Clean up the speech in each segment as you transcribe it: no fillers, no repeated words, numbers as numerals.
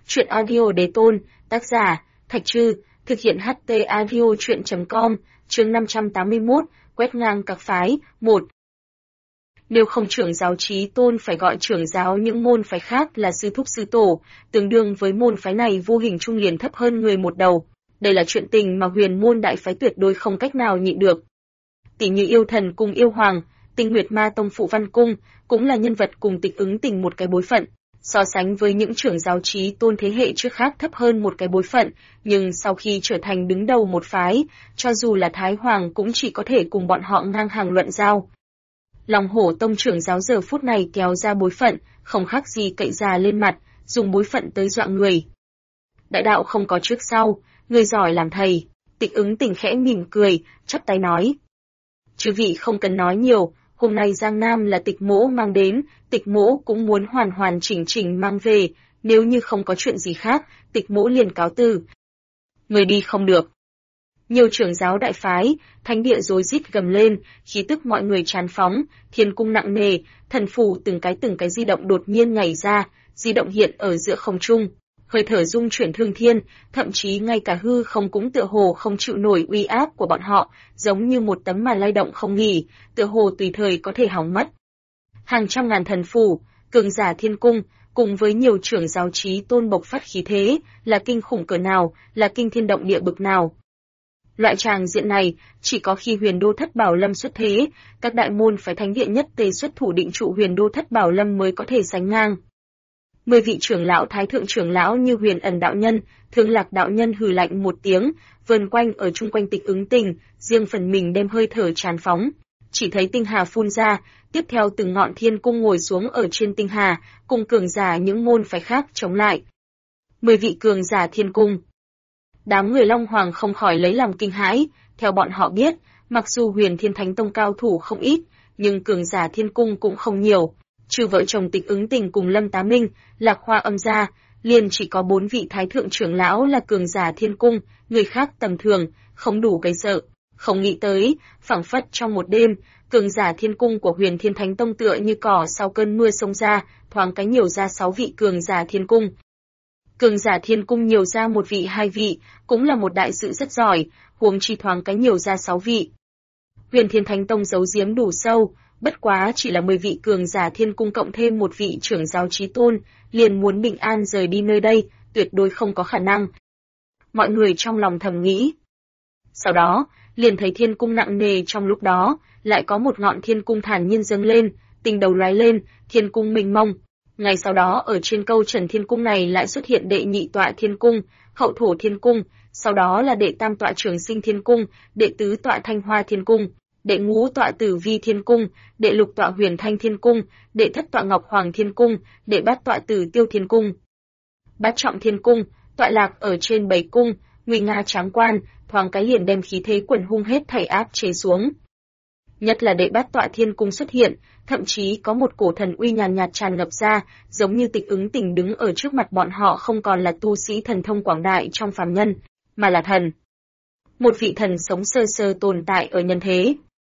Truyện audio đế tôn, tác giả, Thạch Trư, thực hiện HT audio truyện.com, chương 581, quét ngang các phái, 1. Nếu không trưởng giáo Chí Tôn phải gọi trưởng giáo những môn phái khác là sư thúc sư tổ, tương đương với môn phái này vô hình trung liền thấp hơn người một đầu. Đây là chuyện tình mà huyền môn đại phái tuyệt đối không cách nào nhịn được. Tỷ như yêu thần cùng yêu hoàng, Tinh Nguyệt Ma Tông Phụ Văn Cung, cũng là nhân vật cùng Tịch Ứng Tình một cái bối phận. So sánh với những trưởng giáo Chí Tôn thế hệ trước khác thấp hơn một cái bối phận, nhưng sau khi trở thành đứng đầu một phái, cho dù là Thái Hoàng cũng chỉ có thể cùng bọn họ ngang hàng luận giao. Long Hổ Tông trưởng giáo giờ phút này kéo ra bối phận, không khác gì cậy già lên mặt, dùng bối phận tới dọa người. Đại đạo không có trước sau, người giỏi làm thầy. Tịch Ứng Tình khẽ mỉm cười, chắp tay nói. Chư vị không cần nói nhiều, hôm nay Giang Nam là Tịch Mỗ mang đến, Tịch Mỗ cũng muốn hoàn hoàn chỉnh chỉnh mang về, nếu như không có chuyện gì khác, Tịch Mỗ liền cáo từ. Người đi không được. Nhiều trưởng giáo đại phái, thánh địa rối rít gầm lên, khí tức mọi người tràn phóng, thiên cung nặng nề, thần phù từng cái di động đột nhiên nhảy ra, di động hiện ở giữa không trung, hơi thở dung chuyển thương thiên, thậm chí ngay cả hư không cũng tựa hồ không chịu nổi uy áp của bọn họ, giống như một tấm màn lay động không nghỉ, tựa hồ tùy thời có thể hỏng mất. Hàng trăm ngàn thần phù, cường giả thiên cung, cùng với nhiều trưởng giáo Chí Tôn bộc phát khí thế, là kinh khủng cỡ nào, là kinh thiên động địa bực nào. Loại tràng diện này, chỉ có khi Huyền Đô Thất Bảo Lâm xuất thế, các đại môn phái thánh địa nhất tề xuất thủ định trụ Huyền Đô Thất Bảo Lâm mới có thể sánh ngang. 10 vị trưởng lão thái thượng trưởng lão như Huyền Ẩn đạo nhân, Thương Lạc đạo nhân hừ lạnh một tiếng, vần quanh ở chung quanh Tịch Ứng Tình, riêng phần mình đem hơi thở tràn phóng. Chỉ thấy tinh hà phun ra, tiếp theo từng ngọn thiên cung ngồi xuống ở trên tinh hà, cùng cường giả những môn phái khác chống lại. 10 vị cường giả thiên cung. Đám người Long Hoàng không khỏi lấy làm kinh hãi, theo bọn họ biết, mặc dù Huyền Thiên Thánh Tông cao thủ không ít, nhưng cường giả thiên cung cũng không nhiều. Trừ vợ chồng Tịch Ứng Tình cùng Lâm Tá Minh, Lạc Hoa Âm gia, liền chỉ có 4 vị thái thượng trưởng lão là cường giả thiên cung, người khác tầm thường, không đủ gây sợ. Không nghĩ tới, phảng phất trong một đêm, cường giả thiên cung của Huyền Thiên Thánh Tông tựa như cỏ sau cơn mưa xông ra, thoáng cái nhiều ra 6 vị cường giả thiên cung. Cường giả thiên cung nhiều ra 1 vị 2 vị, cũng là một đại sự rất giỏi, huống chi thoáng cái nhiều ra 6 vị. Huyền Thiên Thánh Tông giấu giếm đủ sâu, bất quá chỉ là 10 vị cường giả thiên cung cộng thêm 1 vị trưởng giáo Chí Tôn, liền muốn bình an rời đi nơi đây, tuyệt đối không có khả năng. Mọi người trong lòng thầm nghĩ. Sau đó, liền thấy thiên cung nặng nề, trong lúc đó, lại có một ngọn thiên cung thản nhiên dâng lên, tinh đầu lóe lên, thiên cung mênh mông. Ngay sau đó ở trên câu trần thiên cung này lại xuất hiện đệ nhị tọa thiên cung, hậu thổ thiên cung, sau đó là đệ tam tọa trường sinh thiên cung, đệ tứ tọa thanh hoa thiên cung, đệ ngũ tọa tử vi thiên cung, đệ lục tọa huyền thanh thiên cung, đệ thất tọa ngọc hoàng thiên cung, đệ bát tọa tử tiêu thiên cung. Bát trọng thiên cung, tọa lạc ở trên 7 cung, nguy nga tráng quan, thoáng cái liền đem khí thế quần hung hết thảy áp chế xuống. Nhất là đệ bát tọa thiên cung xuất hiện, thậm chí có một cổ thần uy nhàn nhạt tràn ngập ra, giống như Tịch Ứng Tình đứng ở trước mặt bọn họ không còn là tu sĩ thần thông quảng đại trong phàm nhân, mà là thần. Một vị thần sống sơ sơ tồn tại ở nhân thế.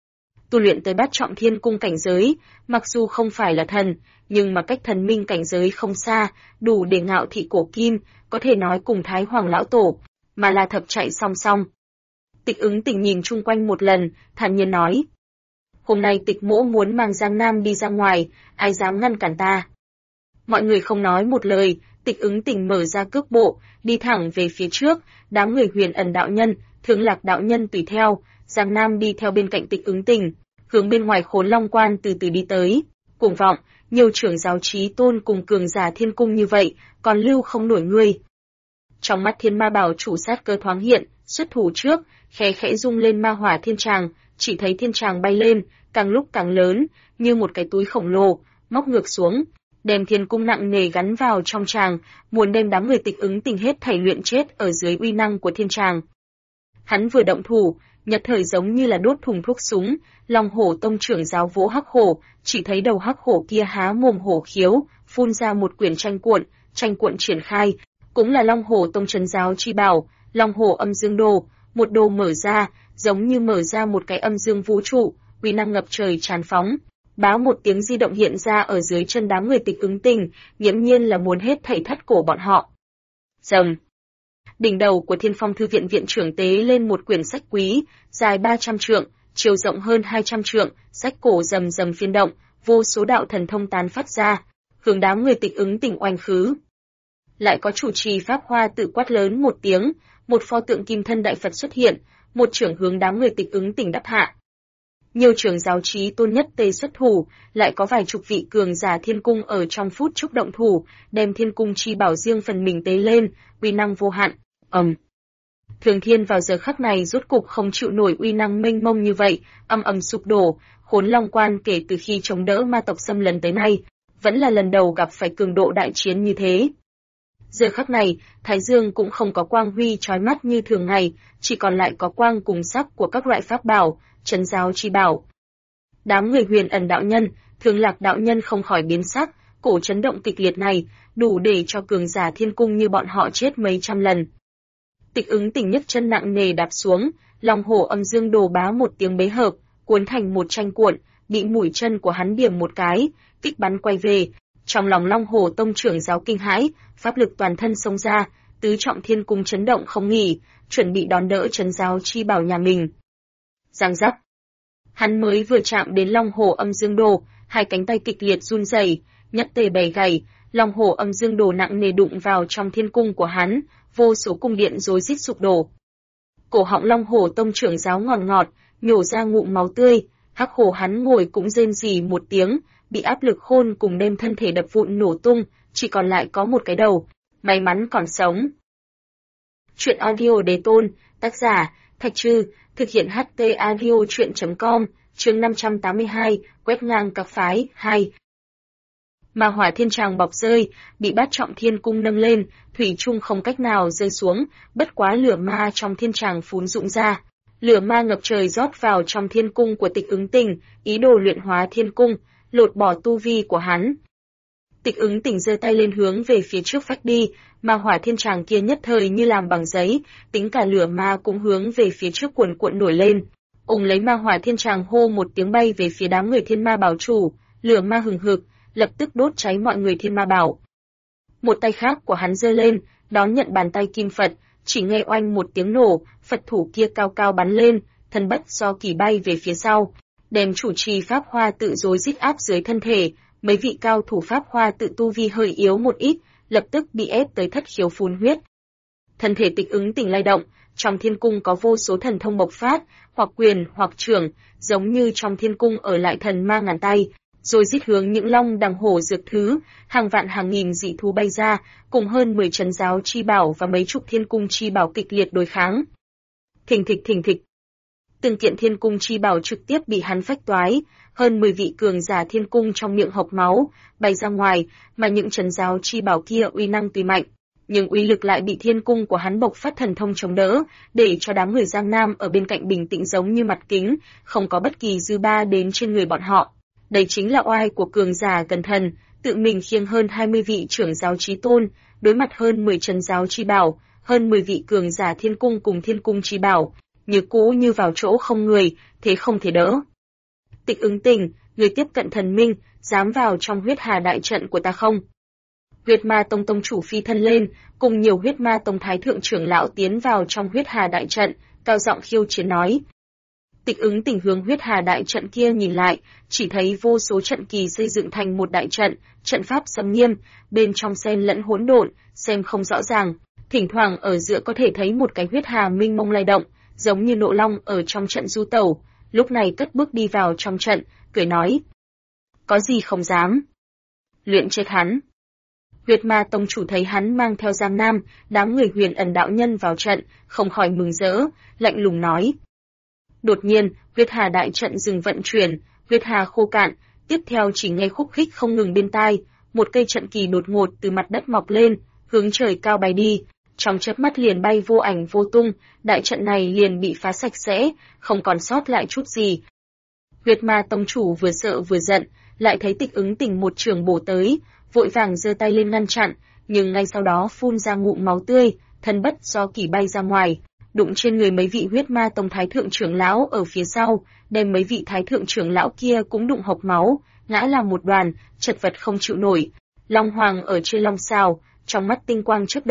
Tu luyện tới bát trọng thiên cung cảnh giới, mặc dù không phải là thần, nhưng mà cách thần minh cảnh giới không xa, đủ để ngạo thị cổ kim, có thể nói cùng Thái Hoàng lão tổ, mà là thập chạy song song. Tịch Ứng Tình nhìn chung quanh một lần, thản nhiên nói. Hôm nay Tịch Mỗ muốn mang Giang Nam đi ra ngoài, ai dám ngăn cản ta. Mọi người không nói một lời, Tịch Ứng Tình mở ra cước bộ, đi thẳng về phía trước, đám người Huyền Ẩn đạo nhân, Thương Lạc đạo nhân tùy theo, Giang Nam đi theo bên cạnh Tịch Ứng Tình, hướng bên ngoài Khốn Long Quan từ từ đi tới. Cuồng vọng, nhiều trưởng giáo Chí Tôn cùng cường giả thiên cung như vậy, còn lưu không nổi ngươi. Trong mắt Thiên Ma Bảo chủ sát cơ thoáng hiện, xuất thủ trước, khẽ khẽ rung lên ma hỏa thiên tràng, chỉ thấy thiên tràng bay lên, càng lúc càng lớn, như một cái túi khổng lồ, móc ngược xuống, đem thiên cung nặng nề gắn vào trong tràng, muốn đem đám người Tịch Ứng Tình hết thảy luyện chết ở dưới uy năng của thiên tràng. Hắn vừa động thủ, nhất thời giống như là đốt thùng thuốc súng, Long Hổ Tông trưởng giáo vỗ hắc hổ, chỉ thấy đầu hắc hổ kia há mồm hổ khiếu, phun ra một quyển tranh cuộn triển khai, cũng là Long Hổ Tông trấn giáo chi bảo, Long Hổ Âm Dương Đồ, một đồ mở ra, giống như mở ra một cái âm dương vũ trụ, uy năng ngập trời tràn phóng. Báo một tiếng di động hiện ra ở dưới chân đám người Tịch Ứng Tình, nghiễm nhiên là muốn hết thảy thắt cổ bọn họ. Rầm. Đỉnh đầu của Thiên Phong Thư viện viện trưởng tế lên một quyển sách quý, dài 300 trượng, chiều rộng hơn 200 trượng, sách cổ rầm rầm phiên động, vô số đạo thần thông tán phát ra, hướng đám người Tịch Ứng Tỉnh oanh khứ. Lại có chủ trì pháp hoa tự quát lớn một tiếng, một pho tượng kim thân đại Phật xuất hiện, một trưởng hướng đám người Tịch Ứng Tỉnh đắp hạ. Nhiều trưởng giáo trí tôn nhất tề xuất thủ, lại có vài chục vị cường giả thiên cung ở trong phút chốc động thủ, đem thiên cung chi bảo riêng phần mình tế lên, uy năng vô hạn. Thường thiên vào giờ khắc này rốt cục không chịu nổi uy năng mênh mông như vậy, âm ầm sụp đổ. Khốn Long Quan kể từ khi chống đỡ ma tộc xâm lấn tới nay, vẫn là lần đầu gặp phải cường độ đại chiến như thế. Giờ khắc này, Thái Dương cũng không có quang huy chói mắt như thường ngày, chỉ còn lại có quang cùng sắc của các loại pháp bảo, trấn giáo chi bảo. Đám người Huyền Ẩn đạo nhân, Thường Lạc đạo nhân không khỏi biến sắc, cổ chấn động kịch liệt này, đủ để cho cường giả thiên cung như bọn họ chết mấy trăm lần. Tịch Ứng Tỉnh nhấc chân nặng nề đạp xuống, Long Hổ Âm Dương Đồ bá một tiếng bế hợp, cuốn thành một tranh cuộn, bị mũi chân của hắn điểm một cái, kích bắn quay về. Trong lòng Long Hổ tông trưởng giáo kinh hãi, pháp lực toàn thân xông ra, tứ trọng thiên cung chấn động không nghỉ, chuẩn bị đón đỡ trấn giáo chi bảo nhà mình. Giang giác. Hắn mới vừa chạm đến Long Hổ Âm Dương Đồ, hai cánh tay kịch liệt run rẩy, nhất tề bày gãy, Long Hổ Âm Dương Đồ nặng nề đụng vào trong thiên cung của hắn, vô số cung điện rối rít sụp đổ. Cổ họng Long Hổ tông trưởng giáo ngọt ngọt, nhổ ra ngụm máu tươi, hắc hổ hắn ngồi cũng rên rỉ một tiếng, bị áp lực khôn cùng đem thân thể đập vụn nổ tung, chỉ còn lại có một cái đầu, may mắn còn sống. Truyện audio đề tôn, tác giả, Thạch Trư, thực hiện HT audio truyện.com, chương 582, quét ngang các phái, 2. Ma hỏa thiên tràng bọc rơi, bị bát trọng thiên cung nâng lên, thủy chung không cách nào rơi xuống, bất quá lửa ma trong thiên tràng phún rụng ra. Lửa ma ngập trời rót vào trong thiên cung của Tịch Ứng Tỉnh, ý đồ luyện hóa thiên cung, lột bỏ tu vi của hắn. Tịch Ứng Tỉnh giơ tay lên hướng về phía trước phách đi, ma hỏa thiên tràng kia nhất thời như làm bằng giấy, tính cả lửa ma cũng hướng về phía trước cuồn cuộn nổi lên. Lấy ma hỏa thiên tràng hô một tiếng bay về phía đám người thiên ma bảo chủ, lửa ma hừng hực, lập tức đốt cháy mọi người thiên ma bảo. Một tay khác của hắn giơ lên, đón nhận bàn tay kim Phật, chỉ nghe oanh một tiếng nổ, Phật thủ kia cao cao bắn lên, thân bất do kỳ bay về phía sau, đem chủ trì pháp hoa tự rối rít áp dưới thân thể. Mấy vị cao thủ pháp hoa tự tu vi hơi yếu một ít, lập tức bị ép tới thất khiếu phun huyết. Thân thể Tịch Ứng Tỉnh lay động, trong thiên cung có vô số thần thông bộc phát, hoặc quyền hoặc trưởng, giống như trong thiên cung ở lại thần ma ngàn tay, rồi giết hướng những long đằng hổ dược thứ, hàng vạn hàng nghìn dị thú bay ra, cùng hơn 10 trấn giáo chi bảo và mấy chục thiên cung chi bảo kịch liệt đối kháng. Thình thịch. Từng kiện thiên cung chi bảo trực tiếp bị hắn phách toái, hơn 10 vị cường giả thiên cung trong miệng hộc máu, bay ra ngoài, mà những trấn giáo chi bảo kia uy năng tuy mạnh, nhưng uy lực lại bị thiên cung của hắn bộc phát thần thông chống đỡ, để cho đám người Giang Nam ở bên cạnh bình tĩnh giống như mặt kính, không có bất kỳ dư ba đến trên người bọn họ. Đây chính là oai của cường giả gần thần, tự mình khiêng hơn 20 vị trưởng giáo chí tôn, đối mặt hơn 10 trấn giáo chi bảo, hơn 10 vị cường giả thiên cung cùng thiên cung chi bảo, như cũ như vào chỗ không người, thế không thể đỡ. Tịch Ứng Tỉnh, người tiếp cận thần minh, dám vào trong huyết hà đại trận của ta không? Huyết Ma Tông tông chủ phi thân lên, cùng nhiều huyết ma tông thái thượng trưởng lão tiến vào trong huyết hà đại trận, cao giọng khiêu chiến nói. Tịch Ứng Tỉnh hướng huyết hà đại trận kia nhìn lại, chỉ thấy vô số trận kỳ xây dựng thành một đại trận, trận pháp xâm nghiêm, bên trong xen lẫn hỗn độn, xem không rõ ràng, thỉnh thoảng ở giữa có thể thấy một cái huyết hà minh mông lay động, giống như nộ long ở trong trận du tẩu. Lúc này cất bước đi vào trong trận, cười nói: "Có gì không dám? Luyện chết hắn." Huyết Ma tông chủ thấy hắn mang theo Giang Nam, đám người Huyền Ẩn đạo nhân vào trận, không khỏi mừng rỡ, lạnh lùng nói. Đột nhiên, huyết hà đại trận dừng vận chuyển, huyết hà khô cạn, tiếp theo chỉ nghe khúc khích không ngừng bên tai, một cây trận kỳ đột ngột từ mặt đất mọc lên, hướng trời cao bay đi, trong chớp mắt liền bay vô ảnh vô tung, đại trận này liền bị phá sạch sẽ, không còn sót lại chút gì. Huyết Ma tông chủ vừa sợ vừa giận, lại thấy Tịch Ứng Tỉnh một trường bổ tới, vội vàng giơ tay lên ngăn chặn, nhưng ngay sau đó phun ra ngụm máu tươi, thân bất do kỷ bay ra ngoài, đụng trên người mấy vị huyết ma tông thái thượng trưởng lão ở phía sau, đem mấy vị thái thượng trưởng lão kia cũng đụng hộc máu, ngã làm một đoàn, chật vật không chịu nổi. Long Hoàng ở trên long sào, trong mắt tinh quang chớp động,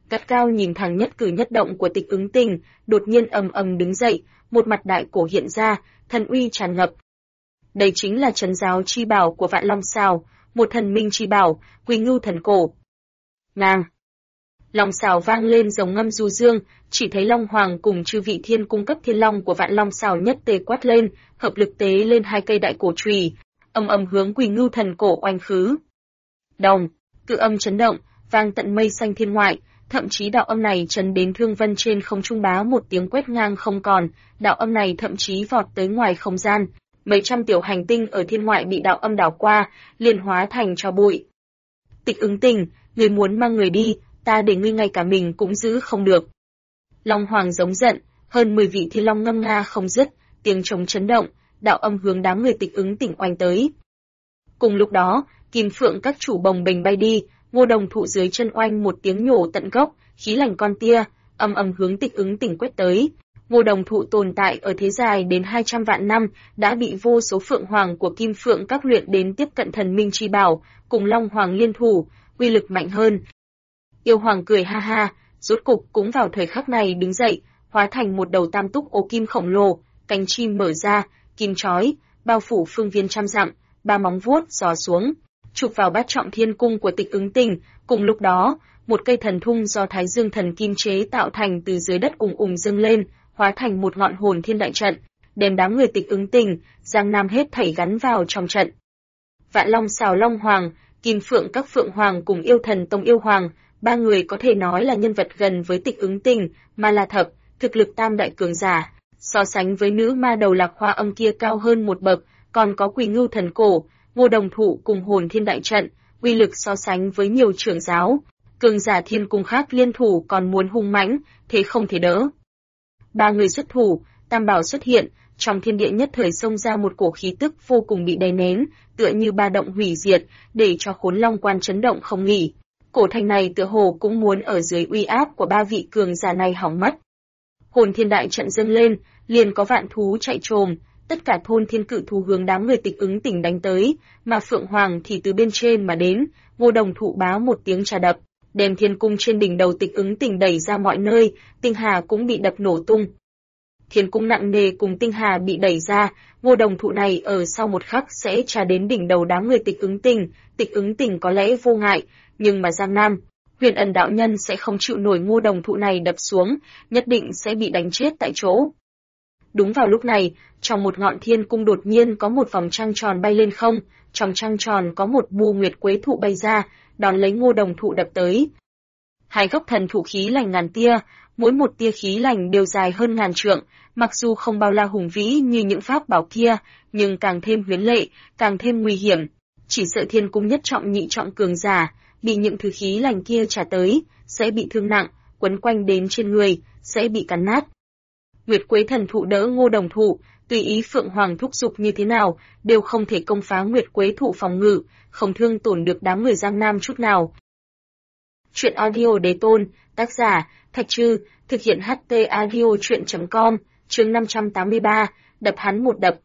gắt gao nhìn thẳng nhất cử nhất động của Tịch Ứng Tình, đột nhiên ầm ầm đứng dậy, một mặt đại cổ hiện ra, thần uy tràn ngập. Đây chính là trấn giáo chi bảo của Vạn Long Sào, một thần minh chi bảo, Quỳ Ngưu thần cổ. Ngang! Long Sào vang lên giống ngâm du dương, chỉ thấy Long Hoàng cùng chư vị thiên cung cấp thiên long của Vạn Long Sào nhất tề quát lên, hợp lực tế lên hai cây đại cổ chùy, ầm ầm hướng Quỳ Ngưu thần cổ oanh khứ. Đồng, cự âm chấn động, vang tận mây xanh thiên ngoại, thậm chí đạo âm này chấn đến thương vân trên không trung bá một tiếng quét ngang không còn, đạo âm này thậm chí vọt tới ngoài không gian, mấy trăm tiểu hành tinh ở thiên ngoại bị đạo âm đảo qua, liền hóa thành tro bụi. Tịch Ứng Tình, người muốn mang người đi, ta để ngươi ngay cả mình cũng giữ không được. Long Hoàng giống giận, hơn 10 vị thiên long ngâm nga không dứt, tiếng trống chấn động, đạo âm hướng đám người Tịch Ứng Tình oanh tới. Cùng lúc đó, kim phượng các chủ bồng bềnh bay đi, Ngô Đồng Thụ dưới chân oanh một tiếng nhổ tận gốc, khí lành con tia, ầm ầm hướng Tịch Ứng Tình quét tới. Ngô Đồng Thụ tồn tại ở thế dài đến 200 vạn năm, đã bị vô số phượng hoàng của kim phượng các luyện đến tiếp cận thần minh chi bảo, cùng Long Hoàng liên thủ, uy lực mạnh hơn. Yêu Hoàng cười ha ha, rốt cục cũng vào thời khắc này đứng dậy, hóa thành một đầu tam túc ố kim khổng lồ, cánh chim mở ra, kim chói, bao phủ phương viên trăm dặm, ba móng vuốt giò xuống, chụp vào bát trọng thiên cung của Tịch Ứng Tình. Cùng lúc đó, một cây thần thung do Thái Dương thần kim chế tạo thành từ dưới đất ùng ùng dâng lên, hóa thành một ngọn hồn thiên đại trận, đem đám người Tịch Ứng Tình, Giang Nam hết thảy gắn vào trong trận. Vạn Long Sào Long Hoàng, Kim Phượng các Phượng Hoàng cùng Yêu Thần Tông Yêu Hoàng, ba người có thể nói là nhân vật gần với Tịch Ứng Tình, mà là thập, thực lực tam đại cường giả, so sánh với nữ ma đầu Lạc Hoa Âm kia cao hơn một bậc, còn có Quỳ Ngưu thần cổ, Ngô Đồng Thụ cùng hồn thiên đại trận, uy lực so sánh với nhiều trưởng giáo, cường giả thiên cung khác liên thủ còn muốn hung mãnh, thế không thể đỡ. Ba người xuất thủ, tam bảo xuất hiện, trong thiên địa nhất thời xông ra một cổ khí tức vô cùng bị đè nén, tựa như ba động hủy diệt, để cho Khốn Long Quan chấn động không nghỉ. Cổ thành này tựa hồ cũng muốn ở dưới uy áp của ba vị cường giả này hỏng mất. Hồn thiên đại trận dâng lên, liền có vạn thú chạy trồm, tất cả thôn thiên cự thú hướng đám người Tịch Ứng Tình đánh tới, mà Phượng Hoàng thì từ bên trên mà đến. Ngô Đồng Thụ báo một tiếng trà đập, đem thiên cung trên đỉnh đầu Tịch Ứng Tình đẩy ra mọi nơi, tinh hà cũng bị đập nổ tung. Thiên cung nặng nề cùng tinh hà bị đẩy ra, Ngô Đồng Thụ này ở sau một khắc sẽ trà đến đỉnh đầu đám người Tịch Ứng Tình. Tịch Ứng Tình có lẽ vô ngại, nhưng mà Giang Nam, Huyền Ẩn đạo nhân sẽ không chịu nổi Ngô Đồng Thụ này đập xuống, nhất định sẽ bị đánh chết tại chỗ. Đúng vào lúc này, trong một ngọn thiên cung đột nhiên có một vòng trăng tròn bay lên không, trong trăng tròn có một bù nguyệt quế thụ bay ra, đón lấy Ngô Đồng Thụ đập tới. Hai gốc thần thụ khí lành ngàn tia, mỗi một tia khí lành đều dài hơn ngàn trượng, mặc dù không bao la hùng vĩ như những pháp bảo kia, nhưng càng thêm huyến lệ, càng thêm nguy hiểm. Chỉ sợ thiên cung nhất trọng nhị trọng cường giả, bị những thứ khí lành kia trả tới, sẽ bị thương nặng, quấn quanh đến trên người, sẽ bị cắn nát. Nguyệt Quế thần thụ đỡ Ngô Đồng Thụ, tùy ý Phượng Hoàng thúc giục như thế nào, đều không thể công phá Nguyệt Quế thụ phòng ngự, không thương tổn được đám người Giang Nam chút nào. Chuyện audio Đế Tôn, tác giả, Thạch Trư, thực hiện HT audio chuyện.com, chương 583, đập hắn một đập.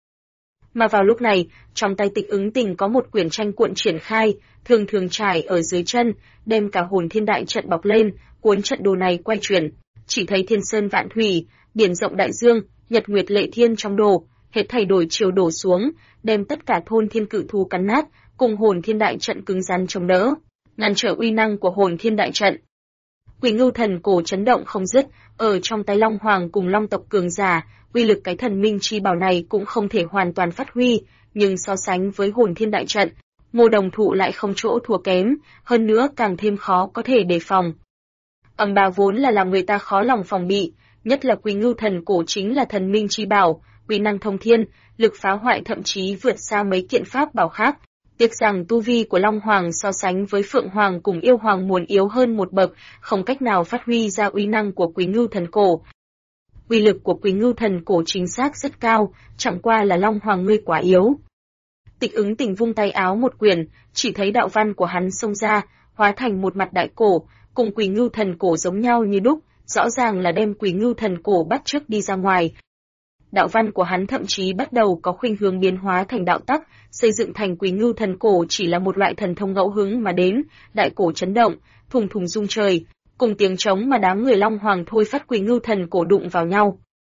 Mà vào lúc này, trong tay Tịch Ứng Tình có một quyển tranh cuộn triển khai, thường thường trải ở dưới chân, đem cả hồn thiên đại trận bọc lên, cuốn trận đồ này quay chuyển. Chỉ thấy thiên sơn vạn thủy, biển rộng đại dương, nhật nguyệt lệ thiên trong đồ, hết thảy đổi chiều đổ xuống, đem tất cả thôn thiên cự thú cắn nát, cùng hồn thiên đại trận cứng rắn chống đỡ, ngăn trở uy năng của hồn thiên đại trận. Quỳ Ngưu thần cổ chấn động không dứt, ở trong tay Long Hoàng cùng Long tộc cường giả, uy lực cái thần minh chi bảo này cũng không thể hoàn toàn phát huy, nhưng so sánh với hồn thiên đại trận, Ngô Đồng Thụ lại không chỗ thua kém, hơn nữa càng thêm khó có thể đề phòng. Âm bào vốn là làm người ta khó lòng phòng bị, nhất là Quỳ Ngưu thần cổ chính là thần minh chi bảo, uy năng thông thiên, lực phá hoại thậm chí vượt xa mấy kiện pháp bảo khác. Tiếc rằng tu vi của Long Hoàng so sánh với Phượng Hoàng cùng Yêu Hoàng muốn yếu hơn một bậc, không cách nào phát huy ra uy năng của Quỳ Ngưu thần cổ. Uy lực của Quỳ Ngưu thần cổ chính xác rất cao, chẳng qua là Long Hoàng ngươi quá yếu. Tịch Ứng Tình vung tay áo một quyền, chỉ thấy đạo văn của hắn xông ra, hóa thành một mặt đại cổ, cùng Quỳ Ngưu thần cổ giống nhau như đúc, rõ ràng là đem Quỳ Ngưu thần cổ bắt chước đi ra ngoài. Đạo văn của hắn thậm chí bắt đầu có khuynh hướng biến hóa thành đạo tắc, xây dựng thành Quỳ Ngưu thần cổ chỉ là một loại thần thông ngẫu hứng mà đến, đại cổ chấn động, thùng thùng rung trời, cùng tiếng trống mà đám người Long Hoàng thôi phát Quỳ Ngưu Thần cổ đụng vào nhau.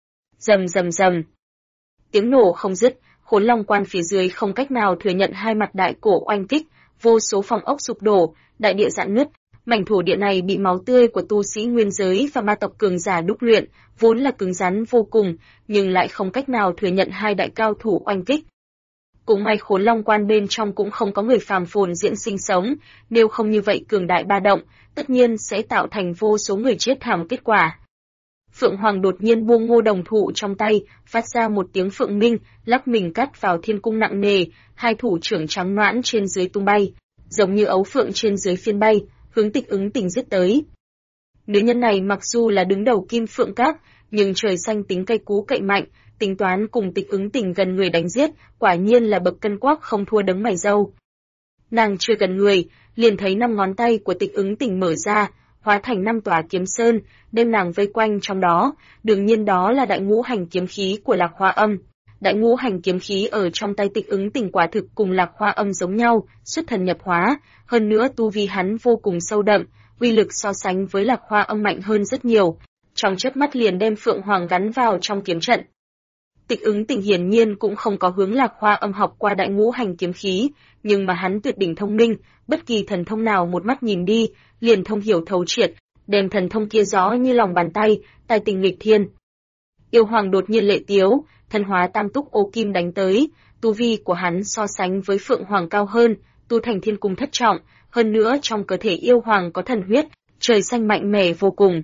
Rầm rầm rầm. Tiếng nổ không dứt, Khốn Long Quan phía dưới không cách nào thừa nhận hai mặt đại cổ oanh kích, vô số phòng ốc sụp đổ, đại địa rạn nứt. Mảnh thổ địa này bị máu tươi của tu sĩ nguyên giới và ma tộc cường giả đúc luyện, vốn là cứng rắn vô cùng, nhưng lại không cách nào thừa nhận hai đại cao thủ oanh kích. Cũng may Khốn Long Quan bên trong cũng không có người phàm phồn diễn sinh sống, nếu không như vậy cường đại ba động, tất nhiên sẽ tạo thành vô số người chết thảm kết quả. Phượng Hoàng đột nhiên buông ngô đồng thụ trong tay, phát ra một tiếng phượng minh, lắc mình cắt vào thiên cung nặng nề, hai thủ trưởng trắng noãn trên dưới tung bay, giống như ấu phượng trên dưới phiên bay, hướng Tịch Ứng Tình giết tới. Nữ nhân này mặc dù là đứng đầu Kim Phượng Các, nhưng trời xanh tính cay cú cậy mạnh, tính toán cùng Tịch Ứng Tình gần người đánh giết, quả nhiên là bậc cân quắc không thua đấng mày râu. Nàng chưa gần người, liền thấy 5 ngón tay của Tịch Ứng Tình mở ra, hóa thành 5 tòa kiếm sơn, đem nàng vây quanh trong đó, đương nhiên đó là đại ngũ hành kiếm khí của Lạc Hoa Âm. Đại ngũ hành kiếm khí ở trong tay Tịch Ứng Tình quả thực cùng Lạc Hoa Âm giống nhau, xuất thần nhập hóa, hơn nữa tu vi hắn vô cùng sâu đậm, uy lực so sánh với Lạc Hoa Âm mạnh hơn rất nhiều, trong chớp mắt liền đem Phượng Hoàng gắn vào trong kiếm trận. Tịch Ứng Tình hiển nhiên cũng không có hướng Lạc Hoa Âm học qua đại ngũ hành kiếm khí, nhưng mà hắn tuyệt đỉnh thông minh, bất kỳ thần thông nào một mắt nhìn đi, liền thông hiểu thấu triệt, đem thần thông kia rõ như lòng bàn tay, tài tình nghịch thiên. Yêu Hoàng đột nhiên lệ tiếu, thân hóa tam túc ô kim đánh tới, tu vi của hắn so sánh với Phượng Hoàng cao hơn, tu thành thiên cung thất trọng, hơn nữa trong cơ thể Yêu Hoàng có thần huyết, trời xanh mạnh mẽ vô cùng.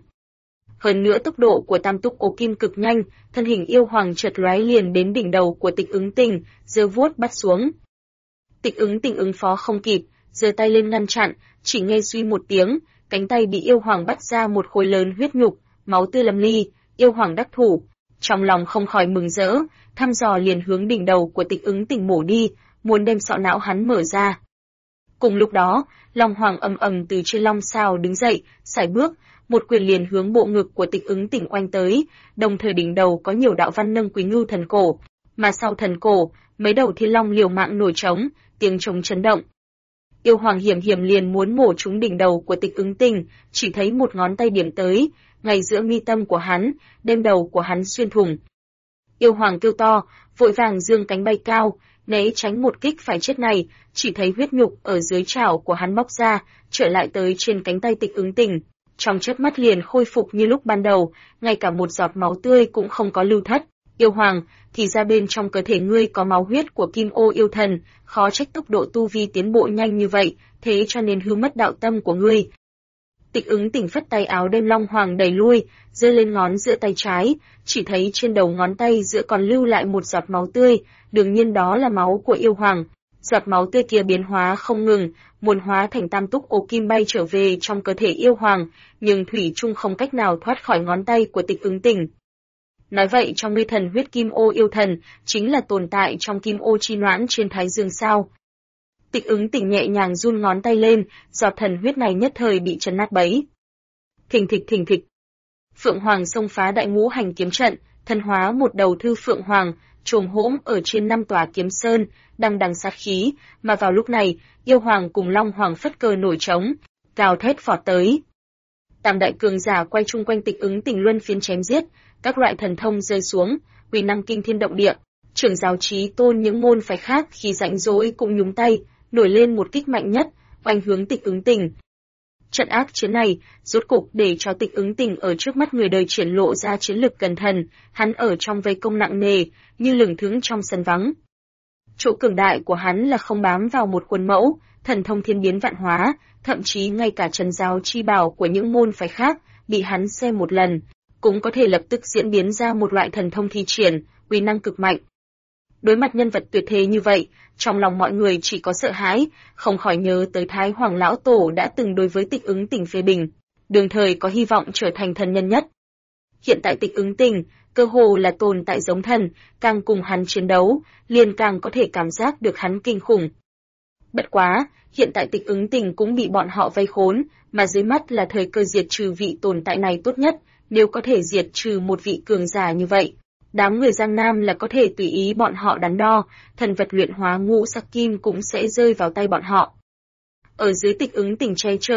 Hơn nữa tốc độ của tam túc ô kim cực nhanh, thân hình Yêu Hoàng chợt lóe liền đến đỉnh đầu của Tịch Ứng Tình, giơ vuốt bắt xuống. Tịch Ứng Tình ứng phó không kịp, giơ tay lên ngăn chặn, chỉ nghe suy một tiếng, cánh tay bị Yêu Hoàng bắt ra một khối lớn huyết nhục, máu tươi lâm ly. Yêu Hoàng đắc thủ, trong lòng không khỏi mừng rỡ, thăm dò liền hướng đỉnh đầu của Tịch Ứng Tình mổ đi, muốn đem sọ não hắn mở ra. Cùng lúc đó, Long Hoàng ầm ầm từ trên long sao đứng dậy, sải bước, một quyền liền hướng bộ ngực của Tịch Ứng Tình oanh tới, đồng thời đỉnh đầu có nhiều đạo văn nâng Quý Ngưu thần cổ, mà sau thần cổ, mấy đầu thiên long liều mạng nổi trống, tiếng trống chấn động. Yêu Hoàng hiểm liền muốn mổ trúng đỉnh đầu của Tịch Ứng Tình, chỉ thấy một ngón tay điểm tới, ngay giữa mi tâm của hắn, đem đầu của hắn xuyên thủng. Yêu Hoàng kêu to, vội vàng giương cánh bay cao, né tránh một kích phải chết này, chỉ thấy huyết nhục ở dưới chảo của hắn bóc ra, trở lại tới trên cánh tay Tịch Ứng Tình, trong chớp mắt liền khôi phục như lúc ban đầu, ngay cả một giọt máu tươi cũng không có lưu thất. Yêu Hoàng, thì ra bên trong cơ thể ngươi có máu huyết của Kim Ô yêu thần, khó trách tốc độ tu vi tiến bộ nhanh như vậy, thế cho nên hư mất đạo tâm của ngươi. Tịch Ứng Tình phất tay áo đem Long Hoàng đẩy lui, giơ lên ngón giữa tay trái, chỉ thấy trên đầu ngón tay giữa còn lưu lại một giọt máu tươi, đương nhiên đó là máu của Yêu Hoàng. Giọt máu tươi kia biến hóa không ngừng, muốn hóa thành tam túc ô kim bay trở về trong cơ thể Yêu Hoàng, nhưng thủy chung không cách nào thoát khỏi ngón tay của Tịch Ứng Tình. Nói vậy trong ngươi thần huyết Kim Ô yêu thần, chính là tồn tại trong Kim Ô chi noãn trên Thái Dương sao? Tịch Ứng Tình nhẹ nhàng run ngón tay lên, giọt thần huyết này nhất thời bị chấn nát bấy. Thình thịch. Phượng Hoàng xông phá đại ngũ hành kiếm trận, thân hóa một đầu thư Phượng Hoàng, trồm hỗn ở trên 5 tòa kiếm sơn, đằng đằng sát khí, mà vào lúc này, Yêu Hoàng cùng Long Hoàng phất cờ nổi trống, gào thét vọt tới. Tam đại cường giả quay chung quanh Tịch Ứng Tình luân phiên chém giết, các loại thần thông rơi xuống, uy năng kinh thiên động địa. Trưởng giáo Chí Tôn những môn phái khác khi rảnh rỗi cũng nhúng tay, nổi lên một kích mạnh nhất, oanh hướng Tịch Ứng Tình. Trận ác chiến này, rốt cục để cho Tịch Ứng Tình ở trước mắt người đời triển lộ ra chiến lực cẩn thận, hắn ở trong vây công nặng nề, như lửng thững trong sân vắng. Chỗ cường đại của hắn là không bám vào một khuôn mẫu, thần thông thiên biến vạn hóa, thậm chí ngay cả trần giáo chi bảo của những môn phái khác, bị hắn xem một lần, cũng có thể lập tức diễn biến ra một loại thần thông thi triển, uy năng cực mạnh. Đối mặt nhân vật tuyệt thế như vậy, trong lòng mọi người chỉ có sợ hãi, không khỏi nhớ tới Thái Hoàng Lão Tổ đã từng đối với Tịch Ứng Tình phê bình, đương thời có hy vọng trở thành thần nhân nhất. Hiện tại Tịch Ứng Tình, cơ hồ là tồn tại giống thần, càng cùng hắn chiến đấu, liền càng có thể cảm giác được hắn kinh khủng. Bất quá, hiện tại Tịch Ứng Tình cũng bị bọn họ vây khốn, mà dưới mắt là thời cơ diệt trừ vị tồn tại này tốt nhất, nếu có thể diệt trừ một vị cường giả như vậy. Đám người Giang Nam là có thể tùy ý bọn họ đắn đo, thần vật luyện hóa ngũ sắc kim cũng sẽ rơi vào tay bọn họ. Ở dưới Tịch Ứng Tình che chở,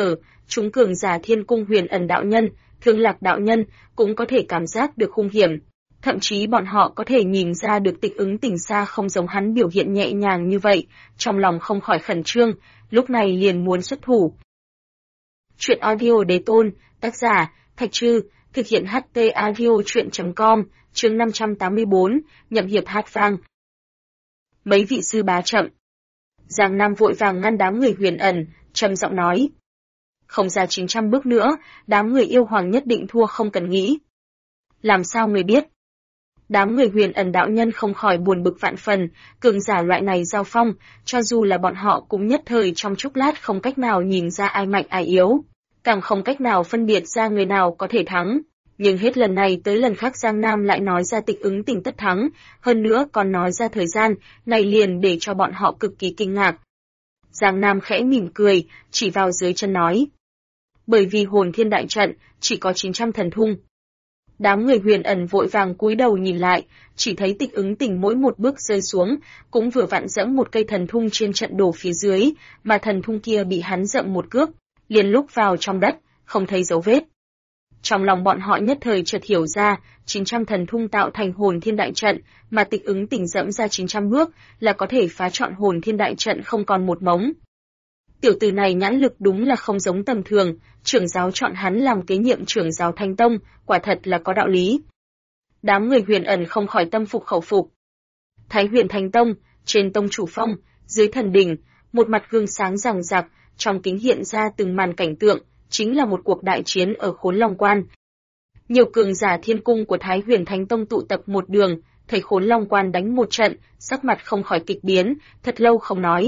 chúng cường giả Thiên Cung Huyền Ẩn đạo nhân, Thương Lạc đạo nhân cũng có thể cảm giác được hung hiểm. Thậm chí bọn họ có thể nhìn ra được Tịch Ứng Tình xa không giống hắn biểu hiện nhẹ nhàng như vậy, trong lòng không khỏi khẩn trương, lúc này liền muốn xuất thủ. Chuyện audio đế tôn, tác giả, Thạch Trư, thực hiện HT audio chuyện.com, chương 584, nhậm hiệp hát vang. Mấy vị sư bá chậm. Giang Nam vội vàng ngăn đám người Huyền Ẩn, trầm giọng nói. Không ra 900 bước nữa, đám người yêu hoàng nhất định thua không cần nghĩ. Làm sao người biết? Đám người Huyền Ẩn đạo nhân không khỏi buồn bực vạn phần, cường giả loại này giao phong, cho dù là bọn họ cũng nhất thời trong chốc lát không cách nào nhìn ra ai mạnh ai yếu, càng không cách nào phân biệt ra người nào có thể thắng. Nhưng hết lần này tới lần khác Giang Nam lại nói ra Tịch Ứng Tình tất thắng, hơn nữa còn nói ra thời gian, này liền để cho bọn họ cực kỳ kinh ngạc. Giang Nam khẽ mỉm cười, chỉ vào dưới chân nói. Bởi vì hồn thiên đại trận, chỉ có 900 thần thung. Đám người Huyền Ẩn vội vàng cúi đầu nhìn lại, chỉ thấy Tịch Ứng Tình mỗi một bước rơi xuống, cũng vừa vặn dẫm một cây thần thung trên trận đồ phía dưới, mà thần thung kia bị hắn dậm một cước, liền lúc vào trong đất, không thấy dấu vết. Trong lòng bọn họ nhất thời chợt hiểu ra, 900 thần thung tạo thành hồn thiên đại trận, mà Tịch Ứng Tình dẫm ra 900 bước, là có thể phá trọn hồn thiên đại trận không còn một mống. Tiểu tử này nhãn lực đúng là không giống tầm thường, trưởng giáo chọn hắn làm kế nhiệm trưởng giáo Thánh Tông, quả thật là có đạo lý. Đám người Huyền Ẩn không khỏi tâm phục khẩu phục. Thái Huyền Thánh Tông, trên tông chủ phong, dưới thần đỉnh, một mặt gương sáng ràng rạc, trong kính hiện ra từng màn cảnh tượng, chính là một cuộc đại chiến ở Khốn Long Quan. Nhiều cường giả thiên cung của Thái Huyền Thánh Tông tụ tập một đường, thấy Khốn Long Quan đánh một trận, sắc mặt không khỏi kịch biến, thật lâu không nói.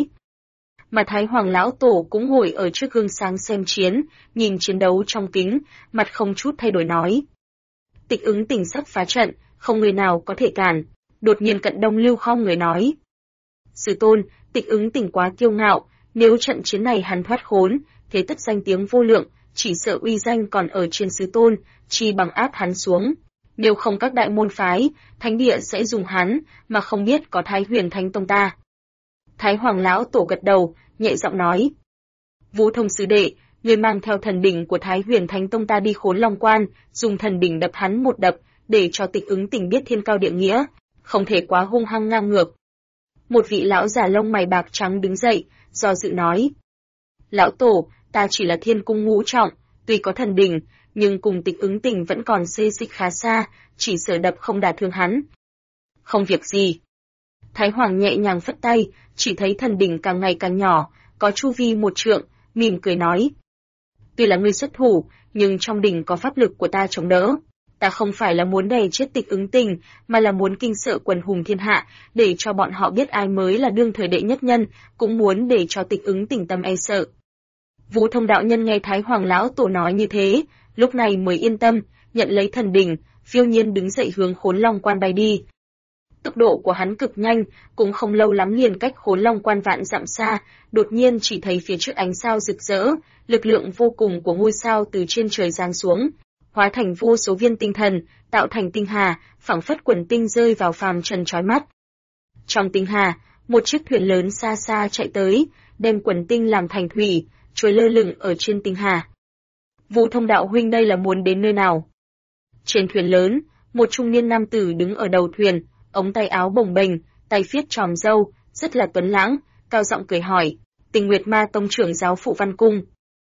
Mà Thái Hoàng Lão Tổ cũng ngồi ở trước gương sáng xem chiến, nhìn chiến đấu trong kính, mặt không chút thay đổi nói. Tịch Ứng Tình sắp phá trận, không người nào có thể cản. Đột nhiên Cận Đông Lưu không người nói. Sư tôn, Tịch Ứng Tình quá kiêu ngạo, nếu trận chiến này hắn thoát khốn, thế tất danh tiếng vô lượng, chỉ sợ uy danh còn ở trên sư tôn, chi bằng áp hắn xuống. Nếu không các đại môn phái, thánh địa sẽ dùng hắn, mà không biết có Thái Huyền Thánh Tông ta. Thái Hoàng Lão Tổ gật đầu, nhẹ giọng nói. Vũ Thông sư đệ, người mang theo thần đỉnh của Thái Huyền Thánh Tông ta đi Khốn Long Quan, dùng thần đỉnh đập hắn một đập, để cho Tịch Ứng Tình biết thiên cao địa nghĩa, không thể quá hung hăng ngang ngược. Một vị lão già lông mày bạc trắng đứng dậy, do dự nói. Lão Tổ, ta chỉ là thiên cung ngũ trọng, tuy có thần đỉnh, nhưng cùng Tịch Ứng Tình vẫn còn xê xích khá xa, chỉ sợ đập không đả thương hắn. Không việc gì. Thái Hoàng nhẹ nhàng phất tay, chỉ thấy thần đỉnh càng ngày càng nhỏ, có chu vi 1 trượng, mỉm cười nói. Tuy là ngươi xuất thủ, nhưng trong đỉnh có pháp lực của ta chống đỡ. Ta không phải là muốn đè chết Tịch Ứng Tình, mà là muốn kinh sợ quần hùng thiên hạ, để cho bọn họ biết ai mới là đương thời đệ nhất nhân, cũng muốn để cho Tịch Ứng Tình tâm e sợ. Vũ Thông đạo nhân nghe Thái Hoàng Lão Tổ nói như thế, lúc này mới yên tâm, nhận lấy thần đỉnh, phiêu nhiên đứng dậy hướng Khốn Long Quan bay đi. Tốc độ của hắn cực nhanh, cũng không lâu lắm liền cách Khốn Long Quan vạn dặm xa, đột nhiên chỉ thấy phía trước ánh sao rực rỡ, lực lượng vô cùng của ngôi sao từ trên trời giáng xuống, hóa thành vô số viên tinh thần, tạo thành tinh hà, phảng phất quần tinh rơi vào phàm trần chói mắt. Trong tinh hà, một chiếc thuyền lớn xa xa chạy tới, đem quần tinh làm thành thủy, trôi lơ lửng ở trên tinh hà. Vũ Thông đạo huynh đây là muốn đến nơi nào? Trên thuyền lớn, một trung niên nam tử đứng ở đầu thuyền, ống tay áo bồng bềnh, tay phiết tròm râu, rất là tuấn lãng, cao giọng cười hỏi, Tình Nguyệt Ma Tông trưởng giáo Phụ Văn Cung.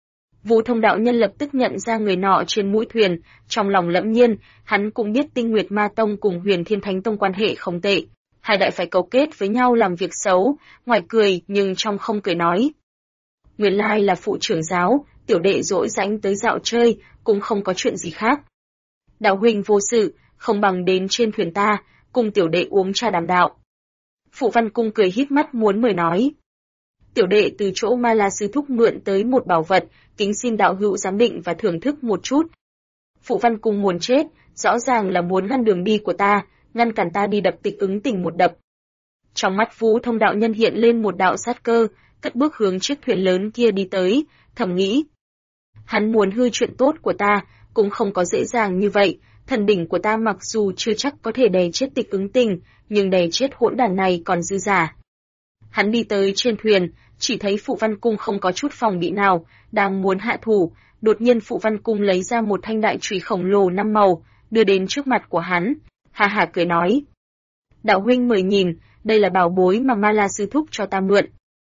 Vũ Thông đạo nhân lập tức nhận ra người nọ trên mũi thuyền, trong lòng lẫm nhiên, hắn cũng biết Tinh Nguyệt Ma Tông cùng Huyền Thiên Thánh Tông quan hệ không tệ, hai đại phải cấu kết với nhau làm việc xấu, ngoài cười nhưng trong không cười nói. Nguyên lai là phụ trưởng giáo, tiểu đệ dỗi rãnh tới dạo chơi, cũng không có chuyện gì khác. Đạo huynh vô sự, không bằng đến trên thuyền ta, cùng tiểu đệ uống trà đàm đạo. Phụ Văn Cung cười híp mắt muốn mời nói. Tiểu đệ từ chỗ Ma La sư thúc mượn tới một bảo vật, kính xin đạo hữu giám định và thưởng thức một chút. Phụ Văn Cung muốn chết, rõ ràng là muốn ngăn đường đi của ta, ngăn cản ta đi đập Tịch Ứng Tình một đập. Trong mắt Vũ Thông đạo nhân hiện lên một đạo sát cơ, cất bước hướng chiếc thuyền lớn kia đi tới, thầm nghĩ. Hắn muốn hư chuyện tốt của ta, cũng không có dễ dàng như vậy, thần đỉnh của ta mặc dù chưa chắc có thể đè chết Tịch Ứng Tình, nhưng đè chết hỗn đản này còn dư giả. Hắn đi tới trên thuyền, chỉ thấy Phụ Văn Cung không có chút phòng bị nào, đang muốn hạ thủ, đột nhiên Phụ Văn Cung lấy ra một thanh đại chùy khổng lồ 5 màu, đưa đến trước mặt của hắn, ha ha cười nói: "Đạo huynh mời nhìn, đây là bảo bối mà Ma La sư thúc cho ta mượn."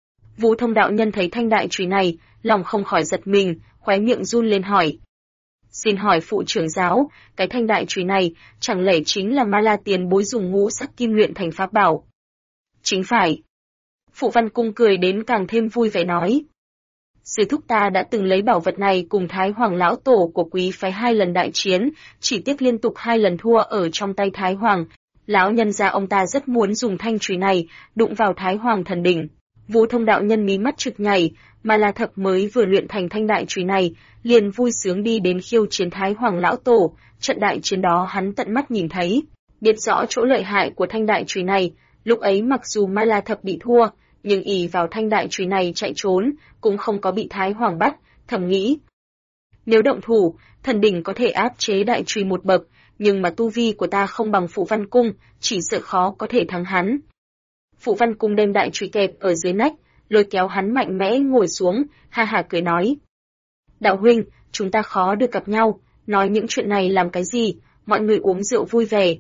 Vũ Thông đạo nhân thấy thanh đại chùy này, lòng không khỏi giật mình, khóe miệng run lên hỏi: "Xin hỏi phụ trưởng giáo, cái thanh đại chùy này chẳng lẽ chính là Ma La tiền bối dùng ngũ sắc kim luyện thành pháp bảo?" "Chính phải." Phụ Văn Cung cười đến càng thêm vui vẻ nói: "Sư thúc ta đã từng lấy bảo vật này cùng Thái Hoàng lão tổ của quý phái 2 lần đại chiến, chỉ tiếc liên tục 2 lần thua ở trong tay Thái Hoàng. Lão nhân gia ông ta rất muốn dùng thanh chùy này đụng vào Thái Hoàng thần đỉnh." Vũ Thông đạo nhân mí mắt trực nhảy, mà La Thập mới vừa luyện thành thanh đại chùy này, liền vui sướng đi đến khiêu chiến Thái Hoàng lão tổ, trận đại chiến đó hắn tận mắt nhìn thấy, biết rõ chỗ lợi hại của thanh đại chùy này, lúc ấy mặc dù Ma La Thập bị thua, nhưng ỷ vào thanh đại chùy này chạy trốn, cũng không có bị Thái Hoàng bắt, thầm nghĩ: nếu động thủ, thần đỉnh có thể áp chế đại chùy một bậc, nhưng mà tu vi của ta không bằng Phụ Văn Cung, chỉ sợ khó có thể thắng hắn. Phụ Văn Cung đem đại chùy kẹp ở dưới nách, lôi kéo hắn mạnh mẽ ngồi xuống, ha ha cười nói: "Đạo huynh, chúng ta khó được gặp nhau, nói những chuyện này làm cái gì, mọi người uống rượu vui vẻ."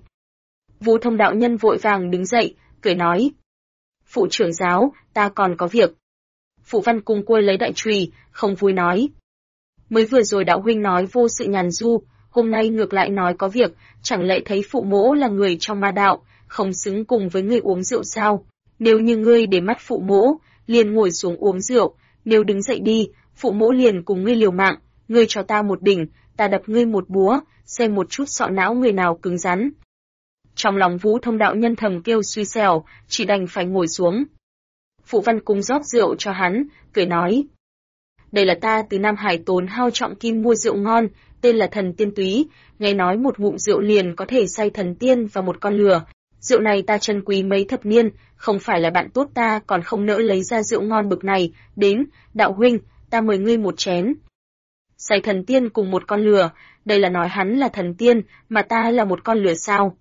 Vũ Thông đạo nhân vội vàng đứng dậy, cười nói: "Phụ trưởng giáo, ta còn có việc." Phụ Văn Cung cua lấy đại chùy, không vui nói: "Mới vừa rồi đạo huynh nói vô sự nhàn du, hôm nay ngược lại nói có việc, chẳng lẽ thấy phụ mỗ là người trong ma đạo, không xứng cùng với người uống rượu sao? Nếu như ngươi để mắt phụ mỗ, liền ngồi xuống uống rượu, nếu đứng dậy đi, phụ mỗ liền cùng ngươi liều mạng, ngươi cho ta một đỉnh, ta đập ngươi một búa, xem một chút sọ não người nào cứng rắn." Trong lòng Vũ Thông đạo nhân thầm kêu suy xẻo, chỉ đành phải ngồi xuống. Phụ Văn Cung rót rượu cho hắn, cười nói: "Đây là ta từ Nam Hải tốn hao trọng kim mua rượu ngon, tên là Thần Tiên Túy, nghe nói một ngụm rượu liền có thể say thần tiên và một con lừa. Rượu này ta trân quý mấy thập niên, không phải là bạn tốt ta còn không nỡ lấy ra rượu ngon bực này, đến, đạo huynh, ta mời ngươi một chén." Say thần tiên cùng một con lừa, đây là nói hắn là thần tiên, mà ta là một con lừa sao?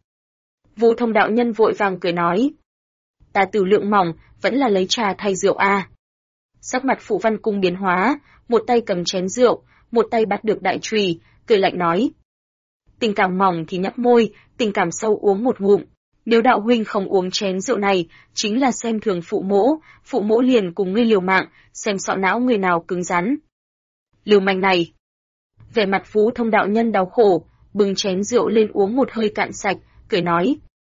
Vũ Thông đạo nhân vội vàng cười nói: "Ta tử lượng mỏng, vẫn là lấy trà thay rượu a." Sắc mặt Phụ Văn Cung biến hóa, một tay cầm chén rượu, một tay bắt được đại chùy, cười lạnh nói: "Tình cảm mỏng thì nhấp môi, tình cảm sâu uống một ngụm. Nếu đạo huynh không uống chén rượu này, chính là xem thường phụ mỗ liền cùng ngươi liều mạng, xem sọ não người nào cứng rắn." Liều manh này. Vẻ mặt Vũ Thông đạo nhân đau khổ, bưng chén rượu lên uống một hơi cạn sạch, cười nói: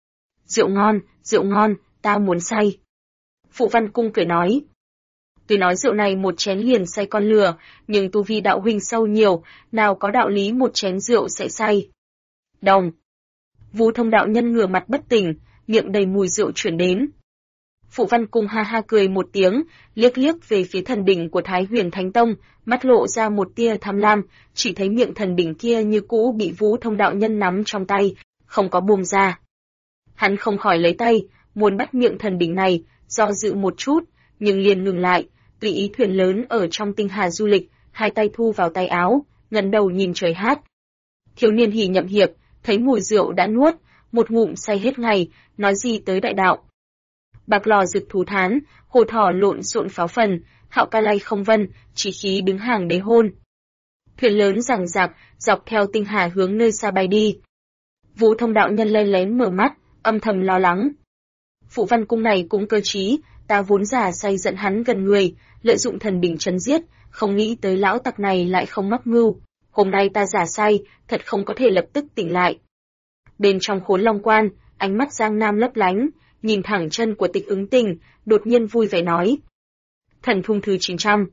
rượu ngon, ta muốn say." Phụ Văn Cung cười nói: "Tuy nói rượu này một chén liền say con lừa, nhưng tu vi đạo huynh sâu nhiều, nào có đạo lý một chén rượu sẽ say." Đồng. Vũ Thông đạo nhân ngửa mặt bất tỉnh, miệng đầy mùi rượu chuyển đến. Phụ Văn Cung ha ha cười một tiếng, liếc liếc về phía thần đỉnh của Thái Huyền Thánh Tông, mắt lộ ra một tia tham lam, chỉ thấy miệng thần đỉnh kia như cũ bị Vũ Thông đạo nhân nắm trong tay, không có buông ra. Hắn không khỏi lấy tay, muốn bắt miệng thần đỉnh này, do dự một chút, nhưng liền ngừng lại, tùy ý thuyền lớn ở trong tinh hà du lịch, hai tay thu vào tay áo, ngẩng đầu nhìn trời hát. Thiếu niên Hỉ Nhậm Hiệp, thấy mùi rượu đã nuốt, một ngụm say hết ngày, nói gì tới đại đạo. Bạc lò rực thú thán, hồ thỏ lộn xộn pháo phần, hạo ca lay không vân, chỉ khí đứng hàng đế hôn. Thuyền lớn giằng giặc, dọc theo tinh hà hướng nơi xa bay đi. Vũ Thông đạo nhân lén lén mở mắt, âm thầm lo lắng. Phụ Văn Cung này cũng cơ trí, ta vốn giả say dẫn hắn gần người, lợi dụng thần đỉnh trấn giết, không nghĩ tới lão tặc này lại không mắc mưu. Hôm nay ta giả say, thật không có thể lập tức tỉnh lại. Bên trong Khốn Long Quan, ánh mắt Giang Nam lấp lánh, nhìn thẳng chân của Tịch Ứng Tình, đột nhiên vui vẻ nói: "Thần thung thứ 900."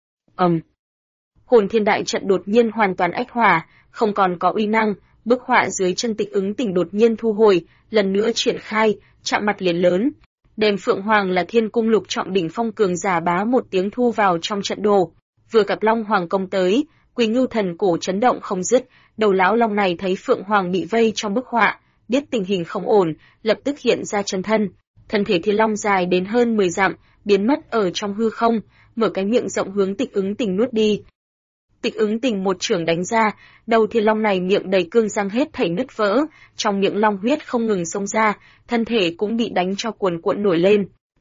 Hồn Thiên Đại trận đột nhiên hoàn toàn ách hỏa, không còn có uy năng, bức họa dưới chân Tịch Ứng Tình đột nhiên thu hồi, lần nữa triển khai, chạm mặt liền lớn. Đem Phượng Hoàng là Thiên Cung lục trọng đỉnh phong cường giả bá một tiếng thu vào trong trận đồ. Vừa gặp Long Hoàng công tới, Quỳ Ngưu thần cổ chấn động không dứt, đầu lão long này thấy Phượng Hoàng bị vây trong bức họa, biết tình hình không ổn, lập tức hiện ra chân thân. Thân thể Thiên Long dài đến hơn 10 dặm, biến mất ở trong hư không, mở cái miệng rộng hướng Tịch Ứng Tình nuốt đi. Tịch Ứng Tình một chưởng đánh ra, đầu Thiên Long này miệng đầy cương răng hết thảy nứt vỡ, trong miệng long huyết không ngừng xông ra, thân thể cũng bị đánh cho cuồn cuộn nổi lên.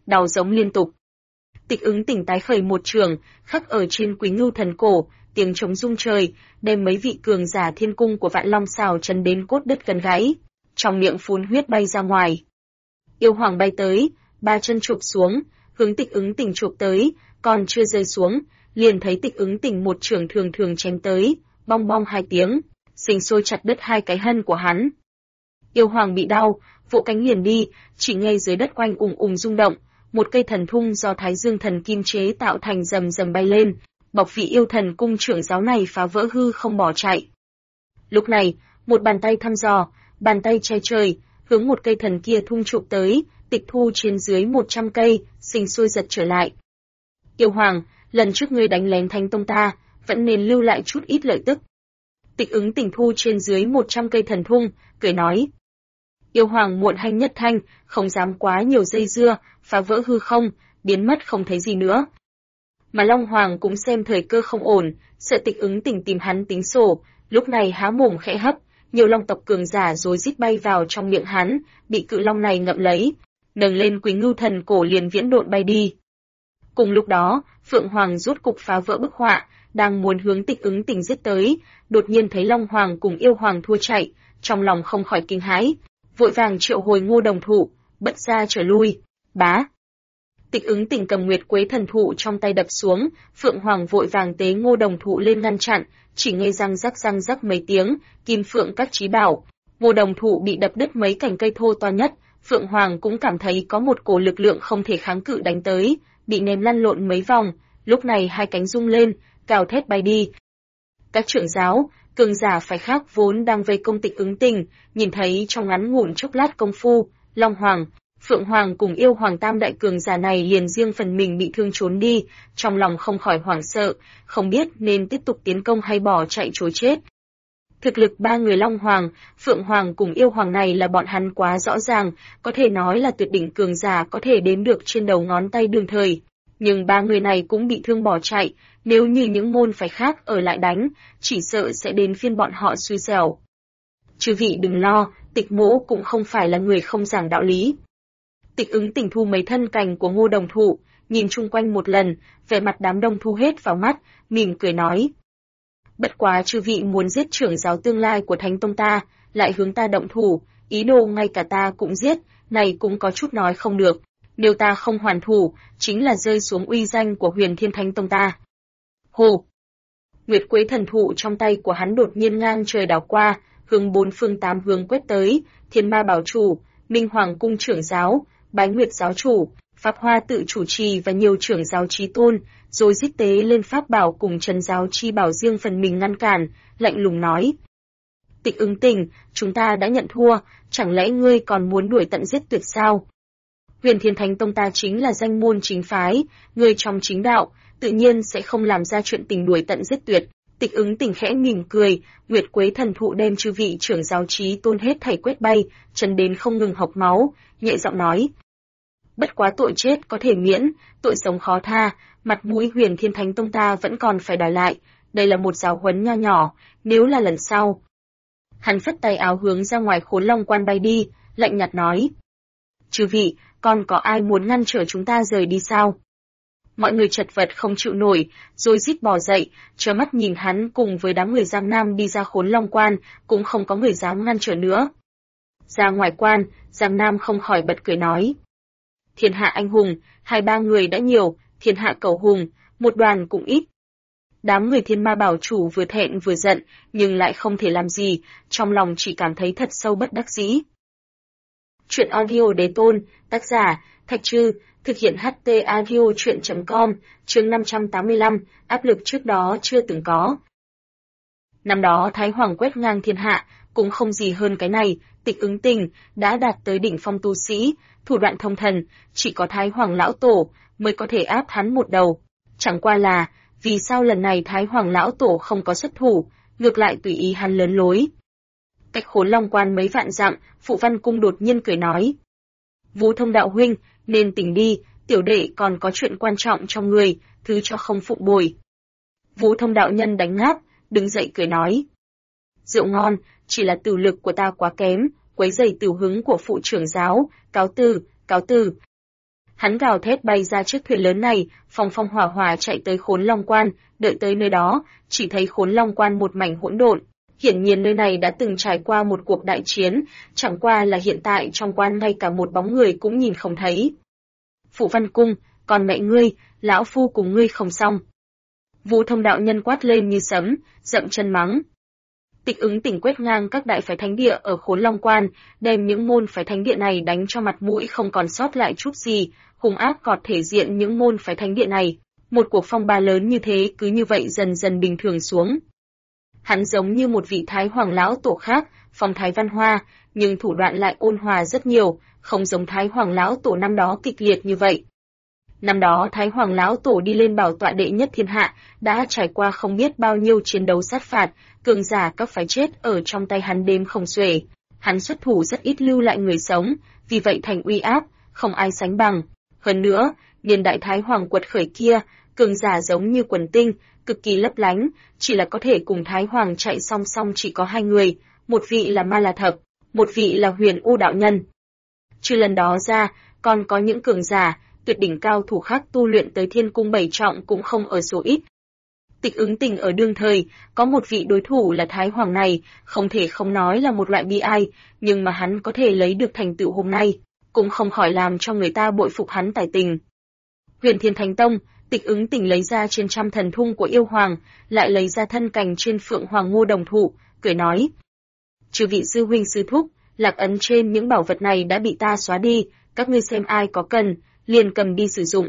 đào giống liên tục. Tịch Ứng Tỉnh tái khởi một trường, khắc ở trên Quý Ngưu Thần cổ, tiếng trống rung trời, đem mấy vị cường giả thiên cung của Vạn Long xào chấn đến cốt đứt gần gãy, trong miệng phun huyết bay ra ngoài. Yêu Hoàng bay tới, ba chân chụp xuống, hướng Tịch Ứng Tỉnh chụp tới, còn chưa rơi xuống, liền thấy Tịch Ứng Tỉnh một trường thường thường chém tới, bong bong hai tiếng, sinh sôi chặt đứt hai cái hân của hắn. Yêu Hoàng bị đau, vỗ cánh liền đi, chỉ nghe dưới đất quanh ùng ùng rung động, một cây thần thung do Thái Dương Thần Kim chế tạo thành rầm rầm bay lên, bọc vị yêu thần cung trưởng giáo này phá vỡ hư không bỏ chạy. Lúc này, một bàn tay thăm dò, bàn tay che trời, hướng một cây thần kia thung chụp tới, tịch thu trên dưới 100 cây, sinh sôi giật trở lại. Yêu Hoàng, lần trước ngươi đánh lén Thánh Tông ta, vẫn nên lưu lại chút ít lợi tức. Tịch Ứng Tỉnh thu trên dưới 100 cây thần thung, cười nói. Yêu Hoàng muộn hanh nhất thanh, không dám quá nhiều dây dưa, phá vỡ hư không, biến mất không thấy gì nữa. Mà Long Hoàng cũng xem thời cơ không ổn, sợ Tịch Ứng Tỉnh tìm hắn tính sổ, lúc này há mồm khẽ hấp, nhiều long tộc cường giả rồi rít bay vào trong miệng hắn, bị cự long này ngậm lấy, nâng lên Quý Ngưu Thần cổ liền viễn độn bay đi. Cùng lúc đó, Phượng Hoàng rút cục phá vỡ bức họa, đang muốn hướng Tịch Ứng Tỉnh giết tới, đột nhiên thấy Long Hoàng cùng Yêu Hoàng thua chạy, trong lòng không khỏi kinh hãi, vội vàng triệu hồi Ngô Đồng Thụ, bật ra trở lui. Bá. Tịch Ứng Tỉnh cầm Nguyệt Quế thần thụ trong tay đập xuống, Phượng Hoàng vội vàng tế Ngô Đồng Thụ lên ngăn chặn, chỉ nghe răng rắc mấy tiếng, kim phượng các chí bảo. Ngô Đồng Thụ bị đập đứt mấy cành cây thô to nhất, Phượng Hoàng cũng cảm thấy có một cổ lực lượng không thể kháng cự đánh tới, bị ném lăn lộn mấy vòng, lúc này hai cánh rung lên, gào thét bay đi. Các trưởng giáo, cường giả phải khác vốn đang vây công Tịch Ứng Tỉnh, nhìn thấy trong ngắn ngủn chốc lát công phu, Long Hoàng, Phượng Hoàng cùng Yêu Hoàng tam đại cường giả này liền riêng phần mình bị thương trốn đi, trong lòng không khỏi hoảng sợ, không biết nên tiếp tục tiến công hay bỏ chạy trối chết. Thực lực ba người Long Hoàng, Phượng Hoàng cùng Yêu Hoàng này là bọn hắn quá rõ ràng, có thể nói là tuyệt đỉnh cường giả có thể đếm được trên đầu ngón tay đương thời. Nhưng ba người này cũng bị thương bỏ chạy, nếu như những môn phái khác ở lại đánh, chỉ sợ sẽ đến phiên bọn họ xui xẻo. Chư vị đừng lo, Tịch Mỗ cũng không phải là người không giảng đạo lý. Tịch Ứng Tỉnh thu mấy thân cành của Ngô Đồng Thụ, nhìn chung quanh một lần, vẻ mặt đám đông thu hết vào mắt, mỉm cười nói. Bất quá chư vị muốn giết trưởng giáo tương lai của Thánh Tông ta, lại hướng ta động thủ, ý đồ ngay cả ta cũng giết, này cũng có chút nói không được. Nếu ta không hoàn thủ, chính là rơi xuống uy danh của Huyền Thiên Thánh Tông ta. Hồ! Nguyệt Quế thần thụ trong tay của hắn đột nhiên ngang trời đảo qua, hướng bốn phương tám hướng quét tới, Thiên Ma Bảo Chủ, Minh Hoàng Cung trưởng giáo, Bái Nguyệt giáo chủ, Pháp Hoa tự chủ trì và nhiều trưởng giáo chí tôn, rồi giết tế lên pháp bảo cùng trấn giáo chi bảo riêng phần mình ngăn cản, lạnh lùng nói. Tịch Ứng Tỉnh, chúng ta đã nhận thua, chẳng lẽ ngươi còn muốn đuổi tận giết tuyệt sao? Huyền Thiên Thánh Tông ta chính là danh môn chính phái, ngươi trong chính đạo, tự nhiên sẽ không làm ra chuyện tình đuổi tận giết tuyệt. Tịch Ứng Tỉnh khẽ mỉm cười, Nguyệt Quế thần thụ đem chư vị trưởng giáo chí tôn hết thảy quét bay, chấn đến không ngừng học máu, nhẹ giọng nói. Bất quá tội chết có thể miễn, tội sống khó tha, mặt mũi Huyền Thiên Thánh Tông ta vẫn còn phải đòi lại, đây là một giáo huấn nho nhỏ, nếu là lần sau. Hắn phất tay áo hướng ra ngoài Khốn Long Quan bay đi, lạnh nhạt nói. Chư vị, còn có ai muốn ngăn trở chúng ta rời đi sao? Mọi người chật vật không chịu nổi, rồi rít bò dậy, trơ mắt nhìn hắn cùng với đám người Giang Nam đi ra Khốn Long Quan, cũng không có người dám ngăn trở nữa. Ra ngoài quan, Giang Nam không khỏi bật cười nói. Thiên hạ anh hùng, 2-3 người đã nhiều, thiên hạ cầu hùng, một đoàn cũng ít. Đám người Thiên Ma Bảo Chủ vừa thẹn vừa giận, nhưng lại không thể làm gì, trong lòng chỉ cảm thấy thật sâu bất đắc dĩ. Chuyện audio đế tôn, tác giả, Thạch Trư, thực hiện HT audio chuyện.com, chương 585, áp lực trước đó chưa từng có. Năm đó Thái Hoàng quét ngang thiên hạ, cũng không gì hơn cái này, Tịch Ứng Tỉnh đã đạt tới đỉnh phong tu sĩ, thủ đoạn thông thần, chỉ có Thái Hoàng lão tổ mới có thể áp hắn một đầu. Chẳng qua là, vì sao lần này Thái Hoàng lão tổ không có xuất thủ, ngược lại tùy ý hắn lớn lối. Cách Khốn Long Quan mấy vạn dặm, Phụ Văn Cung đột nhiên cười nói. Vũ Thông đạo huynh, nên tỉnh đi, tiểu đệ còn có chuyện quan trọng trong người, thứ cho không phụng bồi. Vũ Thông đạo nhân đánh ngáp, đứng dậy cười nói. Rượu ngon, chỉ là tử lực của ta quá kém, quấy rầy tiểu hứng của phụ trưởng giáo, cáo từ, cáo từ. Hắn gào thét bay ra chiếc thuyền lớn này, phong phong hỏa hỏa chạy tới Khốn Long Quan, đợi tới nơi đó, chỉ thấy Khốn Long Quan một mảnh hỗn độn. Hiển nhiên nơi này đã từng trải qua một cuộc đại chiến, chẳng qua là hiện tại trong quan ngay cả một bóng người cũng nhìn không thấy. Phụ Văn Cung, còn mẹ ngươi, lão phu cùng ngươi không xong. Vũ Thông đạo nhân quát lên như sấm, dậm chân mắng. Tịch Ứng Tỉnh quét ngang các đại phái thánh địa ở Khốn Long Quan, đem những môn phái thánh địa này đánh cho mặt mũi không còn sót lại chút gì, hung ác cọt thể diện những môn phái thánh địa này. Một cuộc phong ba lớn như thế cứ như vậy dần dần bình thường xuống. Hắn giống như một vị thái hoàng lão tổ khác, phong thái văn hoa, nhưng thủ đoạn lại ôn hòa rất nhiều, không giống thái hoàng lão tổ năm đó kịch liệt như vậy. Năm đó thái hoàng lão tổ đi lên bảo tọa đệ nhất thiên hạ, đã trải qua không biết bao nhiêu chiến đấu sát phạt, cường giả các phái chết ở trong tay hắn đếm không xuể. Hắn xuất thủ rất ít lưu lại người sống, vì vậy thành uy áp, không ai sánh bằng. Hơn nữa, niên đại thái hoàng quật khởi kia, cường giả giống như quần tinh, cực kỳ lấp lánh, chỉ là có thể cùng thái hoàng chạy song song chỉ có hai người, một vị là Ma La Thập, một vị là Huyền U đạo nhân. Trừ lần đó ra, còn có những cường giả, tuyệt đỉnh cao thủ khác tu luyện tới thiên cung bảy trọng cũng không ở số ít. Tịch Ứng Tình ở đương thời, có một vị đối thủ là Thái Hoàng này, không thể không nói là một loại bi ai, nhưng mà hắn có thể lấy được thành tựu hôm nay, cũng không khỏi làm cho người ta bội phục hắn tài tình. Huyền Thiên Thánh Tông, Tịch Ứng Tình lấy ra trên trăm thần thung của yêu hoàng, lại lấy ra thân cành trên Phượng Hoàng Ngô Đồng Thụ, cười nói. Chư vị sư huynh sư thúc, lạc ấn trên những bảo vật này đã bị ta xóa đi, các ngươi xem ai có cần, liền cầm đi sử dụng.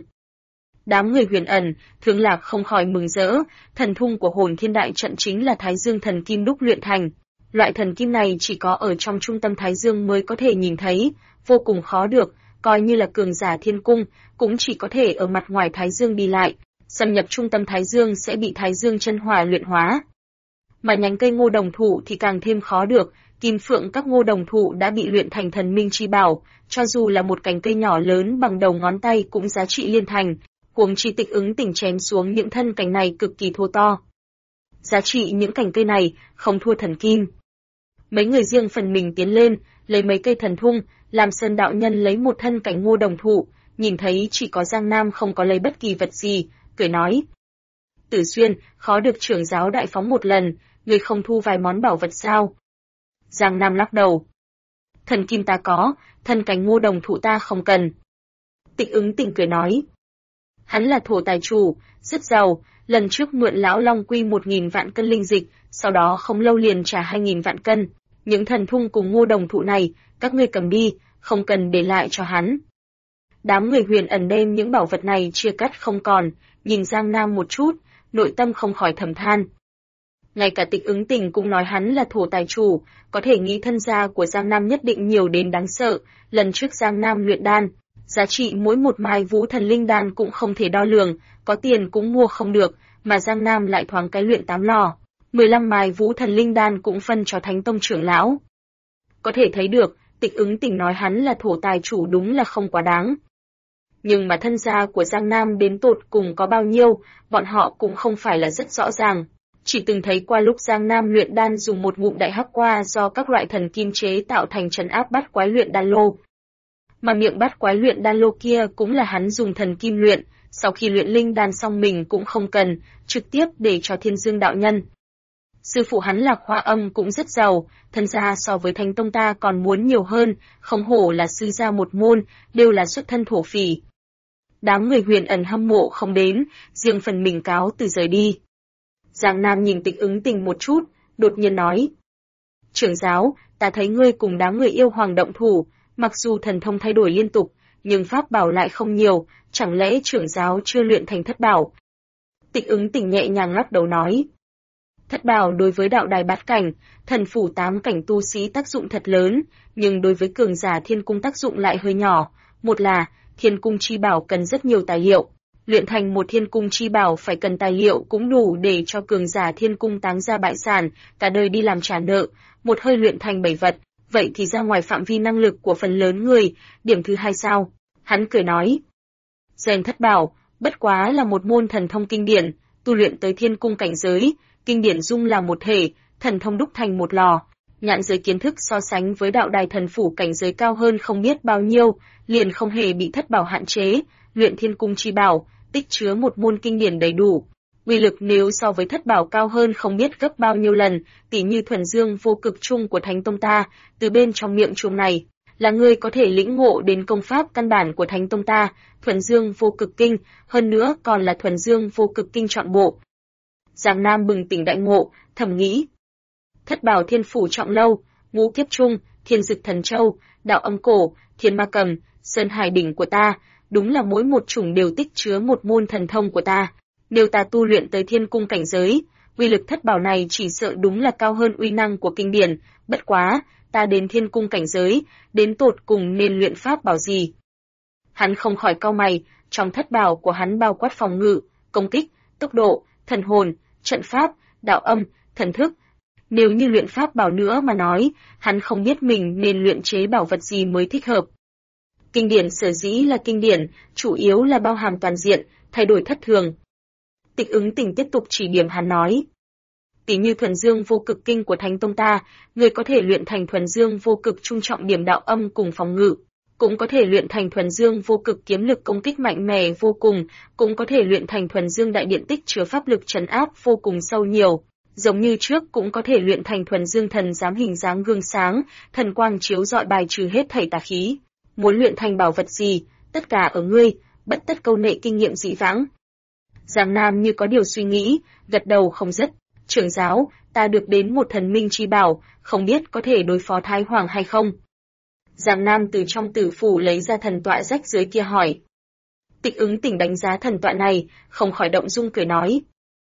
Đám người Huyền Ẩn, Thương Lạc không khỏi mừng rỡ, thần thung của Hồn Thiên Đại Trận chính là Thái Dương thần kim đúc luyện thành. Loại thần kim này chỉ có ở trong trung tâm Thái Dương mới có thể nhìn thấy, vô cùng khó được, coi như là cường giả thiên cung, cũng chỉ có thể ở mặt ngoài Thái Dương đi lại, xâm nhập trung tâm Thái Dương sẽ bị Thái Dương chân hỏa luyện hóa. Mà nhánh cây Ngô Đồng Thụ thì càng thêm khó được, kim phượng các Ngô Đồng Thụ đã bị luyện thành thần minh chi bảo, cho dù là một cành cây nhỏ lớn bằng đầu ngón tay cũng giá trị liên thành, huống chi Tịch Ứng Tình chém xuống những thân cành này cực kỳ thô to. Giá trị những cành cây này không thua thần kim. Mấy người riêng phần mình tiến lên, lấy mấy cây thần thung, làm Sơn đạo nhân lấy một thân cành Ngô Đồng Thụ, nhìn thấy chỉ có Giang Nam không có lấy bất kỳ vật gì, cười nói. Tử Xuyên, khó được trưởng giáo đại phóng một lần, người không thu vài món bảo vật sao? Giang Nam lắc đầu. Thần kim ta có, thân cành Ngô Đồng Thụ ta không cần. Tịch Ứng Tình cười nói. Hắn là thổ tài chủ, rất giàu, lần trước mượn lão Long Quy 1.000 vạn cân linh dịch, sau đó không lâu liền trả 2.000 vạn cân. Những thần thung cùng Ngô Đồng Thụ này, các ngươi cầm đi, không cần để lại cho hắn. Đám người Huyền Ẩn đem những bảo vật này chia cắt không còn, nhìn Giang Nam một chút, nội tâm không khỏi thầm than. Ngay cả Tịch Ứng Tình cũng nói hắn là thổ tài chủ, có thể nghĩ thân gia của Giang Nam nhất định nhiều đến đáng sợ. Lần trước Giang Nam luyện đan, giá trị mỗi một mai Vũ Thần Linh đan cũng không thể đo lường, có tiền cũng mua không được, mà Giang Nam lại thoáng cái luyện 8 lò, 15 mai Vũ Thần Linh đan cũng phân cho Thánh Tông trưởng lão. Có thể thấy được, Tịch Ứng Tình nói hắn là thổ tài chủ đúng là không quá đáng. Nhưng mà thân gia của Giang Nam đến tột cùng có bao nhiêu, bọn họ cũng không phải là rất rõ ràng. Chỉ từng thấy qua lúc Giang Nam luyện đan dùng một ngụm đại hắc qua do các loại thần kim chế tạo thành trấn áp bát quái luyện đan lô. Mà miệng bát quái luyện đan lô kia cũng là hắn dùng thần kim luyện, sau khi luyện linh đan xong mình cũng không cần, trực tiếp để cho Thiên Dương đạo nhân. Sư phụ hắn Lạc Hoa Âm cũng rất giàu, thân gia so với Thánh Tông ta còn muốn nhiều hơn, không hổ là sư gia một môn, đều là xuất thân thổ phỉ. Đám người Huyền Ẩn hâm mộ không đến, riêng phần mình cáo từ rời đi. Giang Nam nhìn Tịch Ứng Tình một chút, đột nhiên nói. Trưởng giáo, ta thấy ngươi cùng đám người yêu hoàng động thủ, mặc dù thần thông thay đổi liên tục, nhưng pháp bảo lại không nhiều, chẳng lẽ trưởng giáo chưa luyện thành thất bảo? Tịch Ứng Tình nhẹ nhàng lắc đầu nói. Thất bảo đối với đạo đài bát cảnh, thần phủ 8 cảnh tu sĩ tác dụng thật lớn, nhưng đối với cường giả thiên cung tác dụng lại hơi nhỏ. Một là, thiên cung chi bảo cần rất nhiều tài liệu. Luyện thành một thiên cung chi bảo phải cần tài liệu cũng đủ để cho cường giả thiên cung táng ra bại sản, cả đời đi làm trả nợ, một hơi luyện thành 7 vật, vậy thì ra ngoài phạm vi năng lực của phần lớn người. Điểm thứ hai sao? Hắn cười nói. Rèn thất bảo, bất quá là một môn thần thông kinh điển, tu luyện tới thiên cung cảnh giới, kinh điển dung là một thể, thần thông đúc thành một lò. nhãn giới kiến thức so sánh với đạo đài thần phủ cảnh giới cao hơn không biết bao nhiêu, liền không hề bị thất bảo hạn chế, luyện thiên cung chi bảo, tích chứa một môn kinh điển đầy đủ. Uy lực nếu so với thất bảo cao hơn không biết gấp bao nhiêu lần, tỉ như thuần dương vô cực chung của Thánh Tông ta, từ bên trong miệng chuông này, là ngươi có thể lĩnh ngộ đến công pháp căn bản của Thánh Tông ta, thuần dương vô cực kinh, hơn nữa còn là thuần dương vô cực kinh trọn bộ. Giang Nam bừng tỉnh đại ngộ, thầm nghĩ. Thất bảo thiên phủ trọng lâu, ngũ kiếp trung, thiên dực thần châu, đạo âm cổ, thiên ma cầm, sơn hải đỉnh của ta, đúng là mỗi một chủng đều tích chứa một môn thần thông của ta. Nếu ta tu luyện tới thiên cung cảnh giới, uy lực thất bảo này chỉ sợ đúng là cao hơn uy năng của kinh điển, bất quá, ta đến thiên cung cảnh giới, đến tột cùng nên luyện pháp bảo gì? Hắn không khỏi cau mày, trong thất bảo của hắn bao quát phòng ngự, công kích, tốc độ, thần hồn, trận pháp, đạo âm, thần thức. Nếu như luyện pháp bảo nữa mà nói, hắn không biết mình nên luyện chế bảo vật gì mới thích hợp. Kinh điển sở dĩ là kinh điển, chủ yếu là bao hàm toàn diện, thay đổi thất thường. Tịch Ứng Tình tiếp tục chỉ điểm hắn nói. Tỷ như thuần dương vô cực kinh của Thánh Tông ta, người có thể luyện thành thuần dương vô cực trung trọng điểm đạo âm cùng phòng ngự, cũng có thể luyện thành thuần dương vô cực kiếm lực công kích mạnh mẽ vô cùng, cũng có thể luyện thành thuần dương đại điện tích chứa pháp lực trấn áp vô cùng sâu nhiều. Giống như trước cũng có thể luyện thành thuần dương thần giám hình dáng gương sáng, thần quang chiếu rọi bài trừ hết thảy tà khí. Muốn luyện thành bảo vật gì, tất cả ở ngươi, bất tất câu nệ kinh nghiệm dị vãng. Giang Nam như có điều suy nghĩ, gật đầu không dứt. Trưởng giáo, ta được đến một thần minh chi bảo, không biết có thể đối phó Thái Hoàng hay không? Giang Nam từ trong tử phủ lấy ra thần tọa rách dưới kia hỏi. Tịch Ứng Tình đánh giá thần tọa này, không khỏi động dung cười nói.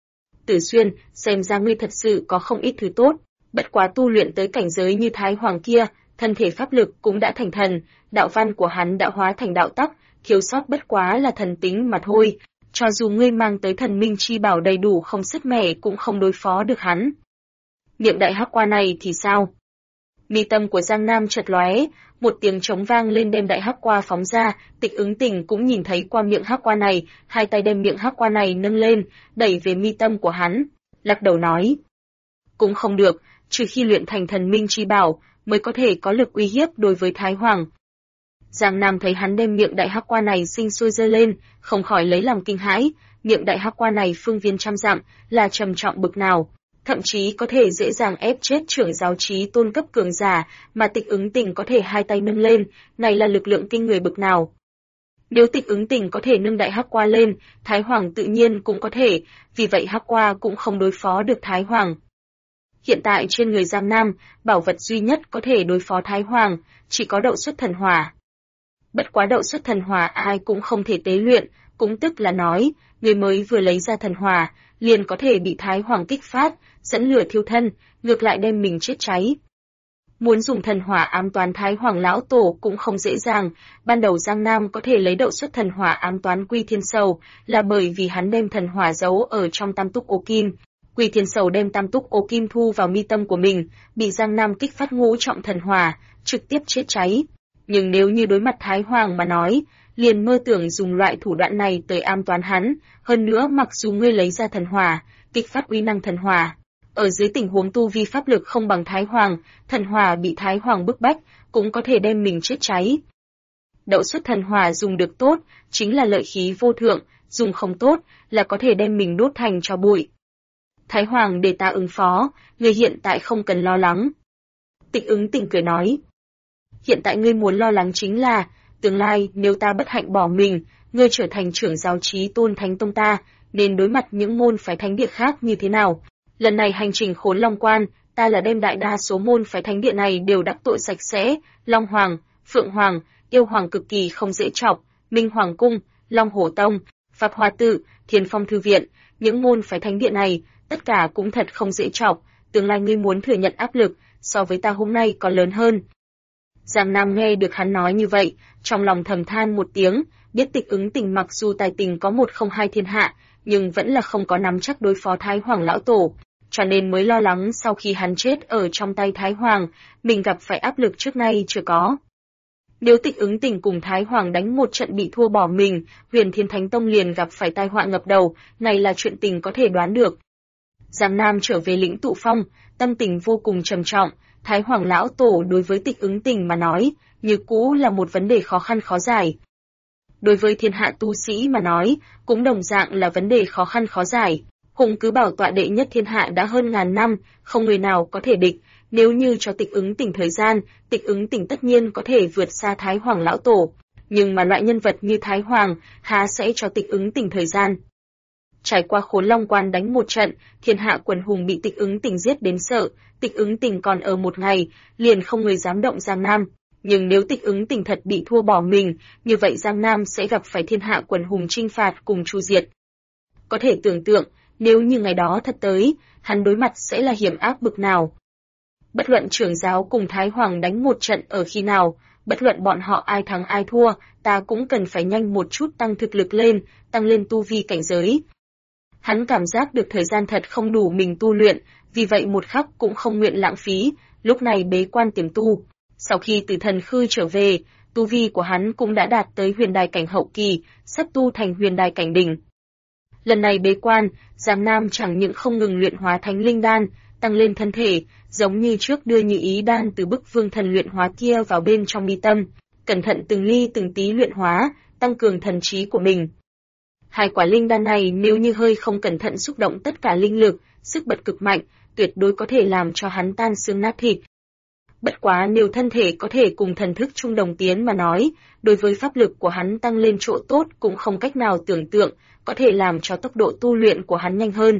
Tử Xuyên, xem ra ngươi thật sự có không ít thứ tốt, bất quá tu luyện tới cảnh giới như Thái Hoàng kia, thân thể pháp lực cũng đã thành thần, đạo văn của hắn đã hóa thành đạo tắc, thiếu sót bất quá là thần tính mà thôi. Cho dù ngươi mang tới thần minh chi bảo đầy đủ không sức mẻ cũng không đối phó được hắn. Miệng đại hắc qua này thì sao? Mi tâm của Giang Nam chợt lóe, một tiếng trống vang lên đem đại hắc qua phóng ra, Tịch Ứng Tình cũng nhìn thấy qua miệng hắc qua này, hai tay đem miệng hắc qua này nâng lên, đẩy về mi tâm của hắn, lắc đầu nói. Cũng không được, trừ khi luyện thành thần minh chi bảo, mới có thể có lực uy hiếp đối với Thái Hoàng. Giang Nam thấy hắn đem miệng đại hắc qua này sinh sôi giơ lên, không khỏi lấy làm kinh hãi, miệng đại hắc qua này phương viên trăm dặm, là trầm trọng bực nào, thậm chí có thể dễ dàng ép chết trưởng giáo chí tôn cấp cường giả, mà Tịch Ứng Tình có thể hai tay nâng lên, này là lực lượng kinh người bực nào. Nếu Tịch Ứng Tình có thể nâng đại hắc qua lên, Thái Hoàng tự nhiên cũng có thể, vì vậy hắc qua cũng không đối phó được Thái Hoàng. Hiện tại trên người Giang Nam, bảo vật duy nhất có thể đối phó Thái Hoàng, chỉ có đậu xuất thần hỏa. Bất quá đậu xuất thần hỏa ai cũng không thể tế luyện, cũng tức là nói, người mới vừa lấy ra thần hỏa, liền có thể bị Thái Hoàng kích phát, dẫn lửa thiêu thân, ngược lại đem mình chết cháy. Muốn dùng thần hỏa ám toán Thái Hoàng lão tổ cũng không dễ dàng, ban đầu Giang Nam có thể lấy đậu xuất thần hỏa ám toán Quy Thiên Sầu, là bởi vì hắn đem thần hỏa giấu ở trong tam túc ô kim. Quy Thiên Sầu đem tam túc ô kim thu vào mi tâm của mình, bị Giang Nam kích phát ngũ trọng thần hỏa, trực tiếp chết cháy. Nhưng nếu như đối mặt Thái Hoàng mà nói, liền mơ tưởng dùng loại thủ đoạn này tới ám toán hắn, hơn nữa mặc dù ngươi lấy ra thần hỏa, kích phát uy năng thần hỏa, ở dưới tình huống tu vi pháp lực không bằng Thái Hoàng, thần hỏa bị Thái Hoàng bức bách, cũng có thể đem mình chết cháy. Đậu xuất thần hỏa dùng được tốt, chính là lợi khí vô thượng, dùng không tốt, là có thể đem mình đốt thành tro bụi. Thái Hoàng để ta ứng phó, ngươi hiện tại không cần lo lắng. Tịch Ứng Tình cười nói. Hiện tại ngươi muốn lo lắng chính là, tương lai nếu ta bất hạnh bỏ mình, ngươi trở thành trưởng giáo chí tôn Thánh Tông ta, nên đối mặt những môn phái thánh địa khác như thế nào? Lần này hành trình Khốn Long Quan, ta là đem đại đa số môn phái thánh địa này đều đắc tội sạch sẽ, Long Hoàng, Phượng Hoàng, Yêu Hoàng cực kỳ không dễ chọc, Minh Hoàng Cung, Long Hổ Tông, Pháp Hoa Tự, Thiên Phong Thư Viện, những môn phái thánh địa này, tất cả cũng thật không dễ chọc, tương lai ngươi muốn thừa nhận áp lực, so với ta hôm nay còn lớn hơn. Giang Nam nghe được hắn nói như vậy, trong lòng thầm than một tiếng, biết Tịch Ứng Tình mặc dù tài tình có 102 thiên hạ, nhưng vẫn là không có nắm chắc đối phó Thái Hoàng lão tổ, cho nên mới lo lắng sau khi hắn chết ở trong tay Thái Hoàng, mình gặp phải áp lực trước nay chưa có. Nếu Tịch Ứng Tình cùng Thái Hoàng đánh một trận bị thua bỏ mình, Huyền Thiên Thánh Tông liền gặp phải tai họa ngập đầu, này là chuyện tình có thể đoán được. Giang Nam trở về lĩnh Tụ Phong, tâm tình vô cùng trầm trọng, Thái Hoàng lão tổ đối với Tịch Ứng Tình mà nói, như cũ là một vấn đề khó khăn khó giải. Đối với thiên hạ tu sĩ mà nói, cũng đồng dạng là vấn đề khó khăn khó giải. Hùng cứ bảo tọa đệ nhất thiên hạ đã hơn ngàn năm, không người nào có thể địch, nếu như cho Tịch Ứng Tình thời gian, Tịch Ứng Tình tất nhiên có thể vượt xa Thái Hoàng lão tổ, nhưng mà loại nhân vật như Thái Hoàng, há sẽ cho Tịch Ứng Tình thời gian. Trải qua Khốn Long Quan đánh một trận, thiên hạ quần hùng bị Tịch Ứng Tình giết đến sợ, Tịch Ứng Tình còn ở một ngày, liền không người dám động Giang Nam. Nhưng nếu Tịch Ứng Tình thật bị thua bỏ mình, như vậy Giang Nam sẽ gặp phải thiên hạ quần hùng chinh phạt cùng chu diệt. Có thể tưởng tượng, nếu như ngày đó thật tới, hắn đối mặt sẽ là hiểm ác bực nào. Bất luận trưởng giáo cùng Thái Hoàng đánh một trận ở khi nào, bất luận bọn họ ai thắng ai thua, ta cũng cần phải nhanh một chút tăng thực lực lên, tăng lên tu vi cảnh giới. Hắn cảm giác được thời gian thật không đủ mình tu luyện, vì vậy một khắc cũng không nguyện lãng phí, lúc này bế quan tiềm tu. Sau khi từ thần khư trở về, tu vi của hắn cũng đã đạt tới huyền đài cảnh hậu kỳ, sắp tu thành huyền đài cảnh đỉnh. Lần này bế quan, Giang Nam chẳng những không ngừng luyện hóa thánh linh đan, tăng lên thân thể, giống như trước đưa Như Ý đan từ bức vương thần luyện hóa kia vào bên trong mi tâm, cẩn thận từng ly từng tí luyện hóa, tăng cường thần trí của mình. Hai quả linh đan này nếu như hơi không cẩn thận xúc động tất cả linh lực, sức bật cực mạnh, tuyệt đối có thể làm cho hắn tan xương nát thịt. Bất quá nếu thân thể có thể cùng thần thức chung đồng tiến mà nói, đối với pháp lực của hắn tăng lên chỗ tốt cũng không cách nào tưởng tượng, có thể làm cho tốc độ tu luyện của hắn nhanh hơn.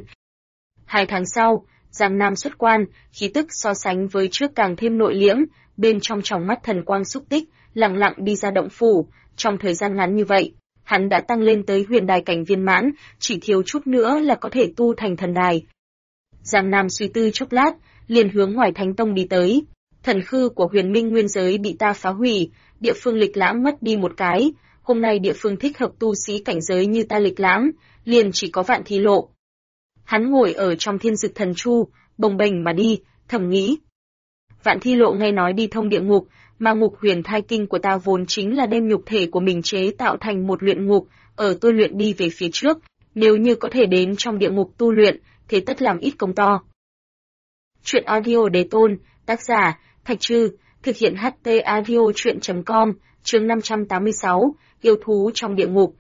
2 tháng sau, Giang Nam xuất quan, khí tức so sánh với trước càng thêm nội liễm, bên trong tròng mắt thần quang xúc tích, lặng lặng đi ra động phủ, trong thời gian ngắn như vậy, hắn đã tăng lên tới huyền đài cảnh viên mãn, chỉ thiếu chút nữa là có thể tu thành thần đài. Giang Nam suy tư chốc lát, liền hướng ngoài Thánh Tông đi tới. Thần khư của Huyền Minh nguyên giới bị ta phá hủy, địa phương lịch lãm mất đi một cái, hôm nay địa phương thích hợp tu sĩ cảnh giới như ta lịch lãm, liền chỉ có Vạn Thi Lộ. Hắn ngồi ở trong Thiên Dực Thần Chu, bồng bềnh mà đi, thầm nghĩ. Vạn Thi Lộ nghe nói đi thông địa ngục, mà ngục huyền thai kinh của ta vốn chính là đem nhục thể của mình chế tạo thành một luyện ngục, ở tôi luyện đi về phía trước, nếu như có thể đến trong địa ngục tu luyện, thế tất làm ít công to. Chuyện audio đề tôn, tác giả, Thạch Trư, thực hiện HT audio chuyện.com, chương 586, yêu thú trong địa ngục.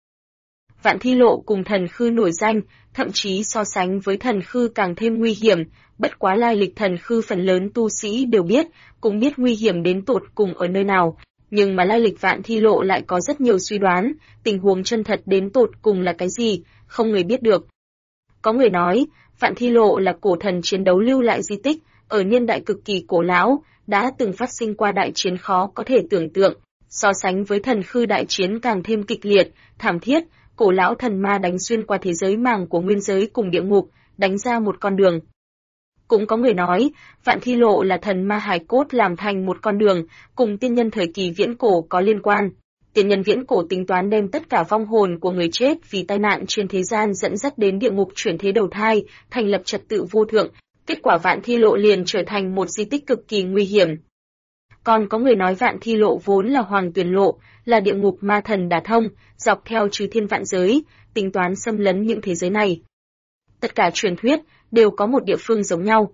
Vạn Thi Lộ cùng thần khư nổi danh, thậm chí so sánh với thần khư càng thêm nguy hiểm, bất quá lai lịch thần khư phần lớn tu sĩ đều biết, cũng biết nguy hiểm đến tột cùng ở nơi nào, nhưng mà lai lịch Vạn Thi Lộ lại có rất nhiều suy đoán, tình huống chân thật đến tột cùng là cái gì, không người biết được. Có người nói, Vạn Thi Lộ là cổ thần chiến đấu lưu lại di tích, ở niên đại cực kỳ cổ lão, đã từng phát sinh qua đại chiến khó có thể tưởng tượng, so sánh với thần khư đại chiến càng thêm kịch liệt, thảm thiết, cổ lão thần ma đánh xuyên qua thế giới màng của nguyên giới cùng địa ngục, đánh ra một con đường. Cũng có người nói, Vạn Thi Lộ là thần ma hài cốt làm thành một con đường, cùng tiên nhân thời kỳ viễn cổ có liên quan. Tiên nhân viễn cổ tính toán đem tất cả vong hồn của người chết vì tai nạn trên thế gian dẫn dắt đến địa ngục chuyển thế đầu thai, thành lập trật tự vô thượng. Kết quả Vạn Thi Lộ liền trở thành một di tích cực kỳ nguy hiểm. Còn có người nói Vạn Thi Lộ vốn là Hoàng Tuyền Lộ, là địa ngục ma thần đả thông, dọc theo chư thiên vạn giới, tính toán xâm lấn những thế giới này. Tất cả truyền thuyết đều có một địa phương giống nhau.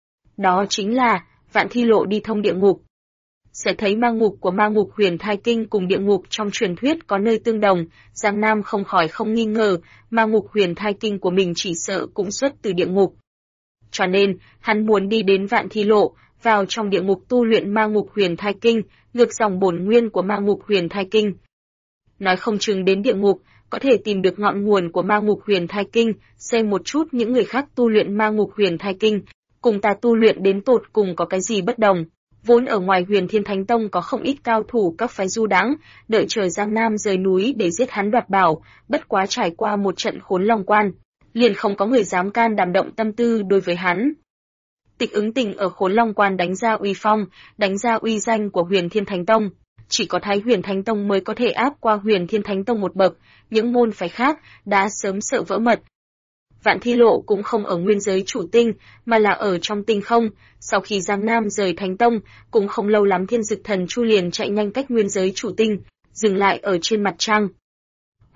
Đó chính là Vạn Thi Lộ đi thông địa ngục. Sẽ thấy ma ngục của ma ngục huyền thai kinh cùng địa ngục trong truyền thuyết có nơi tương đồng, Giang Nam không khỏi không nghi ngờ, ma ngục huyền thai kinh của mình chỉ sợ cũng xuất từ địa ngục. Cho nên, hắn muốn đi đến Vạn Thi Lộ, vào trong địa ngục tu luyện ma ngục huyền thai kinh, ngược dòng bổn nguyên của ma ngục huyền thai kinh. Nói không chừng đến địa ngục, có thể tìm được ngọn nguồn của ma ngục huyền thai kinh, xem một chút những người khác tu luyện ma ngục huyền thai kinh, cùng ta tu luyện đến tột cùng có cái gì bất đồng. Vốn ở ngoài Huyền Thiên Thánh Tông có không ít cao thủ các phái du đãng, đợi chờ Giang Nam rời núi để giết hắn đoạt bảo, bất quá trải qua một trận Khốn Long Quan, liền không có người dám can đảm động tâm tư đối với hắn. Tịch Ứng Tình ở Khốn Long Quan đánh ra uy phong, đánh ra uy danh của Huyền Thiên Thánh Tông, chỉ có Thái Huyền Thánh Tông mới có thể áp qua Huyền Thiên Thánh Tông một bậc, những môn phái khác đã sớm sợ vỡ mật. Vạn Thi Lộ cũng không ở nguyên giới chủ tinh, mà là ở trong tinh không, sau khi Giang Nam rời Thánh Tông, cũng không lâu lắm Thiên Dực Thần Chu liền chạy nhanh cách nguyên giới chủ tinh, dừng lại ở trên mặt trăng.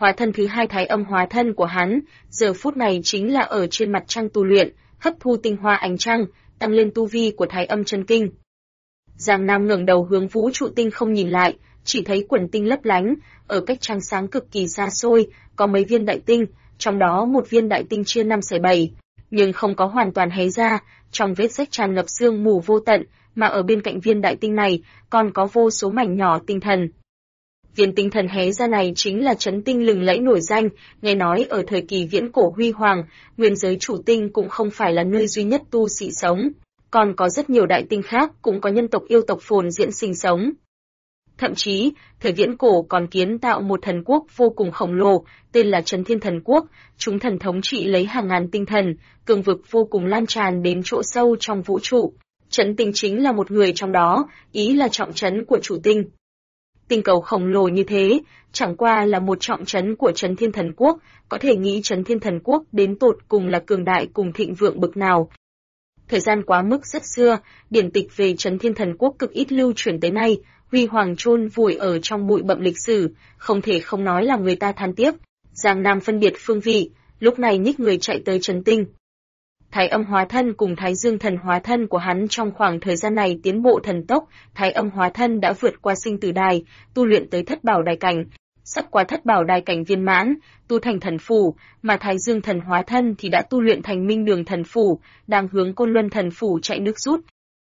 Hóa thân thứ hai thái âm hóa thân của hắn, giờ phút này chính là ở trên mặt trăng tu luyện, hấp thu tinh hoa ánh trăng, tăng lên tu vi của thái âm chân kinh. Giang Nam ngẩng đầu hướng vũ trụ tinh không nhìn lại, chỉ thấy quần tinh lấp lánh, ở cách trăng sáng cực kỳ xa xôi, có mấy viên đại tinh, trong đó một viên đại tinh chia 5/7, nhưng không có hoàn toàn hé ra, trong vết rách tràn ngập sương mù vô tận, mà ở bên cạnh viên đại tinh này còn có vô số mảnh nhỏ tinh thần. Viên tinh thần hé ra này chính là chấn tinh lừng lẫy nổi danh, nghe nói ở thời kỳ viễn cổ huy hoàng, nguyên giới chủ tinh cũng không phải là nơi duy nhất tu sĩ sống, còn có rất nhiều đại tinh khác cũng có nhân tộc yêu tộc phồn diễn sinh sống. Thậm chí, thời viễn cổ còn kiến tạo một thần quốc vô cùng khổng lồ, tên là Trấn Thiên Thần Quốc, chúng thần thống trị lấy hàng ngàn tinh thần, cường vực vô cùng lan tràn đến chỗ sâu trong vũ trụ. Trấn Tinh chính là một người trong đó, ý là trọng trấn của chủ tinh. Tinh cầu khổng lồ như thế, chẳng qua là một trọng trấn của Trấn Thiên Thần Quốc, có thể nghĩ Trấn Thiên Thần Quốc đến tột cùng là cường đại cùng thịnh vượng bực nào. Thời gian quá mức rất xưa, điển tịch về Trấn Thiên Thần Quốc cực ít lưu truyền tới nay, huy hoàng chôn vùi ở trong bụi bặm lịch sử, không thể không nói là người ta than tiếc. Giang Nam phân biệt phương vị, lúc này nhích người chạy tới Trấn Tinh. Thái âm hóa thân cùng Thái Dương thần hóa thân của hắn trong khoảng thời gian này tiến bộ thần tốc, Thái âm hóa thân đã vượt qua sinh tử đài, tu luyện tới thất bảo đài cảnh, sắp qua thất bảo đài cảnh viên mãn, tu thành thần phủ, mà Thái Dương thần hóa thân thì đã tu luyện thành Minh Đường thần phủ, đang hướng Côn Luân thần phủ chạy nước rút.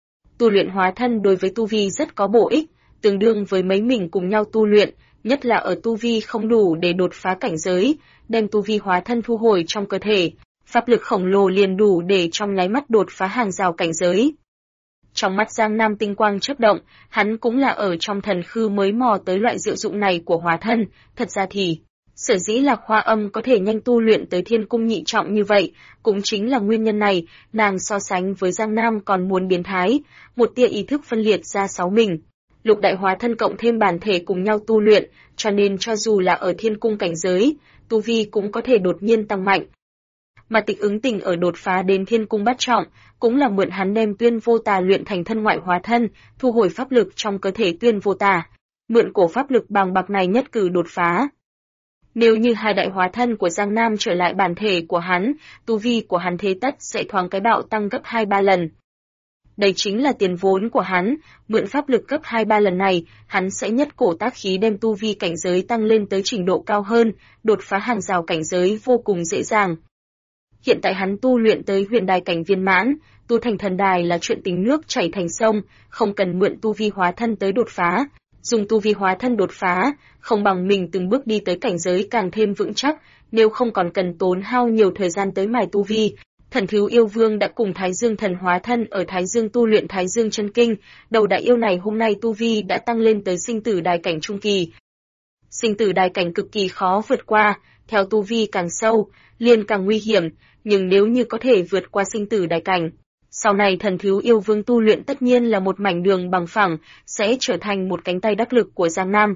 Tu luyện hóa thân đối với tu vi rất có bổ ích, tương đương với mấy mình cùng nhau tu luyện, nhất là ở tu vi không đủ để đột phá cảnh giới, đem tu vi hóa thân thu hồi trong cơ thể, pháp lực khổng lồ liền đủ để trong nháy mắt đột phá hàng rào cảnh giới. Trong mắt Giang Nam tinh quang chớp động, hắn cũng là ở trong thần khư mới mò tới loại diệu dụng này của hóa thân, thật ra thì, sở dĩ Lạc Hoa Âm có thể nhanh tu luyện tới thiên cung nhị trọng như vậy, cũng chính là nguyên nhân này, nàng so sánh với Giang Nam còn muốn biến thái, một tia ý thức phân liệt ra 6 mình. Lục đại hóa thân cộng thêm bản thể cùng nhau tu luyện, cho nên cho dù là ở thiên cung cảnh giới, tu vi cũng có thể đột nhiên tăng mạnh. Mà Tịch Ứng Tình ở đột phá đến thiên cung bát trọng, cũng là mượn hắn đem Tuyên Vô Tà luyện thành thân ngoại hóa thân, thu hồi pháp lực trong cơ thể Tuyên Vô Tà, mượn cổ pháp lực bàng bạc này nhất cử đột phá. Nếu như hai đại hóa thân của Giang Nam trở lại bản thể của hắn, tu vi của hắn thế tất sẽ thoáng cái bạo tăng gấp 2-3 lần. Đây chính là tiền vốn của hắn, mượn pháp lực gấp 2-3 lần này, hắn sẽ nhất cổ tác khí đem tu vi cảnh giới tăng lên tới trình độ cao hơn, đột phá hàng rào cảnh giới vô cùng dễ dàng. Hiện tại hắn tu luyện tới huyền đài cảnh viên mãn, tu thành thần đài là chuyện tính nước chảy thành sông, không cần mượn tu vi hóa thân tới đột phá. Dùng tu vi hóa thân đột phá, không bằng mình từng bước đi tới cảnh giới càng thêm vững chắc, nếu không còn cần tốn hao nhiều thời gian tới mài tu vi. Thần Thiếu Yêu Vương đã cùng Thái Dương thần hóa thân ở Thái Dương tu luyện Thái Dương chân kinh, đầu đại yêu này hôm nay tu vi đã tăng lên tới sinh tử đài cảnh trung kỳ. Sinh tử đài cảnh cực kỳ khó vượt qua, theo tu vi càng sâu, liền càng nguy hiểm, nhưng nếu như có thể vượt qua sinh tử đài cảnh, sau này Thần Thiếu Yêu Vương tu luyện tất nhiên là một mảnh đường bằng phẳng, sẽ trở thành một cánh tay đắc lực của Giang Nam.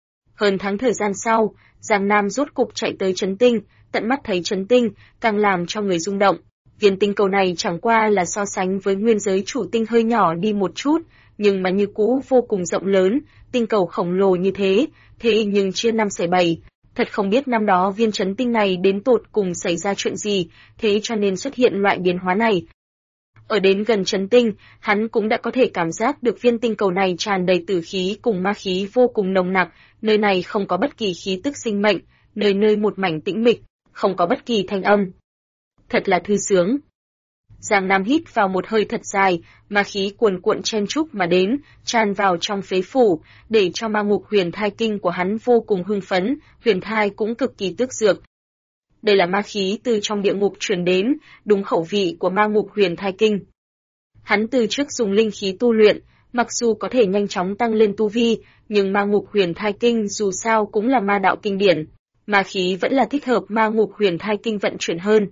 Hơn tháng thời gian sau, Giang Nam rốt cục chạy tới Trấn Tinh, tận mắt thấy Trấn Tinh, càng làm cho người rung động. Viên tinh cầu này chẳng qua là so sánh với nguyên giới chủ tinh hơi nhỏ đi một chút, nhưng mà như cũ vô cùng rộng lớn, tinh cầu khổng lồ như thế, thế nhưng chia 5/7. Thật không biết năm đó viên Trấn Tinh này đến tột cùng xảy ra chuyện gì, thế cho nên xuất hiện loại biến hóa này. Ở đến gần Trấn Tinh, hắn cũng đã có thể cảm giác được viên tinh cầu này tràn đầy tử khí cùng ma khí vô cùng nồng nặc, nơi này không có bất kỳ khí tức sinh mệnh, nơi nơi một mảnh tĩnh mịch, không có bất kỳ thanh âm. Thật là thư sướng. Giang Nam hít vào một hơi thật dài, ma khí cuồn cuộn chen chúc mà đến, tràn vào trong phế phủ, để cho ma ngục huyền thai kinh của hắn vô cùng hưng phấn, huyền thai cũng cực kỳ tức dược. Đây là ma khí từ trong địa ngục truyền đến, đúng khẩu vị của ma ngục huyền thai kinh. Hắn từ trước dùng linh khí tu luyện, mặc dù có thể nhanh chóng tăng lên tu vi, nhưng ma ngục huyền thai kinh dù sao cũng là ma đạo kinh điển, ma khí vẫn là thích hợp ma ngục huyền thai kinh vận chuyển hơn.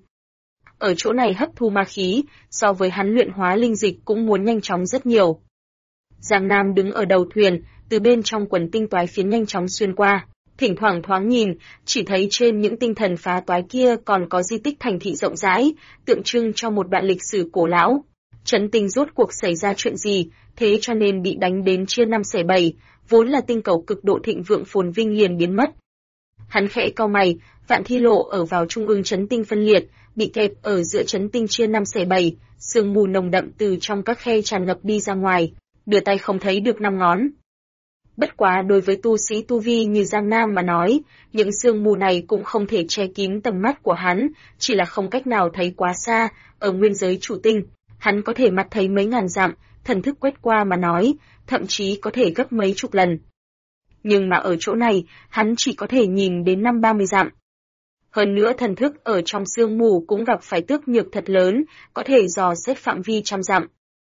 Ở chỗ này hấp thu ma khí, so với hắn luyện hóa linh dịch cũng muốn nhanh chóng rất nhiều. Giang Nam đứng ở đầu thuyền, từ bên trong quần tinh toái phiến nhanh chóng xuyên qua, thỉnh thoảng thoáng nhìn, chỉ thấy trên những tinh thần phá toái kia còn có di tích thành thị rộng rãi, tượng trưng cho một đoạn lịch sử cổ lão. Trấn Tinh rốt cuộc xảy ra chuyện gì, thế cho nên bị đánh đến chia 5/7, vốn là tinh cầu cực độ thịnh vượng phồn vinh liền biến mất. Hắn khẽ cau mày, Vạn Thi Lộ ở vào trung ương chấn tinh phân liệt, bị kẹp ở giữa chấn tinh chia 5/7, sương mù nồng đậm từ trong các khe tràn ngập đi ra ngoài, đưa tay không thấy được 5 ngón. Bất quá đối với tu sĩ tu vi như Giang Nam mà nói, những sương mù này cũng không thể che kín tầm mắt của hắn, chỉ là không cách nào thấy quá xa, ở nguyên giới chủ tinh, hắn có thể mặt thấy mấy ngàn dặm, thần thức quét qua mà nói, thậm chí có thể gấp mấy chục lần. Nhưng mà ở chỗ này, hắn chỉ có thể nhìn đến 50-30 dặm. Hơn nữa thần thức ở trong sương mù cũng gặp phải tước nhược thật lớn, có thể dò xét phạm vi trăm dặm.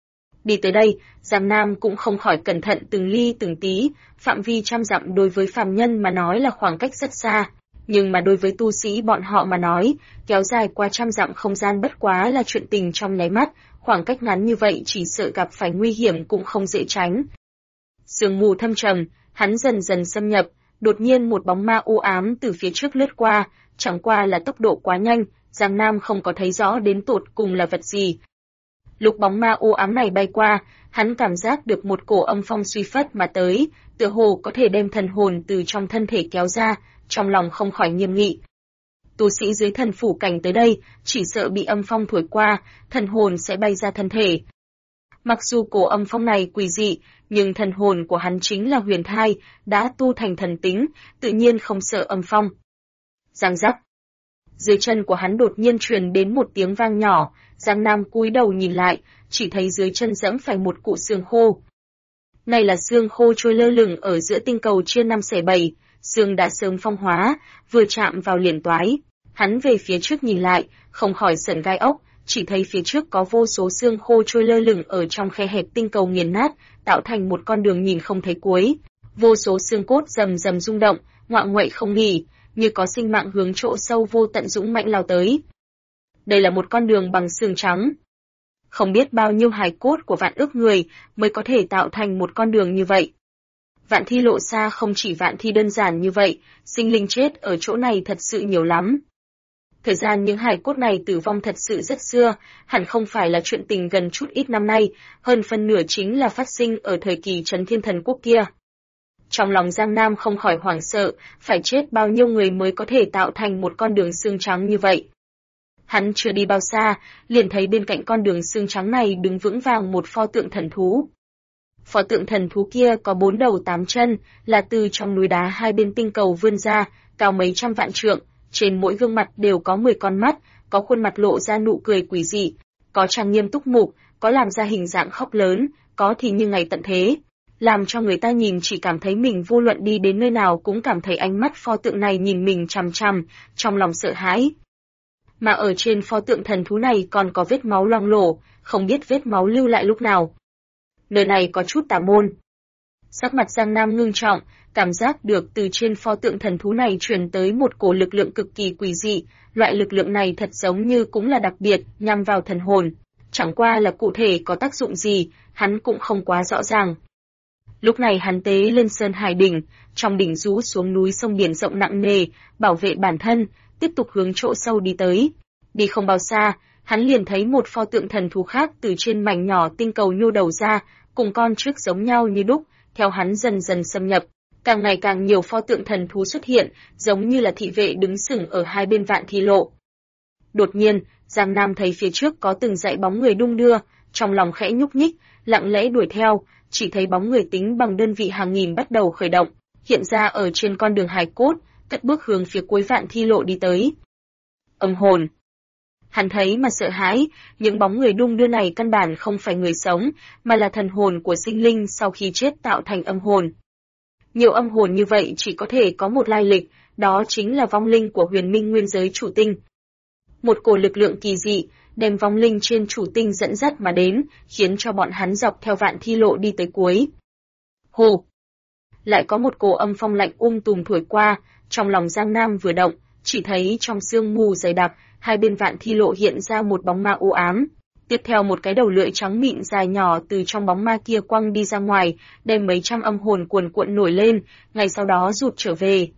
Đi tới đây, Giang Nam cũng không khỏi cẩn thận từng ly từng tí, phạm vi trăm dặm đối với phàm nhân mà nói là khoảng cách rất xa, nhưng mà đối với tu sĩ bọn họ mà nói, kéo dài qua trăm dặm không gian bất quá là chuyện tình trong nháy mắt, khoảng cách ngắn như vậy chỉ sợ gặp phải nguy hiểm cũng không dễ tránh. Sương mù thâm trầm, hắn dần dần xâm nhập, đột nhiên một bóng ma u ám từ phía trước lướt qua, chẳng qua là tốc độ quá nhanh, Giang Nam không có thấy rõ đến tột cùng là vật gì. Lúc bóng ma u ám này bay qua, hắn cảm giác được một cổ âm phong suy phất mà tới, tựa hồ có thể đem thần hồn từ trong thân thể kéo ra, trong lòng không khỏi nghiêm nghị. Tu sĩ dưới thần phủ cảnh tới đây, chỉ sợ bị âm phong thổi qua, thần hồn sẽ bay ra thân thể. Mặc dù cổ âm phong này quỷ dị, nhưng thần hồn của hắn chính là huyền thai, đã tu thành thần tính, tự nhiên không sợ âm phong. Giang giác. Dưới chân của hắn đột nhiên truyền đến một tiếng vang nhỏ, Giang Nam cúi đầu nhìn lại, chỉ thấy dưới chân giẫm phải một cụ xương khô. Này là xương khô trôi lơ lửng ở giữa tinh cầu chia 5/7, xương đã sớm phong hóa, vừa chạm vào liền toái. Hắn về phía trước nhìn lại, không khỏi sởn gai ốc, chỉ thấy phía trước có vô số xương khô trôi lơ lửng ở trong khe hẹp tinh cầu nghiền nát, tạo thành một con đường nhìn không thấy cuối. Vô số xương cốt rầm rầm rung động, ngoạng nguậy không nghỉ, như có sinh mạng hướng chỗ sâu vô tận dũng mãnh lao tới. Đây là một con đường bằng xương trắng. Không biết bao nhiêu hài cốt của vạn ức người mới có thể tạo thành một con đường như vậy. Vạn Thi Lộ xa không chỉ Vạn Thi đơn giản như vậy, sinh linh chết ở chỗ này thật sự nhiều lắm. Thời gian những hài cốt này tử vong thật sự rất xưa, hẳn không phải là chuyện tình gần chút ít năm nay, hơn phân nửa chính là phát sinh ở thời kỳ Trấn Thiên Thần Quốc kia. Trong lòng Giang Nam không khỏi hoảng sợ, phải chết bao nhiêu người mới có thể tạo thành một con đường xương trắng như vậy. Hắn chưa đi bao xa, liền thấy bên cạnh con đường xương trắng này đứng vững vàng một pho tượng thần thú. Pho tượng thần thú kia có 4 đầu 8 chân, là từ trong núi đá hai bên tinh cầu vươn ra, cao mấy trăm vạn trượng, trên mỗi gương mặt đều có 10 con mắt, có khuôn mặt lộ ra nụ cười quỷ dị, có trang nghiêm túc mục, có làm ra hình dạng khóc lớn, có thì như ngày tận thế. Làm cho người ta nhìn chỉ cảm thấy mình vô luận đi đến nơi nào cũng cảm thấy ánh mắt pho tượng này nhìn mình chằm chằm, trong lòng sợ hãi. Mà ở trên pho tượng thần thú này còn có vết máu loang lổ, không biết vết máu lưu lại lúc nào. Nơi này có chút tà môn. Sắc mặt Giang Nam ngưng trọng, cảm giác được từ trên pho tượng thần thú này truyền tới một cổ lực lượng cực kỳ quỷ dị, loại lực lượng này thật giống như cũng là đặc biệt, nhằm vào thần hồn. Chẳng qua là cụ thể có tác dụng gì, hắn cũng không quá rõ ràng. Lúc này hắn tế lên Sơn Hải đỉnh, trong đỉnh rũ xuống núi sông biển rộng nặng nề, bảo vệ bản thân, tiếp tục hướng chỗ sâu đi tới. Đi không bao xa, hắn liền thấy một pho tượng thần thú khác từ trên mảnh nhỏ tinh cầu nhô đầu ra, cùng con trước giống nhau như đúc, theo hắn dần dần xâm nhập. Càng ngày càng nhiều pho tượng thần thú xuất hiện, giống như là thị vệ đứng sừng ở hai bên Vạn Thi Lộ. Đột nhiên, Giang Nam thấy phía trước có từng dãy bóng người đung đưa, trong lòng khẽ nhúc nhích, lặng lẽ đuổi theo, chỉ thấy bóng người tính bằng đơn vị hàng nghìn bắt đầu khởi động, hiện ra ở trên con đường hài cốt, cất bước hướng phía cuối Vạn Thi Lộ đi tới. Âm hồn. Hắn thấy mà sợ hãi, những bóng người đung đưa này căn bản không phải người sống, mà là thần hồn của sinh linh sau khi chết tạo thành âm hồn. Nhiều âm hồn như vậy chỉ có thể có một lai lịch, đó chính là vong linh của huyền minh nguyên giới chủ tinh. Một cổ lực lượng kỳ dị, đem vong linh trên chủ tinh dẫn dắt mà đến, khiến cho bọn hắn dọc theo Vạn Thi Lộ đi tới cuối. Hồ! Lại có một cổ âm phong lạnh tùm thổi qua, trong lòng Giang Nam vừa động, chỉ thấy trong sương mù dày đặc, hai bên Vạn Thi Lộ hiện ra một bóng ma u ám. Tiếp theo một cái đầu lưỡi trắng mịn dài nhỏ từ trong bóng ma kia quăng đi ra ngoài, đem mấy trăm âm hồn cuồn cuộn nổi lên, ngay sau đó rụt trở về.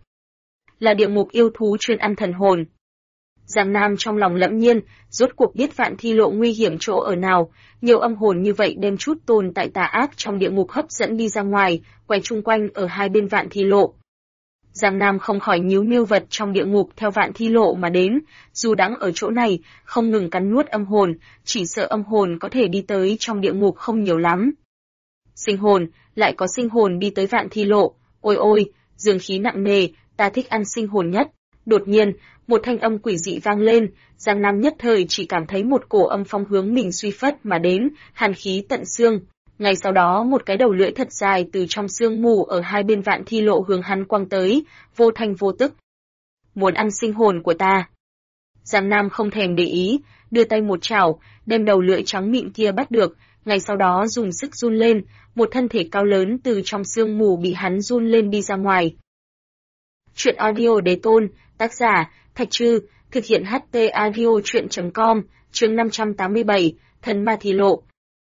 Là địa ngục yêu thú chuyên ăn thần hồn. Giang Nam trong lòng lẫm nhiên, rốt cuộc biết Vạn Thi Lộ nguy hiểm chỗ ở nào, nhiều âm hồn như vậy đem chút tồn tại tà ác trong địa ngục hấp dẫn đi ra ngoài, quay chung quanh ở hai bên Vạn Thi Lộ. Giang Nam không khỏi nhíu miêu vật trong địa ngục theo vạn thi lộ mà đến, dù đang ở chỗ này, không ngừng cắn nuốt âm hồn, chỉ sợ âm hồn có thể đi tới trong địa ngục không nhiều lắm. Sinh hồn, lại có sinh hồn đi tới vạn thi lộ, ôi ôi, dương khí nặng nề, ta thích ăn sinh hồn nhất. Đột nhiên, một thanh âm quỷ dị vang lên, Giang Nam nhất thời chỉ cảm thấy một cổ âm phong hướng mình suy phất mà đến, hàn khí tận xương. Ngay sau đó một cái đầu lưỡi thật dài từ trong sương mù ở hai bên vạn thi lộ hướng hắn quăng tới, vô thanh vô tức. Muốn ăn sinh hồn của ta. Giang Nam không thèm để ý, đưa tay một chảo, đem đầu lưỡi trắng mịn kia bắt được, ngay sau đó dùng sức run lên, một thân thể cao lớn từ trong sương mù bị hắn run lên đi ra ngoài. Chuyện audio Đế Tôn, tác giả, Thạch Trư, thực hiện HT audio chuyện.com, chương 587, Thần Ma Thi Lộ.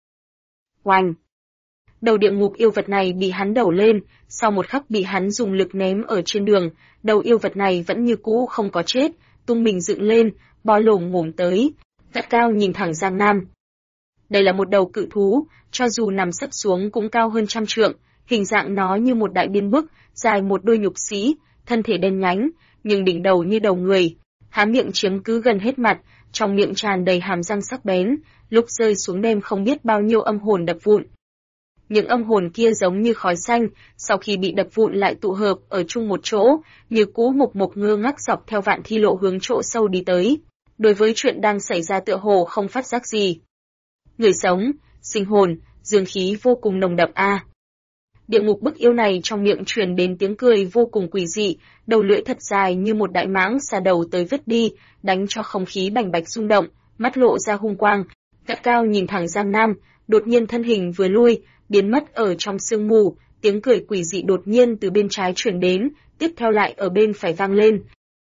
Oanh! Đầu địa ngục yêu vật này bị hắn đẩu lên, sau một khắc bị hắn dùng lực ném ở trên đường, đầu yêu vật này vẫn như cũ không có chết, tung mình dựng lên, bò lồm ngổm tới, gắt cao nhìn thẳng Giang Nam. Đây là một đầu cự thú, cho dù nằm sấp xuống cũng cao hơn 100 trượng, hình dạng nó như một đại biên bức, dài một đôi nhục sĩ, thân thể đen nhánh, nhưng đỉnh đầu như đầu người, há miệng chiếm cứ gần hết mặt, trong miệng tràn đầy hàm răng sắc bén, lúc rơi xuống đem không biết bao nhiêu âm hồn đập vụn. Những âm hồn kia giống như khói xanh, sau khi bị đập vụn lại tụ hợp ở chung một chỗ, như cú mục mục ngơ ngác dọc theo vạn thi lộ hướng chỗ sâu đi tới. Đối với chuyện đang xảy ra tựa hồ không phát giác gì. Người sống, sinh hồn, dương khí vô cùng nồng đậm a. Địa ngục bức yêu này trong miệng truyền đến tiếng cười vô cùng quỷ dị, đầu lưỡi thật dài như một đại mãng xà đầu tới vứt đi, đánh cho không khí bành bạch rung động, mắt lộ ra hung quang, gắt cao nhìn thẳng Giang Nam, đột nhiên thân hình vừa lui, biến mất ở trong sương mù, tiếng cười quỷ dị đột nhiên từ bên trái truyền đến, tiếp theo lại ở bên phải vang lên.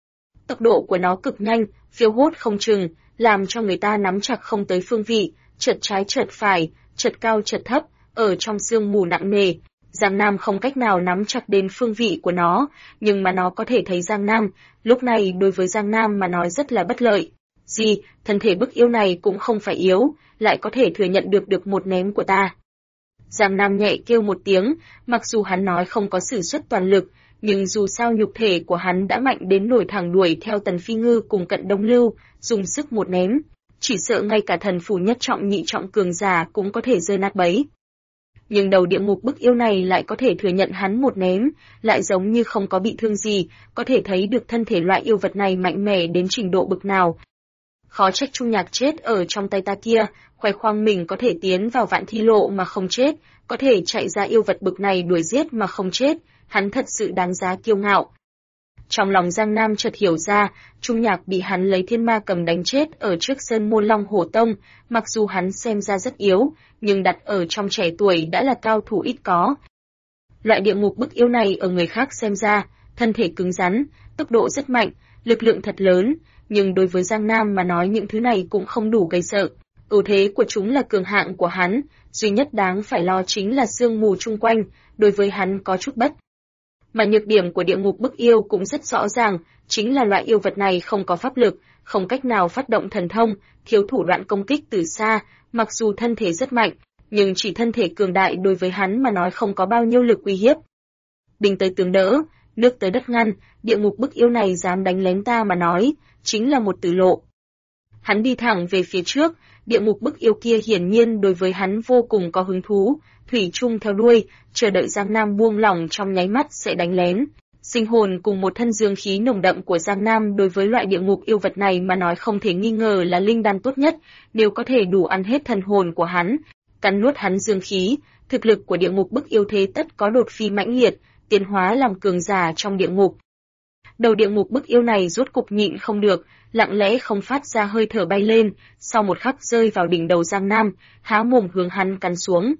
Tốc độ của nó cực nhanh, phiêu hốt không chừng, làm cho người ta nắm chặt không tới phương vị, chợt trái chợt phải, chợt cao chợt thấp, ở trong sương mù nặng nề. Giang Nam không cách nào nắm chặt đến phương vị của nó, nhưng mà nó có thể thấy Giang Nam, lúc này đối với Giang Nam mà nói rất là bất lợi. Gì, thân thể bức yêu này cũng không phải yếu, lại có thể thừa nhận được một ném của ta. Giang Nam nhẹ kêu một tiếng, mặc dù hắn nói không có sử xuất toàn lực, nhưng dù sao nhục thể của hắn đã mạnh đến nổi thẳng đuổi theo Tần Phi Ngư cùng Cận Đông Lưu, dùng sức một ném, chỉ sợ ngay cả thần phủ nhất trọng nhị trọng cường giả cũng có thể rơi nát bấy. Nhưng đầu địa ngục bức yêu này lại có thể thừa nhận hắn một ném, lại giống như không có bị thương gì, có thể thấy được thân thể loại yêu vật này mạnh mẽ đến trình độ bực nào. Khó trách Trung Nhạc chết ở trong tay ta kia, khoe khoang mình có thể tiến vào vạn thi lộ mà không chết, có thể chạy ra yêu vật bực này đuổi giết mà không chết, hắn thật sự đáng giá kiêu ngạo. Trong lòng Giang Nam chợt hiểu ra, Trung Nhạc bị hắn lấy thiên ma cầm đánh chết ở trước Sơn Môn Long Hổ Tông, mặc dù hắn xem ra rất yếu, nhưng đặt ở trong trẻ tuổi đã là cao thủ ít có. Loại địa ngục bức yêu này ở người khác xem ra, thân thể cứng rắn, tốc độ rất mạnh, lực lượng thật lớn, nhưng đối với Giang Nam mà nói những thứ này cũng không đủ gây sợ. Ưu thế của chúng là cường hạng của hắn, duy nhất đáng phải lo chính là sương mù chung quanh, đối với hắn có chút bất. Mà nhược điểm của địa ngục bức yêu cũng rất rõ ràng, chính là loại yêu vật này không có pháp lực, không cách nào phát động thần thông, thiếu thủ đoạn công kích từ xa, mặc dù thân thể rất mạnh, nhưng chỉ thân thể cường đại đối với hắn mà nói không có bao nhiêu lực uy hiếp. Binh tới tướng đỡ, nước tới đất ngăn, địa ngục bức yêu này dám đánh lén ta mà nói, chính là một tử lộ. Hắn đi thẳng về phía trước, địa ngục bức yêu kia hiển nhiên đối với hắn vô cùng có hứng thú, thủy chung theo đuôi, chờ đợi Giang Nam buông lỏng trong nháy mắt sẽ đánh lén. Sinh hồn cùng một thân dương khí nồng đậm của Giang Nam đối với loại địa ngục yêu vật này mà nói không thể nghi ngờ là linh đan tốt nhất, nếu có thể đủ ăn hết thần hồn của hắn, cắn nuốt hắn dương khí, thực lực của địa ngục bức yêu thế tất có đột phi mãnh liệt, tiến hóa làm cường giả trong địa ngục. Đầu địa ngục bức yêu này rốt cục nhịn không được, lặng lẽ không phát ra hơi thở bay lên, sau một khắc rơi vào đỉnh đầu Giang Nam, há mồm hướng hắn cắn xuống.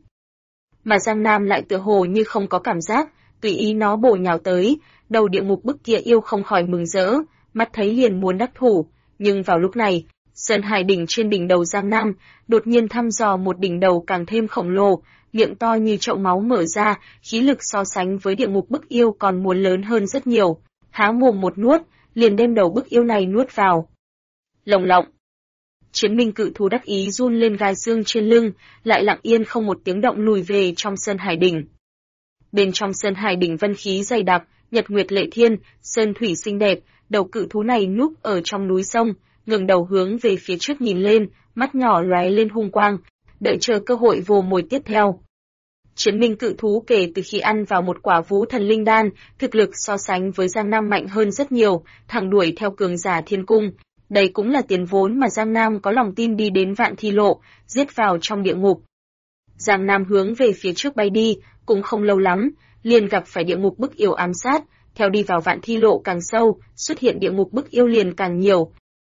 Mà Giang Nam lại tựa hồ như không có cảm giác, tùy ý nó bổ nhào tới, đầu địa ngục bức kia yêu không khỏi mừng rỡ, mắt thấy liền muốn đắc thủ, nhưng vào lúc này, Sơn Hải đỉnh trên đỉnh đầu Giang Nam, đột nhiên thăm dò một đỉnh đầu càng thêm khổng lồ, miệng to như chậu máu mở ra, khí lực so sánh với địa ngục bức yêu còn muốn lớn hơn rất nhiều, há mồm một nuốt, liền đem đầu bức yêu này nuốt vào. Lồng lộng. Chiến minh cự thú đắc ý run lên gai xương trên lưng, lại lặng yên không một tiếng động lùi về trong Sơn Hải đỉnh. Bên trong Sơn Hải đỉnh vân khí dày đặc, nhật nguyệt lệ thiên, sơn thủy xinh đẹp, đầu cự thú này núp ở trong núi sông, ngẩng đầu hướng về phía trước nhìn lên, mắt nhỏ lóe lên hung quang, đợi chờ cơ hội vồ mồi tiếp theo. Chiến minh cự thú kể từ khi ăn vào một quả Vũ Thần Linh Đan, thực lực so sánh với Giang Nam mạnh hơn rất nhiều, thẳng đuổi theo cường giả thiên cung. Đây cũng là tiền vốn mà Giang Nam có lòng tin đi đến Vạn Thi Lộ, giết vào trong địa ngục. Giang Nam hướng về phía trước bay đi, cũng không lâu lắm, liền gặp phải địa ngục bức yêu ám sát, theo đi vào Vạn Thi Lộ càng sâu, xuất hiện địa ngục bức yêu liền càng nhiều.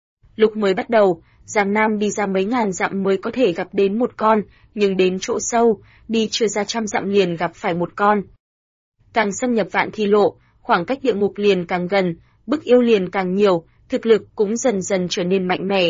Lúc mới bắt đầu, Giang Nam đi ra mấy ngàn dặm mới có thể gặp đến một con, nhưng đến chỗ sâu, đi chưa ra trăm dặm liền gặp phải một con. Càng xâm nhập Vạn Thi Lộ, khoảng cách địa ngục liền càng gần, bức yêu liền càng nhiều, thực lực cũng dần dần trở nên mạnh mẽ.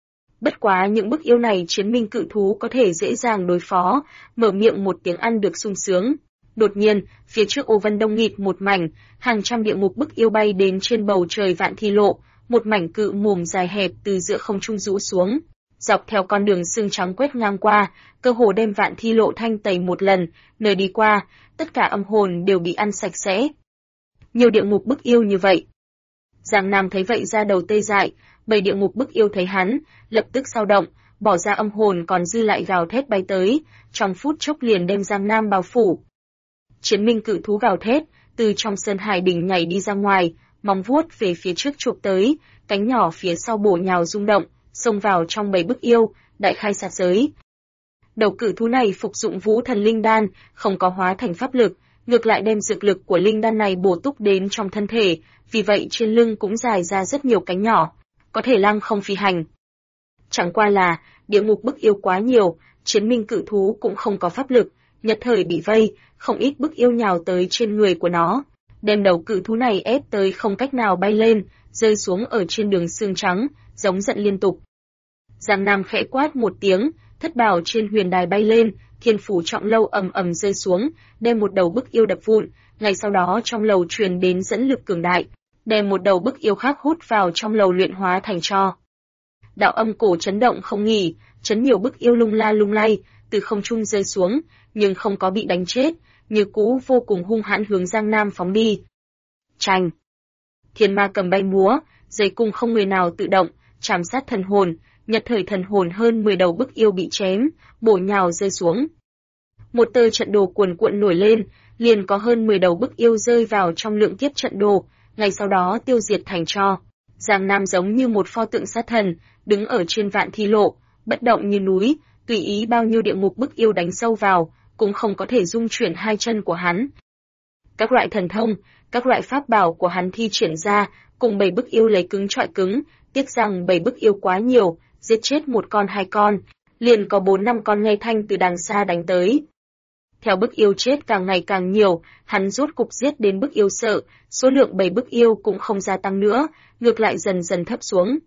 Bất quá những bức yêu này chiến minh cự thú có thể dễ dàng đối phó, mở miệng một tiếng ăn được sung sướng. Đột nhiên, phía trước ô vân đông nghịt một mảnh, hàng trăm địa ngục bức yêu bay đến trên bầu trời Vạn Thi Lộ, một mảnh cự mồm dài hẹp từ giữa không trung rũ xuống, dọc theo con đường xương trắng quét ngang qua, cơ hồ đem Vạn Thi Lộ thanh tẩy một lần, nơi đi qua, tất cả âm hồn đều bị ăn sạch sẽ. Nhiều địa ngục bức yêu như vậy. Giang Nam thấy vậy ra đầu tê dại, bầy địa ngục bức yêu thấy hắn, lập tức dao động, bỏ ra âm hồn còn dư lại gào thét bay tới, trong phút chốc liền đem Giang Nam bao phủ. Chiến minh cự thú gào thét, từ trong sơn hải đỉnh nhảy đi ra ngoài, móng vuốt về phía trước chụp tới, cánh nhỏ phía sau bổ nhào rung động, xông vào trong bầy bức yêu, đại khai sát giới. Đầu cự thú này phục dụng Vũ Thần Linh Đan, không có hóa thành pháp lực, ngược lại đem dược lực của linh đan này bổ túc đến trong thân thể, vì vậy trên lưng cũng dài ra rất nhiều cánh nhỏ, có thể lăng không phi hành. Chẳng qua là, địa ngục bức yêu quá nhiều, chiến minh cự thú cũng không có pháp lực, nhất thời bị vây, không ít bức yêu nhào tới trên người của nó, đem đầu cự thú này ép tới không cách nào bay lên, rơi xuống ở trên đường xương trắng, giống giận liên tục. Giang Nam khẽ quát một tiếng, thất bảo trên huyền đài bay lên, thiên phủ trọng lâu ầm ầm rơi xuống, đem một đầu bức yêu đập vụn, ngay sau đó trong lầu truyền đến dẫn lực cường đại, đem một đầu bức yêu khác hút vào trong lầu luyện hóa thành tro. Đạo âm cổ chấn động không nghỉ, chấn nhiều bức yêu lung la lung lay, từ không trung rơi xuống, nhưng không có bị đánh chết, như cũ vô cùng hung hãn hướng Giang Nam phóng đi. Chành! Thiên ma cầm bay múa, dây cung không người nào tự động, chạm sát thần hồn, nhật thời thần hồn hơn 10 đầu bức yêu bị chém, bổ nhào rơi xuống. Một tờ trận đồ cuồn cuộn nổi lên, liền có hơn 10 đầu bức yêu rơi vào trong lượng kiếp trận đồ, ngay sau đó tiêu diệt thành tro. Giang Nam giống như một pho tượng sát thần, đứng ở trên Vạn Thi Lộ, bất động như núi, tùy ý bao nhiêu địa ngục bức yêu đánh sâu vào, cũng không có thể dung chuyển hai chân của hắn. Các loại thần thông, các loại pháp bảo của hắn thi triển ra, cùng bầy bức yêu lấy cứng trọi cứng, tiếc rằng bầy bức yêu quá nhiều, giết chết một con hai con, liền có 4-5 con nghe thanh từ đằng xa đánh tới. Theo bức yêu chết càng ngày càng nhiều, hắn rốt cục giết đến bức yêu sợ, số lượng bầy bức yêu cũng không gia tăng nữa, ngược lại dần dần thấp xuống.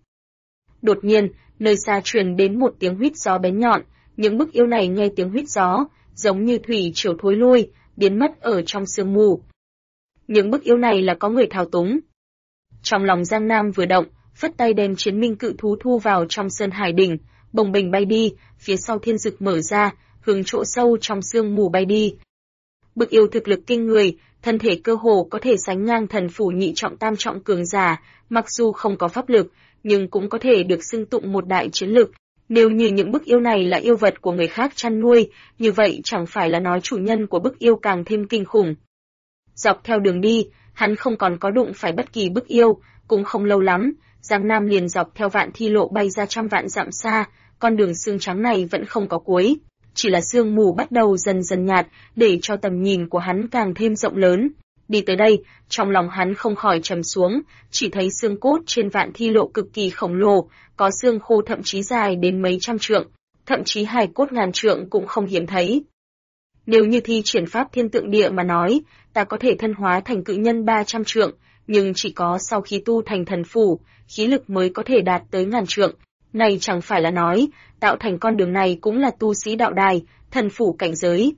Đột nhiên, nơi xa truyền đến một tiếng huýt gió bén nhọn, những bức yêu này nghe tiếng huýt gió, giống như thủy triều thối lui, biến mất ở trong sương mù. Những bức yêu này là có người thao túng. Trong lòng Giang Nam vừa động, phất tay đem chiến minh cự thú thu vào trong sơn hải đỉnh, bồng bềnh bay đi, phía sau thiên dực mở ra, hướng chỗ sâu trong sương mù bay đi. Bức yêu thực lực kinh người, thân thể cơ hồ có thể sánh ngang thần phủ nhị trọng tam trọng cường giả, mặc dù không có pháp lực, nhưng cũng có thể được xưng tụng một đại chiến lực. Nếu như những bức yêu này là yêu vật của người khác chăn nuôi, như vậy chẳng phải là nói chủ nhân của bức yêu càng thêm kinh khủng. Dọc theo đường đi, hắn không còn có đụng phải bất kỳ bức yêu, cũng không lâu lắm, Giang Nam liền dọc theo Vạn Thi Lộ bay ra trăm vạn dặm xa, con đường xương trắng này vẫn không có cuối, chỉ là sương mù bắt đầu dần dần nhạt, để cho tầm nhìn của hắn càng thêm rộng lớn. Đi tới đây, trong lòng hắn không khỏi trầm xuống, chỉ thấy xương cốt trên Vạn Thi Lộ cực kỳ khổng lồ, có xương khô thậm chí dài đến mấy trăm trượng, thậm chí hài cốt ngàn trượng cũng không hiếm thấy. Nếu như thi triển pháp thiên tượng địa mà nói, ta có thể thân hóa thành cự nhân 300 trượng, nhưng chỉ có sau khi tu thành thần phủ, khí lực mới có thể đạt tới ngàn trượng. Này chẳng phải là nói, tạo thành con đường này cũng là tu sĩ đạo đài, thần phủ cảnh giới.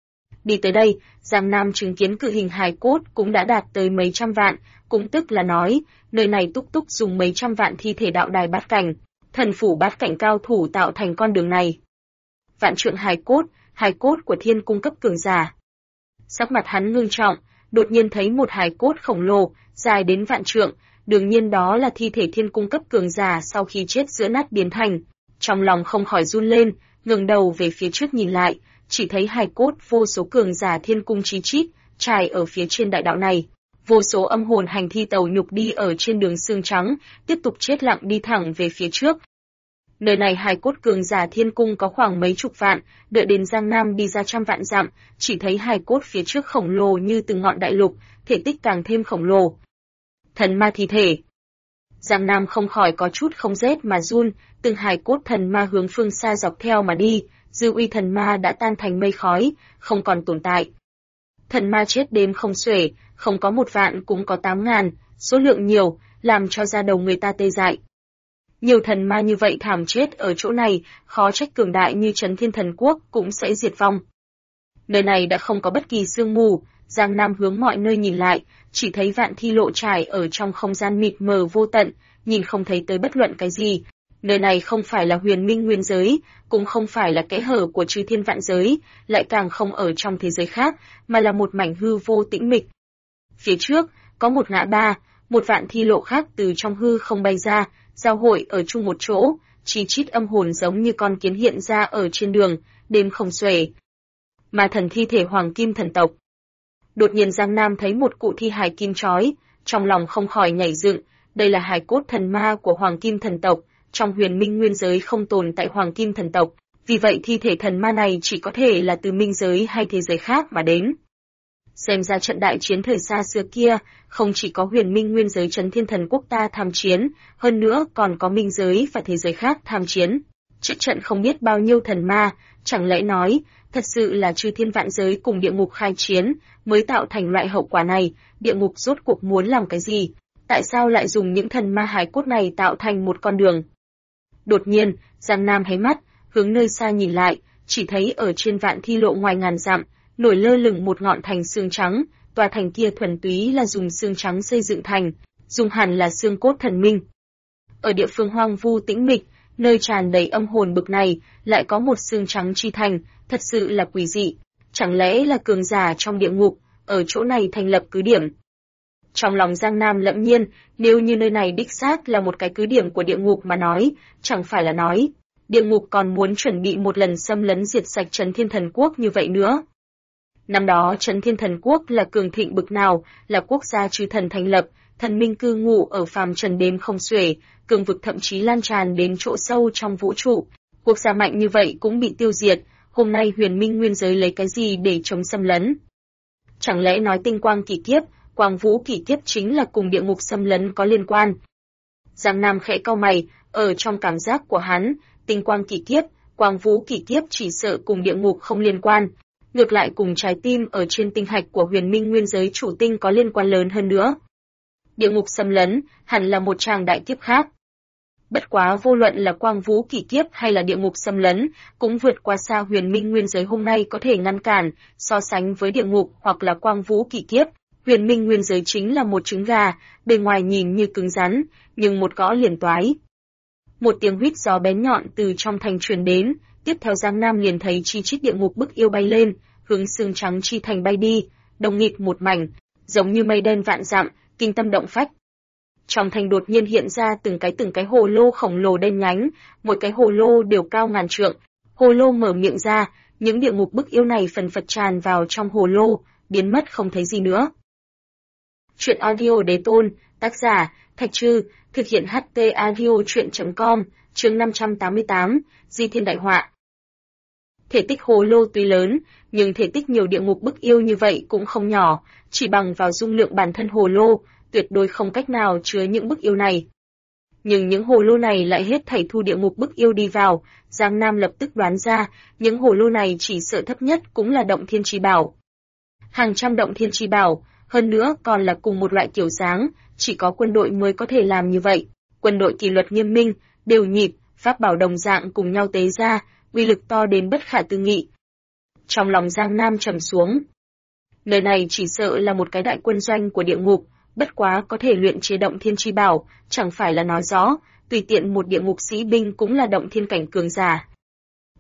Đi tới đây, Giang Nam chứng kiến cự hình hài cốt cũng đã đạt tới mấy trăm vạn, cũng tức là nói, nơi này túc túc dùng mấy trăm vạn thi thể đạo đài bát cảnh, thần phủ bát cảnh cao thủ tạo thành con đường này. Vạn trượng hài cốt của thiên cung cấp cường giả. Sắc mặt hắn ngưng trọng, đột nhiên thấy một hài cốt khổng lồ, dài đến vạn trượng, đương nhiên đó là thi thể thiên cung cấp cường giả sau khi chết giữa nát biến thành. Trong lòng không khỏi run lên, ngẩng đầu về phía trước nhìn lại, chỉ thấy hài cốt vô số cường giả thiên cung chí chít, trải ở phía trên đại đạo này. Vô số âm hồn hành thi tàu nhục đi ở trên đường xương trắng, tiếp tục chết lặng đi thẳng về phía trước. Nơi này hài cốt cường giả thiên cung có khoảng mấy chục vạn, đợi đến Giang Nam đi ra trăm vạn dặm, chỉ thấy hài cốt phía trước khổng lồ như từng ngọn đại lục, thể tích càng thêm khổng lồ. Thần ma thi thể. Giang Nam không khỏi có chút không rét mà run, từng hài cốt thần ma hướng phương xa dọc theo mà đi, dư uy thần ma đã tan thành mây khói, không còn tồn tại. Thần ma chết đếm không xuể, không có 1 vạn cũng có 8.000, số lượng nhiều, làm cho da đầu người ta tê dại. Nhiều thần ma như vậy thảm chết ở chỗ này, khó trách cường đại như Trấn Thiên Thần Quốc cũng sẽ diệt vong. Nơi này đã không có bất kỳ sương mù, Giang Nam hướng mọi nơi nhìn lại, chỉ thấy vạn thi lộ trải ở trong không gian mịt mờ vô tận, nhìn không thấy tới bất luận cái gì. Nơi này không phải là huyền minh nguyên giới, cũng không phải là kẽ hở của chư thiên vạn giới, lại càng không ở trong thế giới khác, mà là một mảnh hư vô tĩnh mịch. Phía trước, có một ngã ba, một vạn thi lộ khác từ trong hư không bay ra, giao hội ở chung một chỗ, chi chít âm hồn giống như con kiến hiện ra ở trên đường, đêm không xuể. Mà thần thi thể hoàng kim thần tộc. Đột nhiên Giang Nam thấy một cụ thi hài kim chói, trong lòng không khỏi nhảy dựng, đây là hài cốt thần ma của hoàng kim thần tộc, trong huyền minh nguyên giới không tồn tại hoàng kim thần tộc, vì vậy thi thể thần ma này chỉ có thể là từ minh giới hay thế giới khác mà đến. Xem ra trận đại chiến thời xa xưa kia, không chỉ có huyền minh nguyên giới Trấn Thiên Thần Quốc ta tham chiến, hơn nữa còn có minh giới và thế giới khác tham chiến. Trước trận không biết bao nhiêu thần ma, chẳng lẽ nói, thật sự là chư thiên vạn giới cùng địa ngục khai chiến, mới tạo thành loại hậu quả này, địa ngục rốt cuộc muốn làm cái gì? Tại sao lại dùng những thần ma hài cốt này tạo thành một con đường? Đột nhiên, Giang Nam hé mắt, hướng nơi xa nhìn lại, chỉ thấy ở trên vạn thi lộ ngoài ngàn dặm, nổi lơ lửng một ngọn thành xương trắng, tòa thành kia thuần túy là dùng xương trắng xây dựng thành, dùng hẳn là xương cốt thần minh. Ở địa phương hoang vu tĩnh mịch, nơi tràn đầy âm hồn bực này, lại có một xương trắng chi thành, thật sự là quỷ dị. Chẳng lẽ là cường giả trong địa ngục, ở chỗ này thành lập cứ điểm? Trong lòng Giang Nam lẫm nhiên, nếu như nơi này đích xác là một cái cứ điểm của địa ngục mà nói, chẳng phải là nói, địa ngục còn muốn chuẩn bị một lần xâm lấn diệt sạch Trấn Thiên Thần Quốc như vậy nữa. Năm đó Trấn Thiên Thần Quốc là cường thịnh bực nào, là quốc gia chư thần thành lập, thần minh cư ngụ ở phàm trần đêm không xuể, cường vực thậm chí lan tràn đến chỗ sâu trong vũ trụ. Quốc gia mạnh như vậy cũng bị tiêu diệt, hôm nay huyền minh nguyên giới lấy cái gì để chống xâm lấn? Chẳng lẽ nói tinh quang kỷ kiếp, quang vũ kỷ kiếp chính là cùng địa ngục xâm lấn có liên quan? Giang Nam khẽ cau mày, ở trong cảm giác của hắn, tinh quang kỷ kiếp, quang vũ kỷ kiếp chỉ sợ cùng địa ngục không liên quan, ngược lại cùng trái tim ở trên tinh hạch của huyền minh nguyên giới chủ tinh có liên quan lớn hơn nữa. Địa ngục xâm lấn, hẳn là một tràng đại kiếp khác. Bất quá vô luận là quang vũ kỷ kiếp hay là địa ngục xâm lấn, cũng vượt qua xa huyền minh nguyên giới hôm nay có thể ngăn cản, so sánh với địa ngục hoặc là quang vũ kỷ kiếp. Huyền minh nguyên giới chính là một trứng gà, bề ngoài nhìn như cứng rắn, nhưng một gõ liền toái. Một tiếng huýt gió bén nhọn từ trong thành truyền đến, tiếp theo Giang Nam liền thấy chi chít địa ngục bức yêu bay lên, hướng xương trắng chi thành bay đi, đông nghịt một mảnh, giống như mây đen vạn dặm, kinh tâm động phách. Trong thành đột nhiên hiện ra từng cái hồ lô khổng lồ đen nhánh, mỗi cái hồ lô đều cao ngàn trượng. Hồ lô mở miệng ra, những địa ngục bức yêu này phần phật tràn vào trong hồ lô, biến mất không thấy gì nữa. Truyện audio Đế Tôn, tác giả Thạch Trư, thực hiện HT audio truyện.com, chương 588, Di Thiên Đại Họa. Thể tích hồ lô tuy lớn, nhưng thể tích nhiều địa ngục bức yêu như vậy cũng không nhỏ, chỉ bằng vào dung lượng bản thân hồ lô, tuyệt đối không cách nào chứa những bức yêu này. Nhưng những hồ lô này lại hết thảy thu địa ngục bức yêu đi vào, Giang Nam lập tức đoán ra, những hồ lô này chỉ sợ thấp nhất cũng là động thiên chi bảo. Hàng trăm động thiên chi bảo, hơn nữa còn là cùng một loại kiểu dáng, chỉ có quân đội mới có thể làm như vậy. Quân đội kỷ luật nghiêm minh, đều nhịp, pháp bảo đồng dạng cùng nhau tế ra, uy lực to đến bất khả tư nghị. Trong lòng Giang Nam trầm xuống. Nơi này chỉ sợ là một cái đại quân doanh của địa ngục, bất quá có thể luyện chế động thiên chi bảo, chẳng phải là nói rõ, tùy tiện một địa ngục sĩ binh cũng là động thiên cảnh cường giả.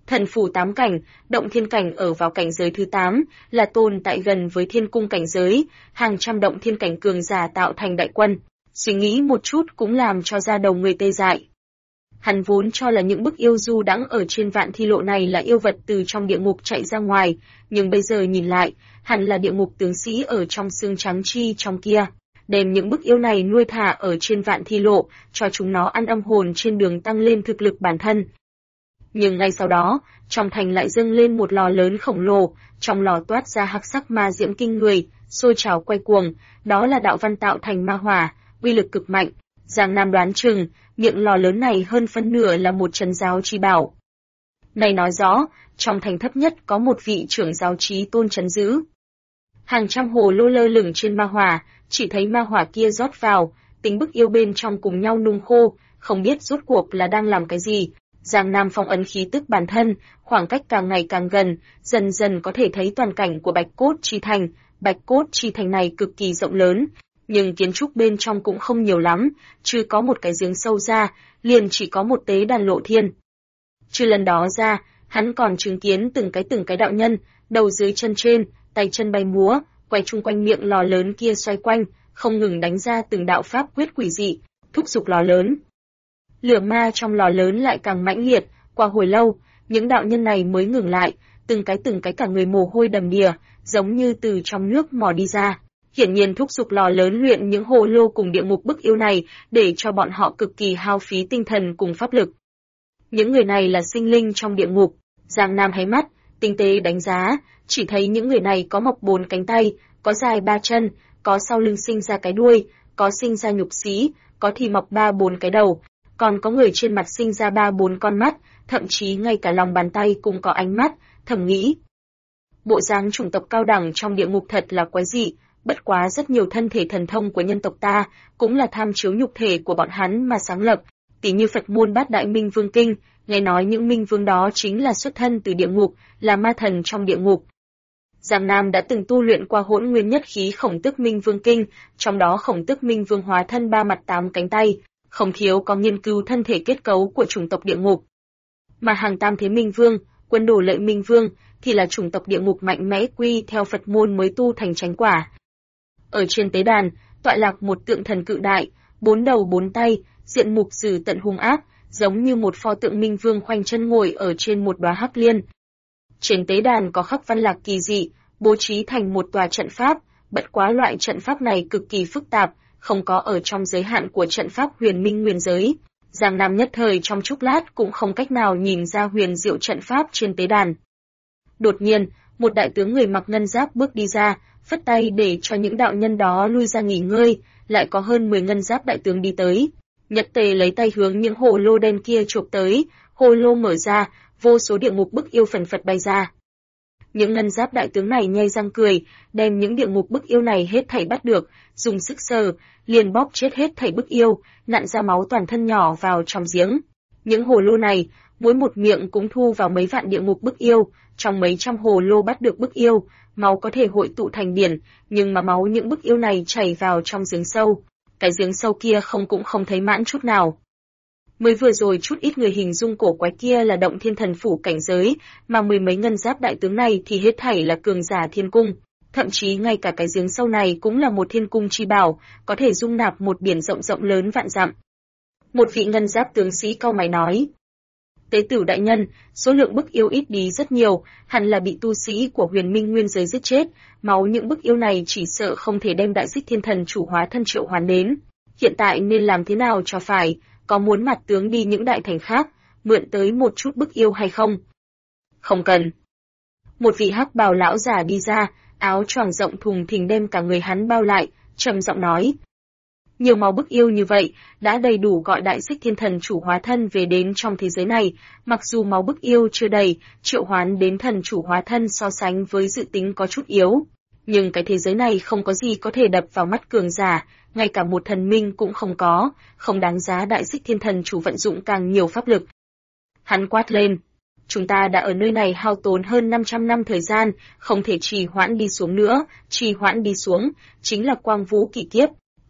Thần phủ 8 cảnh, động thiên cảnh ở vào cảnh giới thứ 8, là tồn tại gần với thiên cung cảnh giới, hàng trăm động thiên cảnh cường giả tạo thành đại quân. Suy nghĩ một chút cũng làm cho da đầu người tê dại. Hắn vốn cho là những bức yêu du đãng ở trên vạn thi lộ này là yêu vật từ trong địa ngục chạy ra ngoài, nhưng bây giờ nhìn lại, hẳn là địa ngục tướng sĩ ở trong xương trắng chi trong kia. Đem những bức yêu này nuôi thả ở trên vạn thi lộ, cho chúng nó ăn âm hồn trên đường tăng lên thực lực bản thân. Nhưng ngay sau đó, trong thành lại dâng lên một lò lớn khổng lồ, trong lò toát ra hắc sắc ma diễm kinh người, sôi trào quay cuồng, đó là đạo văn tạo thành ma hỏa, uy lực cực mạnh. Giang Nam đoán chừng, miệng lò lớn này hơn phân nửa là một trấn giáo chi bảo. Này nói rõ, trong thành thấp nhất có một vị trưởng giáo chí tôn trấn giữ. Hàng trăm hồ lô lơ lửng trên ma hỏa, chỉ thấy ma hỏa kia rót vào, tính bức yêu bên trong cùng nhau nung khô, không biết rốt cuộc là đang làm cái gì. Giang Nam phong ấn khí tức bản thân, khoảng cách càng ngày càng gần, dần dần có thể thấy toàn cảnh của Bạch Cốt Chi Thành. Bạch Cốt Chi Thành này cực kỳ rộng lớn, nhưng kiến trúc bên trong cũng không nhiều lắm, chứ có một cái giếng sâu ra, liền chỉ có một tế đàn lộ thiên. Trừ lần đó ra, hắn còn chứng kiến từng cái đạo nhân, đầu dưới chân trên, tay chân bay múa, quay chung quanh miệng lò lớn kia xoay quanh, không ngừng đánh ra từng đạo pháp quyết quỷ dị, thúc giục lò lớn. Lửa ma trong lò lớn lại càng mãnh liệt, qua hồi lâu, những đạo nhân này mới ngừng lại, từng cái cả người mồ hôi đầm đìa, giống như từ trong nước mò đi ra. Hiển nhiên thúc giục lò lớn luyện những hồ lô cùng địa ngục bức yêu này, để cho bọn họ cực kỳ hao phí tinh thần cùng pháp lực. Những người này là sinh linh trong địa ngục. Giang Nam hé mắt, tinh tế đánh giá, chỉ thấy những người này có mọc 4 cánh tay, có dài 3 chân, có sau lưng sinh ra cái đuôi, có sinh ra nhục xí, có thì mọc 3-4 cái đầu, còn có người trên mặt sinh ra 3-4 con mắt, thậm chí ngay cả lòng bàn tay cũng có ánh mắt. Thầm nghĩ, bộ dáng chủng tộc cao đẳng trong địa ngục thật là quái dị. Bất quá rất nhiều thân thể thần thông của nhân tộc ta cũng là tham chiếu nhục thể của bọn hắn mà sáng lập, tỉ như Phật môn Bát Đại Minh Vương Kinh, nghe nói những minh vương đó chính là xuất thân từ địa ngục, là ma thần trong địa ngục. Giang Nam đã từng tu luyện qua Hỗn Nguyên Nhất Khí Khổng Tước Minh Vương Kinh, trong đó Khổng Tước Minh Vương hóa thân 3 mặt 8 cánh tay, không thiếu có nghiên cứu thân thể kết cấu của chủng tộc địa ngục. Mà hàng Tam Thế Minh Vương, Quân Đồ Lệ Minh Vương thì là chủng tộc địa ngục mạnh mẽ quy theo Phật môn mới tu thành chánh quả. Ở trên tế đàn, tọa lạc một tượng thần cự đại, 4 đầu 4 tay, diện mục dữ tận hung ác, giống như một pho tượng minh vương khoanh chân ngồi ở trên một đóa hắc liên. Trên tế đàn có khắc văn lạc kỳ dị, bố trí thành một tòa trận pháp, bất quá loại trận pháp này cực kỳ phức tạp, không có ở trong giới hạn của trận pháp huyền minh nguyên giới. Giang Nam nhất thời trong chốc lát cũng không cách nào nhìn ra huyền diệu trận pháp trên tế đàn. Đột nhiên, một đại tướng người mặc ngân giáp bước đi ra, phất tay để cho những đạo nhân đó lui ra nghỉ ngơi, lại có hơn 10 ngân giáp đại tướng đi tới. Nhật Tề lấy tay hướng những hồ lô đen kia chụp tới, hồ lô mở ra, vô số địa ngục bức yêu phần phật bay ra. Những ngân giáp đại tướng này nhe răng cười, đem những địa ngục bức yêu này hết thảy bắt được, dùng sức sờ, liền bóp chết hết thảy bức yêu, nặn ra máu toàn thân nhỏ vào trong giếng. Những hồ lô này, mỗi một miệng cũng thu vào mấy vạn địa ngục bức yêu, trong mấy trăm hồ lô bắt được bức yêu, máu có thể hội tụ thành biển, nhưng mà máu những bức yêu này chảy vào trong giếng sâu. Cái giếng sâu kia cũng không thấy mãn chút nào. Mới vừa rồi chút ít người hình dung cổ quái kia là động thiên thần phủ cảnh giới, mà 10 mấy ngân giáp đại tướng này thì hết thảy là cường giả thiên cung. Thậm chí ngay cả cái giếng sâu này cũng là một thiên cung chi bảo, có thể dung nạp một biển rộng rộng lớn vạn dặm. Một vị ngân giáp tướng sĩ cau mày nói: Tế tử đại nhân, số lượng bức yêu ít đi rất nhiều, hẳn là bị tu sĩ của huyền minh nguyên giới giết chết, máu những bức yêu này chỉ sợ không thể đem đại xích thiên thần chủ hóa thân triệu hoán đến. Hiện tại nên làm thế nào cho phải, có muốn mặt tướng đi những đại thành khác, mượn tới một chút bức yêu hay không? Không cần. Một vị hắc bào lão già đi ra, áo choàng rộng thùng thình đem cả người hắn bao lại, trầm giọng nói: Nhiều máu bức yêu như vậy, đã đầy đủ gọi đại xích thiên thần chủ hóa thân về đến trong thế giới này, mặc dù máu bức yêu chưa đầy, triệu hoán đến thần chủ hóa thân so sánh với dự tính có chút yếu. Nhưng cái thế giới này không có gì có thể đập vào mắt cường giả, ngay cả một thần minh cũng không có, không đáng giá đại xích thiên thần chủ vận dụng càng nhiều pháp lực. Hắn quát lên: Chúng ta đã ở nơi này hao tốn hơn 500 năm thời gian, không thể trì hoãn đi xuống nữa, trì hoãn đi xuống, chính là quang vũ kỷ kiếp.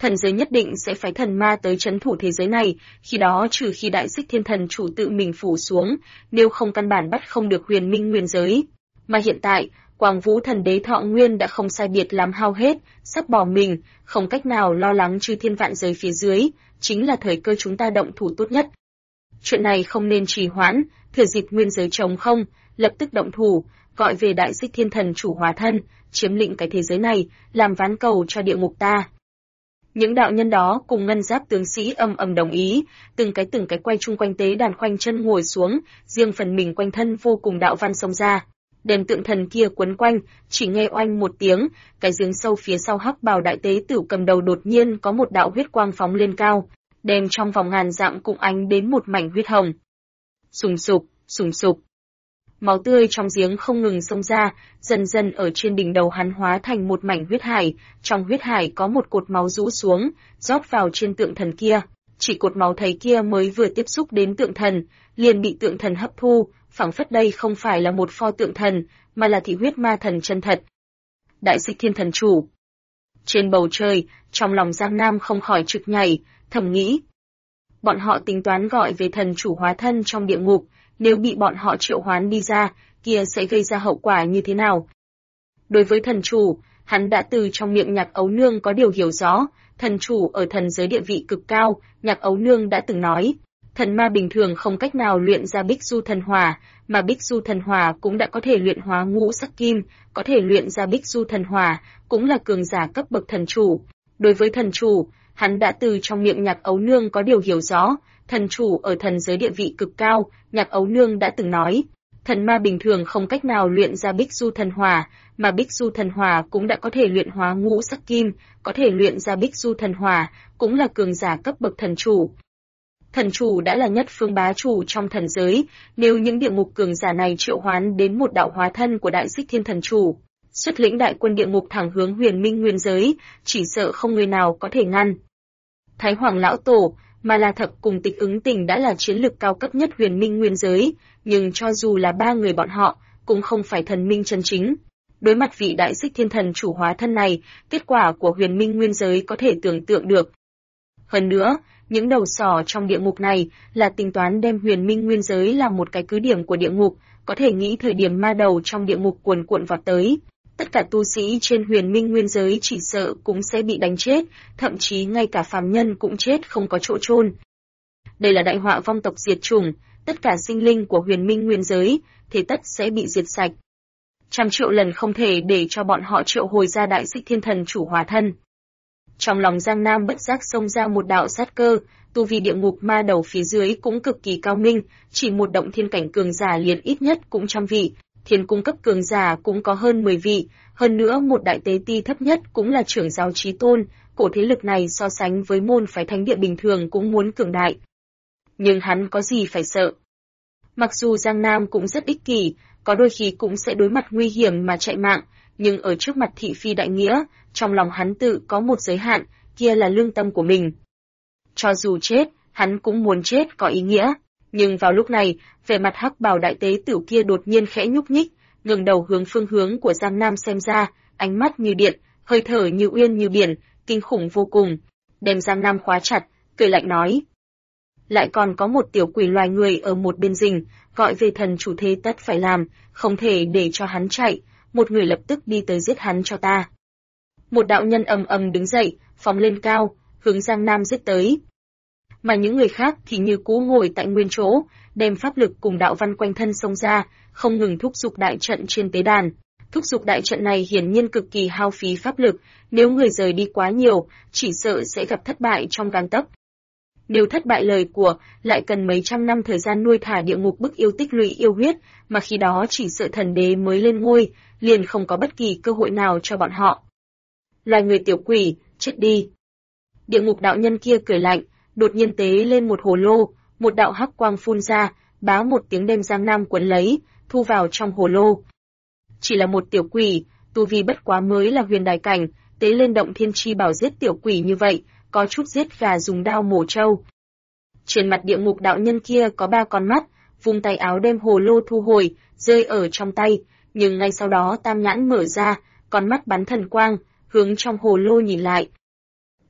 thần giới nhất định sẽ phái thần ma tới trấn thủ thế giới này, khi đó trừ khi Đại Xích Thiên Thần chủ tự mình phủ xuống, nếu không căn bản bắt không được Huyền Minh Nguyên giới. Mà hiện tại, Quang Vũ Thần Đế Thọ Nguyên đã không sai biệt làm hao hết, sắp bỏ mình, không cách nào lo lắng chư thiên vạn giới phía dưới, chính là thời cơ chúng ta động thủ tốt nhất. Chuyện này không nên trì hoãn, thừa dịp nguyên giới trống không, lập tức động thủ, gọi về Đại Xích Thiên Thần chủ hóa thân, chiếm lĩnh cái thế giới này, làm ván cầu cho địa ngục ta. Những đạo nhân đó cùng ngân giáp tướng sĩ âm ầm đồng ý, từng cái quay chung quanh tế đàn khoanh chân ngồi xuống, riêng phần mình quanh thân vô cùng đạo văn xông ra. Đem tượng thần kia quấn quanh, chỉ nghe oanh một tiếng, cái giếng sâu phía sau hắc bào đại tế tử cầm đầu đột nhiên có một đạo huyết quang phóng lên cao, đem trong vòng ngàn dặm cùng ánh đến một mảnh huyết hồng. Sùng sục, sùng sục. Máu tươi trong giếng không ngừng xông ra, dần dần ở trên đỉnh đầu hắn hóa thành một mảnh huyết hải, trong huyết hải có một cột máu rũ xuống, rót vào trên tượng thần kia. Chỉ cột máu thấy kia mới vừa tiếp xúc đến tượng thần, liền bị tượng thần hấp thu, phảng phất đây không phải là một pho tượng thần, mà là thị huyết ma thần chân thật. Đại Xích Thiên Thần chủ. Trên bầu trời, trong lòng Giang Nam không khỏi trực nhảy, thầm nghĩ. Bọn họ tính toán gọi về thần chủ hóa thân trong địa ngục, nếu bị bọn họ triệu hoán đi ra, kia sẽ gây ra hậu quả như thế nào? Đối với thần chủ, hắn đã từ trong miệng Nhạc Ấu Nương có điều hiểu rõ, thần chủ ở thần giới địa vị cực cao, Nhạc Ấu Nương đã từng nói, thần ma bình thường không cách nào luyện ra Bích Du thần hỏa, mà Bích Du thần hỏa cũng đã có thể luyện hóa ngũ sắc kim, có thể luyện ra Bích Du thần hỏa, cũng là cường giả cấp bậc thần chủ. Đối với thần chủ, hắn đã từ trong miệng Nhạc Ấu Nương có điều hiểu rõ, thần chủ ở thần giới địa vị cực cao, Nhạc Ấu Nương đã từng nói, thần ma bình thường không cách nào luyện ra Bích Du thần hỏa, mà Bích Du thần hỏa cũng đã có thể luyện hóa ngũ sắc kim, có thể luyện ra Bích Du thần hỏa, cũng là cường giả cấp bậc thần chủ. Thần chủ đã là nhất phương bá chủ trong thần giới, nếu những địa ngục cường giả này triệu hoán đến một đạo hóa thân của Đại Xích Thiên Thần chủ, xuất lĩnh đại quân địa ngục thẳng hướng Huyền Minh Nguyên giới, chỉ sợ không người nào có thể ngăn. Thái Hoàng lão tổ, mà La Thập cùng Tịch Ứng Tình đã là chiến lực cao cấp nhất Huyền Minh Nguyên giới, nhưng cho dù là ba người bọn họ, cũng không phải thần minh chân chính. Đối mặt vị Đại Xích Thiên Thần chủ hóa thân này, kết quả của Huyền Minh Nguyên giới có thể tưởng tượng được. Hơn nữa, những đầu sỏ trong địa ngục này là tính toán đem Huyền Minh Nguyên giới làm một cái cứ điểm của địa ngục, có thể nghĩ thời điểm ma đầu trong địa ngục cuồn cuộn vọt tới, tất cả tu sĩ trên Huyền Minh Nguyên giới chỉ sợ cũng sẽ bị đánh chết, thậm chí ngay cả phàm nhân cũng chết không có chỗ chôn. Đây là đại họa vong tộc diệt chủng, tất cả sinh linh của Huyền Minh Nguyên giới thế tất sẽ bị diệt sạch. Trăm triệu lần không thể để cho bọn họ triệu hồi ra Đại Xích Thiên Thần chủ hóa thân. Trong lòng Giang Nam bất giác xông ra một đạo sát cơ, tu vi địa ngục ma đầu phía dưới cũng cực kỳ cao minh, chỉ một động thiên cảnh cường giả liền ít nhất cũng trăm vị, thiên cung cấp cường giả cũng có hơn 10 vị, hơn nữa một đại tế ti thấp nhất cũng là trưởng giáo chí tôn, cổ thế lực này so sánh với môn phái thánh địa bình thường cũng muốn cường đại. Nhưng hắn có gì phải sợ? Mặc dù Giang Nam cũng rất ích kỷ, có đôi khi cũng sẽ đối mặt nguy hiểm mà chạy mạng, nhưng ở trước mặt thị phi đại nghĩa, trong lòng hắn tự có một giới hạn, kia là lương tâm của mình. Cho dù chết, hắn cũng muốn chết có ý nghĩa. Nhưng vào lúc này, vẻ mặt hắc bào đại tế tử kia đột nhiên khẽ nhúc nhích, ngẩng đầu hướng phương hướng của Giang Nam xem ra, ánh mắt như điện, hơi thở như uyên như biển, kinh khủng vô cùng. Đem Giang Nam khóa chặt, cười lạnh nói. Lại còn có một tiểu quỷ loài người ở một bên rình, gọi về thần chủ thế tất phải làm, không thể để cho hắn chạy, một người lập tức đi tới giết hắn cho ta. Một đạo nhân ầm ầm đứng dậy, phóng lên cao, hướng Giang Nam giết tới. Mà những người khác thì như cũ ngồi tại nguyên chỗ, đem pháp lực cùng đạo văn quanh thân xông ra, không ngừng thúc giục đại trận trên tế đàn. Thúc giục đại trận này hiển nhiên cực kỳ hao phí pháp lực, nếu người rời đi quá nhiều, chỉ sợ sẽ gặp thất bại trong gang tấc. Nếu thất bại lời của, lại cần mấy trăm năm thời gian nuôi thả địa ngục bức yêu tích lũy yêu huyết, mà khi đó chỉ sợ thần đế mới lên ngôi, liền không có bất kỳ cơ hội nào cho bọn họ. Loài người tiểu quỷ, chết đi. Địa ngục đạo nhân kia cười lạnh, đột nhiên tế lên một hồ lô, một đạo hắc quang phun ra, bá một tiếng đem Giang Nam quấn lấy, thu vào trong hồ lô. Chỉ là một tiểu quỷ, tu vi bất quá mới là huyền đài cảnh, tế lên động thiên chi bảo giết tiểu quỷ như vậy, có chút giết gà dùng đao mổ trâu. Trên mặt địa ngục đạo nhân kia có 3 con mắt, vung tay áo đem hồ lô thu hồi, rơi ở trong tay, nhưng ngay sau đó tam nhãn mở ra, con mắt bắn thần quang, hướng trong hồ lô nhìn lại.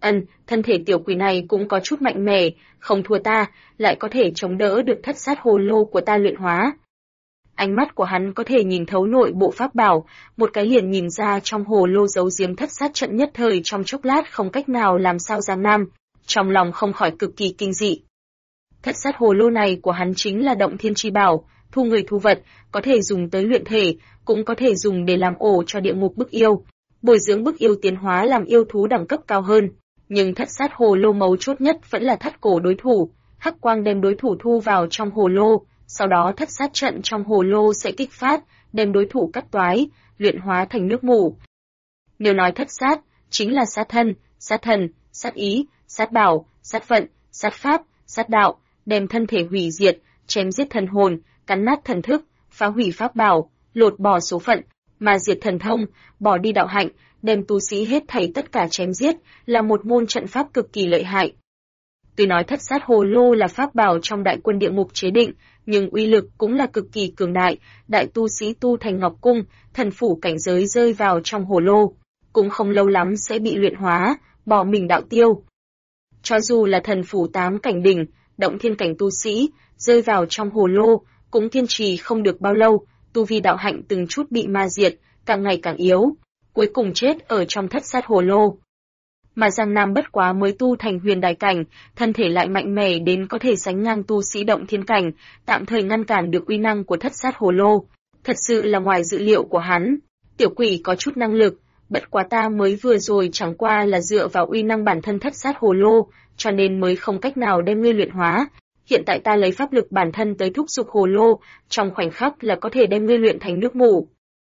Thân thể tiểu quỷ này cũng có chút mạnh mẽ, không thua ta, lại có thể chống đỡ được thất sát hồ lô của ta luyện hóa. Ánh mắt của hắn có thể nhìn thấu nội bộ pháp bảo, một cái liền nhìn ra trong hồ lô giấu giếm thất sát trận, nhất thời trong chốc lát không cách nào làm sao Giang Nam, trong lòng không khỏi cực kỳ kinh dị. Thất sát hồ lô này của hắn chính là động thiên chi bảo, thu người thu vật, có thể dùng tới luyện thể, cũng có thể dùng để làm ổ cho địa ngục bức yêu, bồi dưỡng bức yêu tiến hóa làm yêu thú đẳng cấp cao hơn. Nhưng thất sát hồ lô mấu chốt nhất vẫn là thắt cổ đối thủ, hắc quang đem đối thủ thu vào trong hồ lô, sau đó thất sát trận trong hồ lô sẽ kích phát, đem đối thủ cắt toái, luyện hóa thành nước mủ. Nếu nói thất sát, chính là sát thân, sát thần, sát ý, sát bảo, sát vận, sát pháp, sát đạo, đem thân thể hủy diệt, chém giết thần hồn, cắn nát thần thức, phá hủy pháp bảo, lột bỏ số phận, mà diệt thần thông, bỏ đi đạo hạnh, đem tu sĩ hết thảy tất cả chém giết, là một môn trận pháp cực kỳ lợi hại. Tuy nói thất sát hồ lô là pháp bảo trong đại quân địa ngục chế định, nhưng uy lực cũng là cực kỳ cường đại, đại tu sĩ tu thành ngọc cung, thần phủ cảnh giới rơi vào trong hồ lô, cũng không lâu lắm sẽ bị luyện hóa, bỏ mình đạo tiêu. Cho dù là thần phủ 8 cảnh đỉnh, động thiên cảnh tu sĩ, rơi vào trong hồ lô, cũng kiên trì không được bao lâu, tu vi đạo hạnh từng chút bị ma diệt, càng ngày càng yếu, cuối cùng chết ở trong thất sát hồ lô. Mà Giang Nam bất quá mới tu thành huyền đài cảnh, thân thể lại mạnh mẽ đến có thể sánh ngang tu sĩ động thiên cảnh, tạm thời ngăn cản được uy năng của thất sát hồ lô. Thật sự là ngoài dự liệu của hắn. Tiểu quỷ có chút năng lực, bất quá ta mới vừa rồi chẳng qua là dựa vào uy năng bản thân thất sát hồ lô, cho nên mới không cách nào đem ngươi luyện hóa. Hiện tại ta lấy pháp lực bản thân tới thúc giục hồ lô, trong khoảnh khắc là có thể đem ngươi luyện thành nước mủ.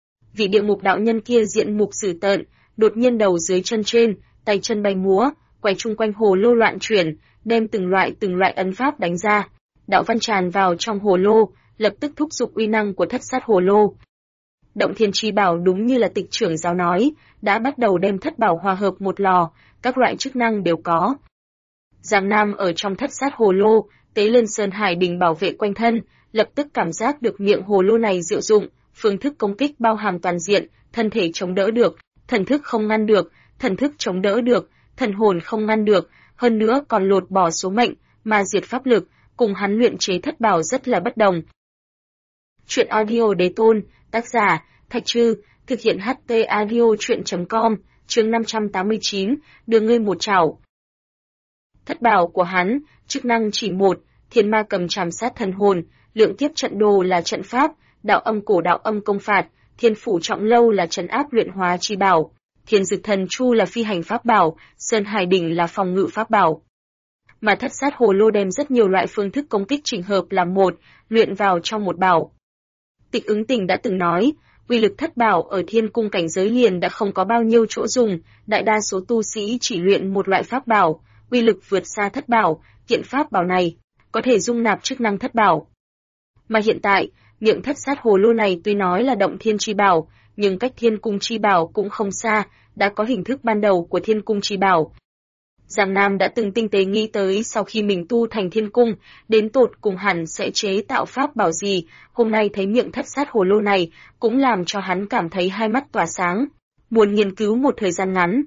Vị địa ngục đạo nhân kia diện mục dữ tợn, đột nhiên đầu dưới chân trên, tay chân bay múa, quay chung quanh hồ lô loạn chuyển, đem từng loại ấn pháp đánh ra. Đạo văn tràn vào trong hồ lô, lập tức thúc giục uy năng của thất sát hồ lô. Động thiên chi bảo đúng như là tịch trưởng giáo nói, đã bắt đầu đem thất bảo hòa hợp một lò, các loại chức năng đều có. Giang Nam ở trong thất sát hồ lô, tế lên sơn hải đỉnh bảo vệ quanh thân, lập tức cảm giác được miệng hồ lô này diệu dụng, phương thức công kích bao hàm toàn diện, thân thể chống đỡ được, thần thức không ngăn được, thần thức chống đỡ được, thần hồn không ngăn được, hơn nữa còn lột bỏ số mệnh, mà diệt pháp lực, cùng hắn luyện chế thất bảo rất là bất đồng. Chuyện audio đế tôn, tác giả, Thạch Trư, thực hiện HT audio chuyện.com, chương 589, đưa ngươi một chảo. Thất bảo của hắn, chức năng chỉ một, thiên ma cầm trảm sát thần hồn, lượng kiếp trận đồ là trận pháp, đạo âm cổ đạo âm công phạt, thiên phủ trọng lâu là trấn áp luyện hóa chi bảo, thiên dực thần chu là phi hành pháp bảo, sơn hải đỉnh là phòng ngự pháp bảo. Mà thất sát hồ lô đem rất nhiều loại phương thức công kích chỉnh hợp làm một, luyện vào trong một bảo. Tịch Ứng Tình đã từng nói, uy lực thất bảo ở thiên cung cảnh giới liền đã không có bao nhiêu chỗ dùng, đại đa số tu sĩ chỉ luyện một loại pháp bảo, uy lực vượt xa thất bảo, kiện pháp bảo này có thể dung nạp chức năng thất bảo. Mà hiện tại, miệng thất sát hồ lô này tuy nói là động thiên chi bảo, nhưng cách thiên cung chi bảo cũng không xa, đã có hình thức ban đầu của thiên cung chi bảo. Giang Nam đã từng tinh tế nghĩ tới sau khi mình tu thành thiên cung, đến tột cùng hẳn sẽ chế tạo pháp bảo gì, hôm nay thấy miệng thất sát hồ lô này, cũng làm cho hắn cảm thấy hai mắt tỏa sáng, muốn nghiên cứu một thời gian ngắn.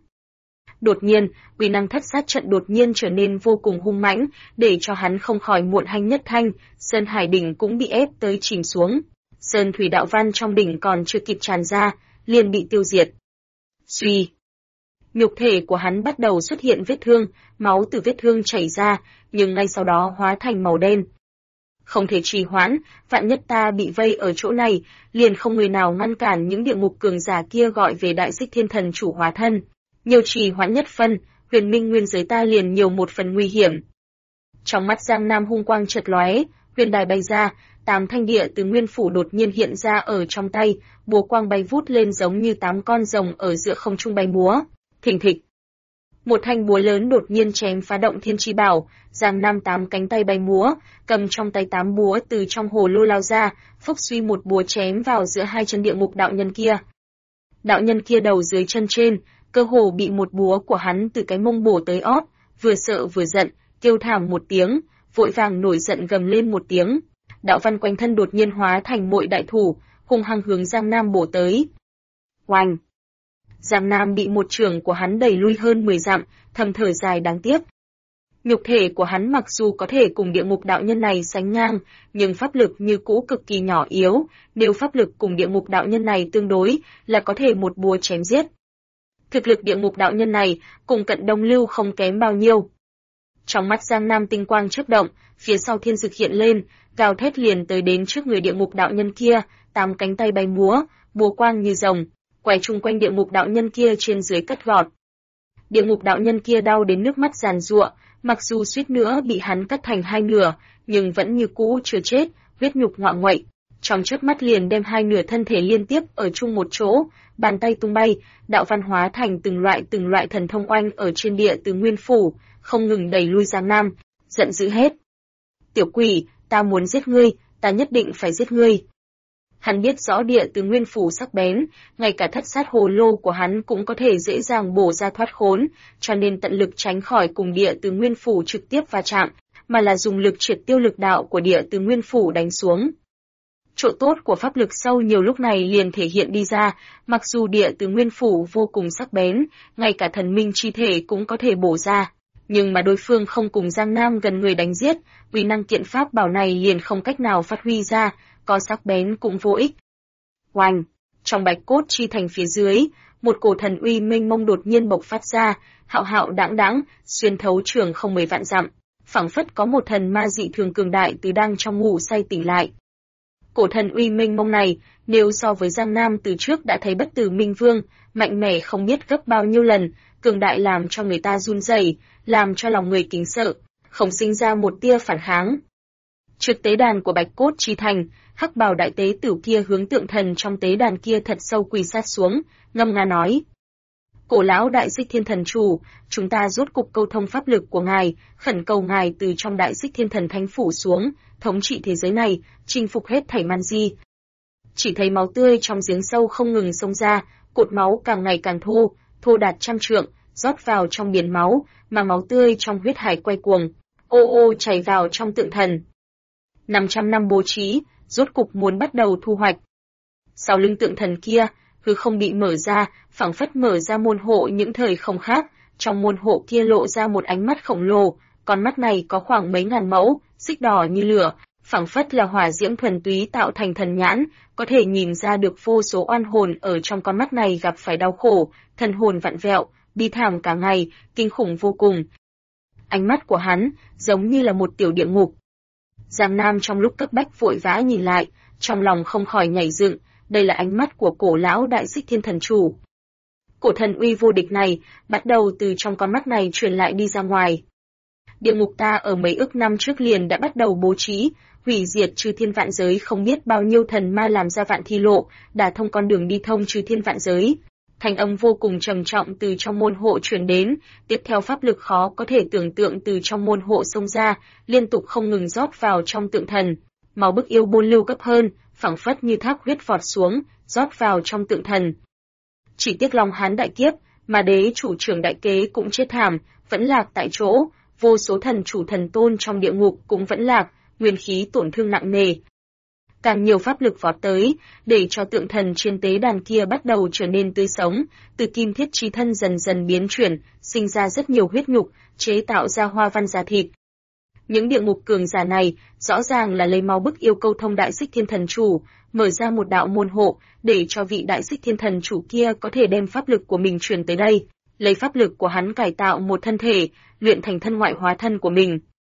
Đột nhiên, uy năng thất sát trận đột nhiên trở nên vô cùng hung mãnh, để cho hắn không khỏi muộn hanh nhất thanh, sơn hải đỉnh cũng bị ép tới chìm xuống. Sơn thủy đạo văn trong đỉnh còn chưa kịp tràn ra, liền bị tiêu diệt. Suy. Nhục thể của hắn bắt đầu xuất hiện vết thương, máu từ vết thương chảy ra, nhưng ngay sau đó hóa thành màu đen. Không thể trì hoãn, vạn nhất ta bị vây ở chỗ này, liền không người nào ngăn cản những địa ngục cường giả kia gọi về đại xích thiên thần chủ hóa thân. Nhiều trì hoãn nhất phân, huyền minh nguyên giới ta liền nhiều một phần nguy hiểm. Trong mắt Giang Nam hung quang chợt lóe, huyền đài bay ra, 8 thanh địa từ nguyên phủ đột nhiên hiện ra ở trong tay, búa quang bay vút lên giống như 8 con rồng ở giữa không trung bay múa. Thình thịch. Một thanh búa lớn đột nhiên chém phá động thiên chi bảo, Giang Nam 8 cánh tay bay múa, cầm trong tay 8 búa từ trong hồ lô lao ra, phốc suy một búa chém vào giữa hai chân địa ngục đạo nhân kia. Đạo nhân kia đầu dưới chân trên, cơ hồ bị một búa của hắn từ cái mông bổ tới ót, vừa sợ vừa giận, kêu thảm một tiếng, vội vàng nổi giận gầm lên một tiếng. Đạo văn quanh thân đột nhiên hóa thành mội đại thủ, hung hăng hướng Giang Nam bổ tới. Oanh! Giang Nam bị một chưởng của hắn đẩy lui hơn 10 dặm, thầm thở dài đáng tiếc. Nhục thể của hắn mặc dù có thể cùng địa ngục đạo nhân này sánh ngang, nhưng pháp lực như cũ cực kỳ nhỏ yếu, nếu pháp lực cùng địa ngục đạo nhân này tương đối, là có thể một búa chém giết. Thực lực địa ngục đạo nhân này cùng Cận Đông Lưu không kém bao nhiêu. Trong mắt Giang Nam tinh quang chớp động, phía sau thiên dực hiện lên, gào thét liền tới đến trước người địa ngục đạo nhân kia, 8 cánh tay bay múa, búa quang như rồng, quay chung quanh địa ngục đạo nhân kia trên dưới cất gọt. Địa ngục đạo nhân kia đau đến nước mắt giàn giụa, mặc dù suýt nữa bị hắn cắt thành hai nửa, nhưng vẫn như cũ chưa chết, huyết nhục ngoạ nguậy. Trong chớp mắt liền đem hai nửa thân thể liên tiếp ở chung một chỗ, bàn tay tung bay, đạo văn hóa thành từng loại thần thông oanh ở trên địa từ nguyên phủ, không ngừng đẩy lui Giang Nam, giận dữ hết. Tiểu quỷ, ta muốn giết ngươi, ta nhất định phải giết ngươi. Hắn biết rõ địa từ nguyên phủ sắc bén, ngay cả thất sát hồ lô của hắn cũng có thể dễ dàng bổ ra thoát khốn, cho nên tận lực tránh khỏi cùng địa từ nguyên phủ trực tiếp va chạm, mà là dùng lực triệt tiêu lực đạo của địa từ nguyên phủ đánh xuống. Chỗ tốt của pháp lực sâu nhiều lúc này liền thể hiện đi ra, mặc dù địa từ nguyên phủ vô cùng sắc bén, ngay cả thần minh chi thể cũng có thể bổ ra, nhưng mà đối phương không cùng Giang Nam gần người đánh giết, uy năng kiện pháp bảo này liền không cách nào phát huy ra, có sắc bén cũng vô ích. Oanh! Trong bạch cốt chi thành phía dưới, một cổ thần uy mênh mông đột nhiên bộc phát ra, hạo hạo đãng đãng, xuyên thấu trường không 10 vạn dặm, phảng phất có một thần ma dị thường cường đại từ đang trong ngủ say tỉnh lại. Cổ thần uy mênh mông này, nếu so với Giang Nam từ trước đã thấy bất tử Minh Vương, mạnh mẽ không biết gấp bao nhiêu lần, cường đại làm cho người ta run rẩy, làm cho lòng người kính sợ, không sinh ra một tia phản kháng. Trước tế đàn của bạch cốt chi thành, hắc bào đại tế tử kia hướng tượng thần trong tế đàn kia thật sâu quỳ sát xuống, ngâm nga nói: Cổ lão đại xích thiên thần chủ, chúng ta rốt cục câu thông pháp lực của ngài, khẩn cầu ngài từ trong đại xích thiên thần thánh phủ xuống, thống trị thế giới này, chinh phục hết thảy man di. Chỉ thấy máu tươi trong giếng sâu không ngừng xông ra, cột máu càng ngày càng thô đạt trăm trượng, rót vào trong biển máu, mà máu tươi trong huyết hải quay cuồng, ô ô chảy vào trong tượng thần. 500 năm bố trí, rốt cục muốn bắt đầu thu hoạch. Sau lưng tượng thần kia, hư không bị mở ra, phảng phất mở ra môn hộ những thời không khác, trong môn hộ kia lộ ra một ánh mắt khổng lồ, con mắt này có khoảng mấy ngàn mẫu, xích đỏ như lửa, phảng phất là hỏa diễm thuần túy tạo thành thần nhãn, có thể nhìn ra được vô số oan hồn ở trong con mắt này gặp phải đau khổ, thần hồn vặn vẹo, bi thảm cả ngày, kinh khủng vô cùng. Ánh mắt của hắn giống như là một tiểu địa ngục. Giang Nam trong lúc cấp bách vội vã nhìn lại, trong lòng không khỏi nhảy dựng, đây là ánh mắt của cổ lão đại xích thiên thần chủ. Cổ thần uy vô địch này, bắt đầu từ trong con mắt này truyền lại đi ra ngoài. Địa ngục ta ở mấy ức năm trước liền đã bắt đầu bố trí, hủy diệt trừ thiên vạn giới không biết bao nhiêu thần ma làm ra vạn thi lộ, đả thông con đường đi thông trừ thiên vạn giới. Thanh âm vô cùng trầm trọng từ trong môn hộ truyền đến, tiếp theo pháp lực khó có thể tưởng tượng từ trong môn hộ xông ra, liên tục không ngừng rót vào trong tượng thần. Máu bức yêu bôn lưu cấp hơn, phảng phất như thác huyết vọt xuống, rót vào trong tượng thần. Chỉ tiếc Long Hán đại kiếp, mà đế chủ trưởng đại kế cũng chết thảm, vẫn lạc tại chỗ, vô số thần chủ thần tôn trong địa ngục cũng vẫn lạc, nguyên khí tổn thương nặng nề. Càng nhiều pháp lực vọt tới, để cho tượng thần trên tế đàn kia bắt đầu trở nên tươi sống, từ kim thiết chi thân dần dần biến chuyển, sinh ra rất nhiều huyết nhục, chế tạo ra hoa văn da thịt. Những địa ngục cường giả này, rõ ràng là lấy máu bức yêu câu thông đại xích thiên thần chủ, mở ra một đạo môn hộ, để cho vị đại xích thiên thần chủ kia có thể đem pháp lực của mình truyền tới đây, lấy pháp lực của hắn cải tạo một thân thể, luyện thành thân ngoại hóa thân của mình.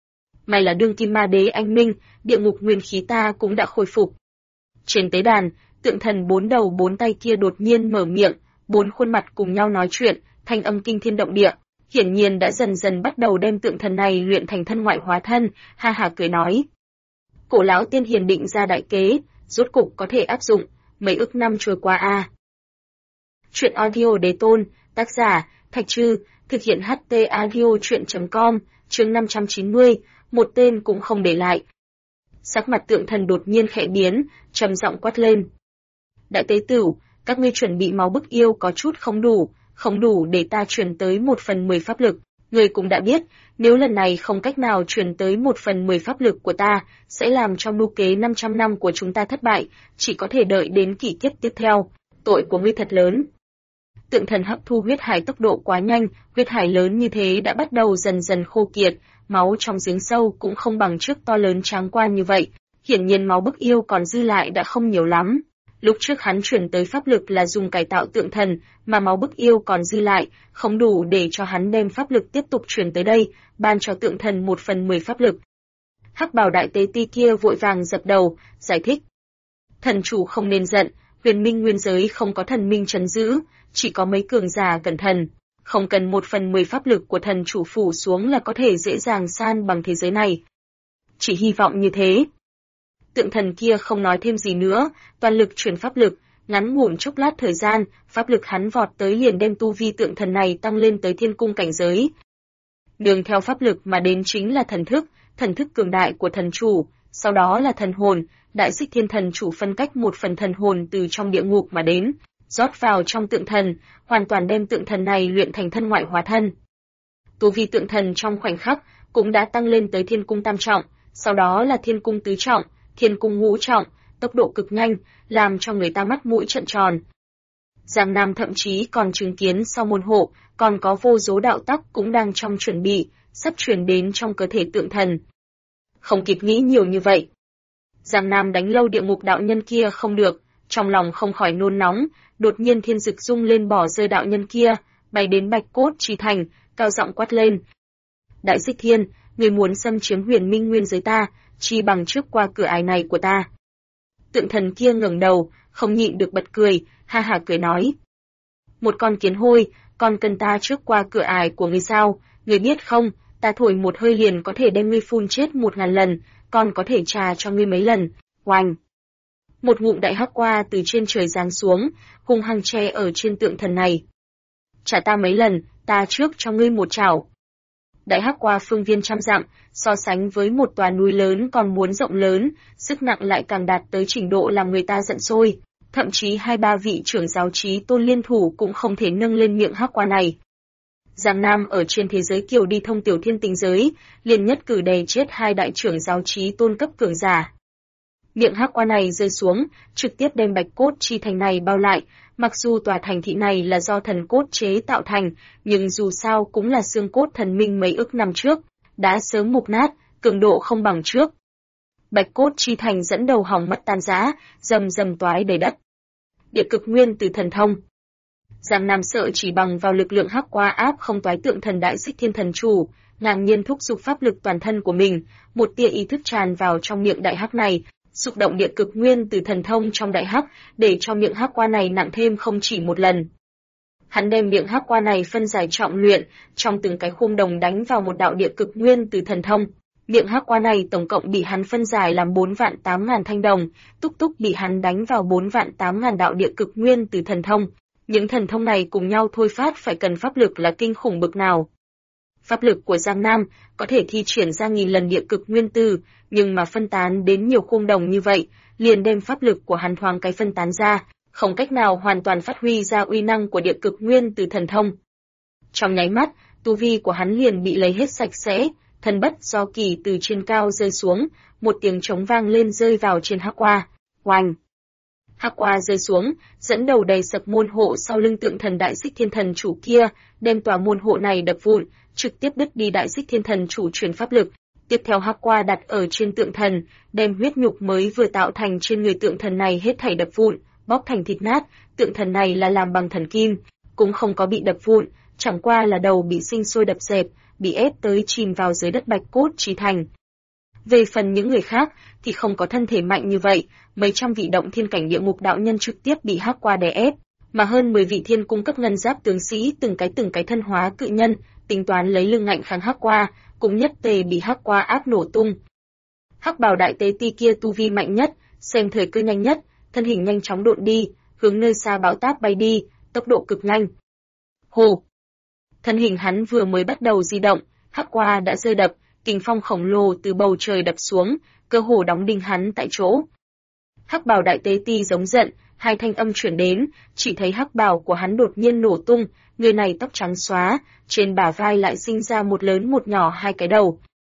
May là đương kim ma đế anh minh, địa ngục nguyên khí ta cũng đã khôi phục. Trên tế đàn, tượng thần 4 đầu 4 tay kia đột nhiên mở miệng, 4 khuôn mặt cùng nhau nói chuyện, thanh âm kinh thiên động địa, hiển nhiên đã dần dần bắt đầu đem tượng thần này luyện thành thân ngoại hóa thân, ha ha cười nói. Cổ lão tiên hiền định ra đại kế, rốt cục có thể áp dụng, mấy ức năm trôi qua a. Chuyện audio đế tôn, tác giả, Thạch Trư, thực hiện HT audio chuyện.com, chương 590, một tên cũng không để lại. Sắc mặt tượng thần đột nhiên khẽ biến, trầm giọng quát lên. Đại tế tử, các ngươi chuẩn bị máu bức yêu có chút không đủ để ta truyền tới 1/10 pháp lực. Ngươi cũng đã biết, nếu lần này không cách nào truyền tới 1/10 pháp lực của ta, sẽ làm cho mưu kế 500 năm của chúng ta thất bại, chỉ có thể đợi đến kỷ kiếp tiếp theo. Tội của ngươi thật lớn. Tượng thần hấp thu huyết hải tốc độ quá nhanh, huyết hải lớn như thế đã bắt đầu dần dần khô kiệt, máu trong giếng sâu cũng không bằng trước to lớn tráng quan như vậy. Hiển nhiên máu bức yêu còn dư lại đã không nhiều lắm. Lúc trước hắn chuyển tới pháp lực là dùng cải tạo tượng thần, mà máu bức yêu còn dư lại, không đủ để cho hắn đem pháp lực tiếp tục chuyển tới đây, ban cho tượng thần 1/10 pháp lực. Hắc bào đại tế ti kia vội vàng dập đầu, giải thích. Thần chủ không nên giận, huyền minh nguyên giới không có thần minh trấn giữ, chỉ có mấy cường giả cẩn thần. Không cần 1/10 pháp lực của thần chủ phủ xuống là có thể dễ dàng san bằng thế giới này. Chỉ hy vọng như thế. Tượng thần kia không nói thêm gì nữa, toàn lực chuyển pháp lực, ngắn ngủn chốc lát thời gian, pháp lực hắn vọt tới liền đem tu vi tượng thần này tăng lên tới thiên cung cảnh giới. Đường theo pháp lực mà đến chính là thần thức cường đại của thần chủ, sau đó là thần hồn, đại xích thiên thần chủ phân cách một phần thần hồn từ trong địa ngục mà đến, rót vào trong tượng thần, hoàn toàn đem tượng thần này luyện thành thân ngoại hóa thân. Tu vi tượng thần trong khoảnh khắc cũng đã tăng lên tới thiên cung tam trọng, sau đó là thiên cung tứ trọng, thiên cung ngũ trọng, tốc độ cực nhanh, làm cho người ta mắt mũi trợn tròn. Giang Nam thậm chí còn chứng kiến sau môn hộ, còn có vô số đạo tắc cũng đang trong chuẩn bị, sắp truyền đến trong cơ thể tượng thần. Không kịp nghĩ nhiều như vậy. Giang Nam đánh lâu địa ngục đạo nhân kia không được, trong lòng không khỏi nôn nóng, đột nhiên thiên dực rung lên bỏ rơi đạo nhân kia, bay đến Bạch Cốt Chi Thành, cao giọng quát lên. Đại Xích Thiên, người muốn xâm chiếm huyền minh nguyên giới ta, chi bằng trước qua cửa ải này của ta. Tượng thần kia ngẩng đầu, không nhịn được bật cười, ha ha cười nói. Một con kiến hôi, còn cần ta trước qua cửa ải của ngươi sao, ngươi biết không, ta thổi một hơi liền có thể đem ngươi phun chết 1000 lần, còn có thể trà cho ngươi mấy lần, oanh. Một ngụm đại hắc qua từ trên trời giáng xuống, hung hăng che ở trên tượng thần này. Trả ta mấy lần, ta trước cho ngươi một chảo. Đại hắc qua phương viên trăm dặm, so sánh với một tòa núi lớn còn muốn rộng lớn, sức nặng lại càng đạt tới trình độ làm người ta giận sôi. Thậm chí 2-3 vị trưởng giáo chí tôn liên thủ cũng không thể nâng lên miệng hắc qua này. Giang Nam ở trên thế giới kiều đi thông tiểu thiên tinh giới, liền nhất cử đè chết 2 đại trưởng giáo chí tôn cấp cường giả. Miệng hắc qua này rơi xuống, trực tiếp đem Bạch Cốt Chi Thành này bao lại, mặc dù tòa thành thị này là do thần cốt chế tạo thành, nhưng dù sao cũng là xương cốt thần minh mấy ức năm trước, đã sớm mục nát, cường độ không bằng trước. Bạch Cốt Chi Thành dẫn đầu hỏng mất tan rã, rầm rầm toái đầy đất. Địa cực nguyên từ thần thông. Giang Nam sợ chỉ bằng vào lực lượng hắc qua áp không toái tượng thần đại xích thiên thần chủ, ngang nhiên thúc giục pháp lực toàn thân của mình, một tia ý thức tràn vào trong miệng đại hắc này, xúc động địa cực nguyên từ thần thông trong đại hắc, để cho miệng hắc qua này nặng thêm không chỉ một lần. Hắn đem miệng hắc qua này phân giải trọng luyện, trong từng cái khung đồng đánh vào một đạo địa cực nguyên từ thần thông. Miệng hắc qua này tổng cộng bị hắn phân giải làm 4.800.000 thanh đồng, túc túc bị hắn đánh vào 4.800.000 đạo địa cực nguyên từ thần thông. Những thần thông này cùng nhau thôi phát phải cần pháp lực là kinh khủng bực nào. Pháp lực của Giang Nam có thể thi triển ra 1000 lần địa cực nguyên từ, nhưng mà phân tán đến nhiều khung đồng như vậy, liền đem pháp lực của hắn thoáng cái phân tán ra, không cách nào hoàn toàn phát huy ra uy năng của địa cực nguyên từ thần thông. Trong nháy mắt, tu vi của hắn liền bị lấy hết sạch sẽ, thần bất do kỳ từ trên cao rơi xuống, một tiếng trống vang lên rơi vào trên hắc qua. Oanh! Hắc qua rơi xuống, dẫn đầu đầy sập môn hộ sau lưng tượng thần đại xích thiên thần chủ kia, đem tòa môn hộ này đập vụn, trực tiếp đứt đi đại xích thiên thần chủ truyền pháp lực. Tiếp theo hắc qua đặt ở trên tượng thần, đem huyết nhục mới vừa tạo thành trên người tượng thần này hết thảy đập vụn, bóc thành thịt nát. Tượng thần này là làm bằng thần kim, cũng không có bị đập vụn, chẳng qua là đầu bị sinh sôi đập dẹp, bị ép tới chìm vào dưới đất Bạch Cốt Chi Thành. Về phần những người khác thì không có thân thể mạnh như vậy, mấy trăm vị động thiên cảnh địa ngục đạo nhân trực tiếp bị hắc qua đè ép, mà hơn 10 vị thiên cung cấp ngân giáp tướng sĩ từng cái thân hóa cự nhân, tính toán lấy lưng ngạnh kháng hắc qua, cũng nhất tề bị hắc qua áp nổ tung. Hắc bào đại tế ti kia tu vi mạnh nhất, xem thời cơ nhanh nhất, thân hình nhanh chóng độn đi, hướng nơi xa bão táp bay đi, tốc độ cực nhanh. Hồ! Thân hình hắn vừa mới bắt đầu di động, hắc qua đã rơi đập, kình phong khổng lồ từ bầu trời đập xuống, cơ hồ đóng đinh hắn tại chỗ. Hắc bào đại tế ti giống giận, hai thanh âm chuyển đến, chỉ thấy hắc bào của hắn đột nhiên nổ tung, người này tóc trắng xóa, trên bả vai lại sinh ra một lớn một nhỏ hai cái đầu.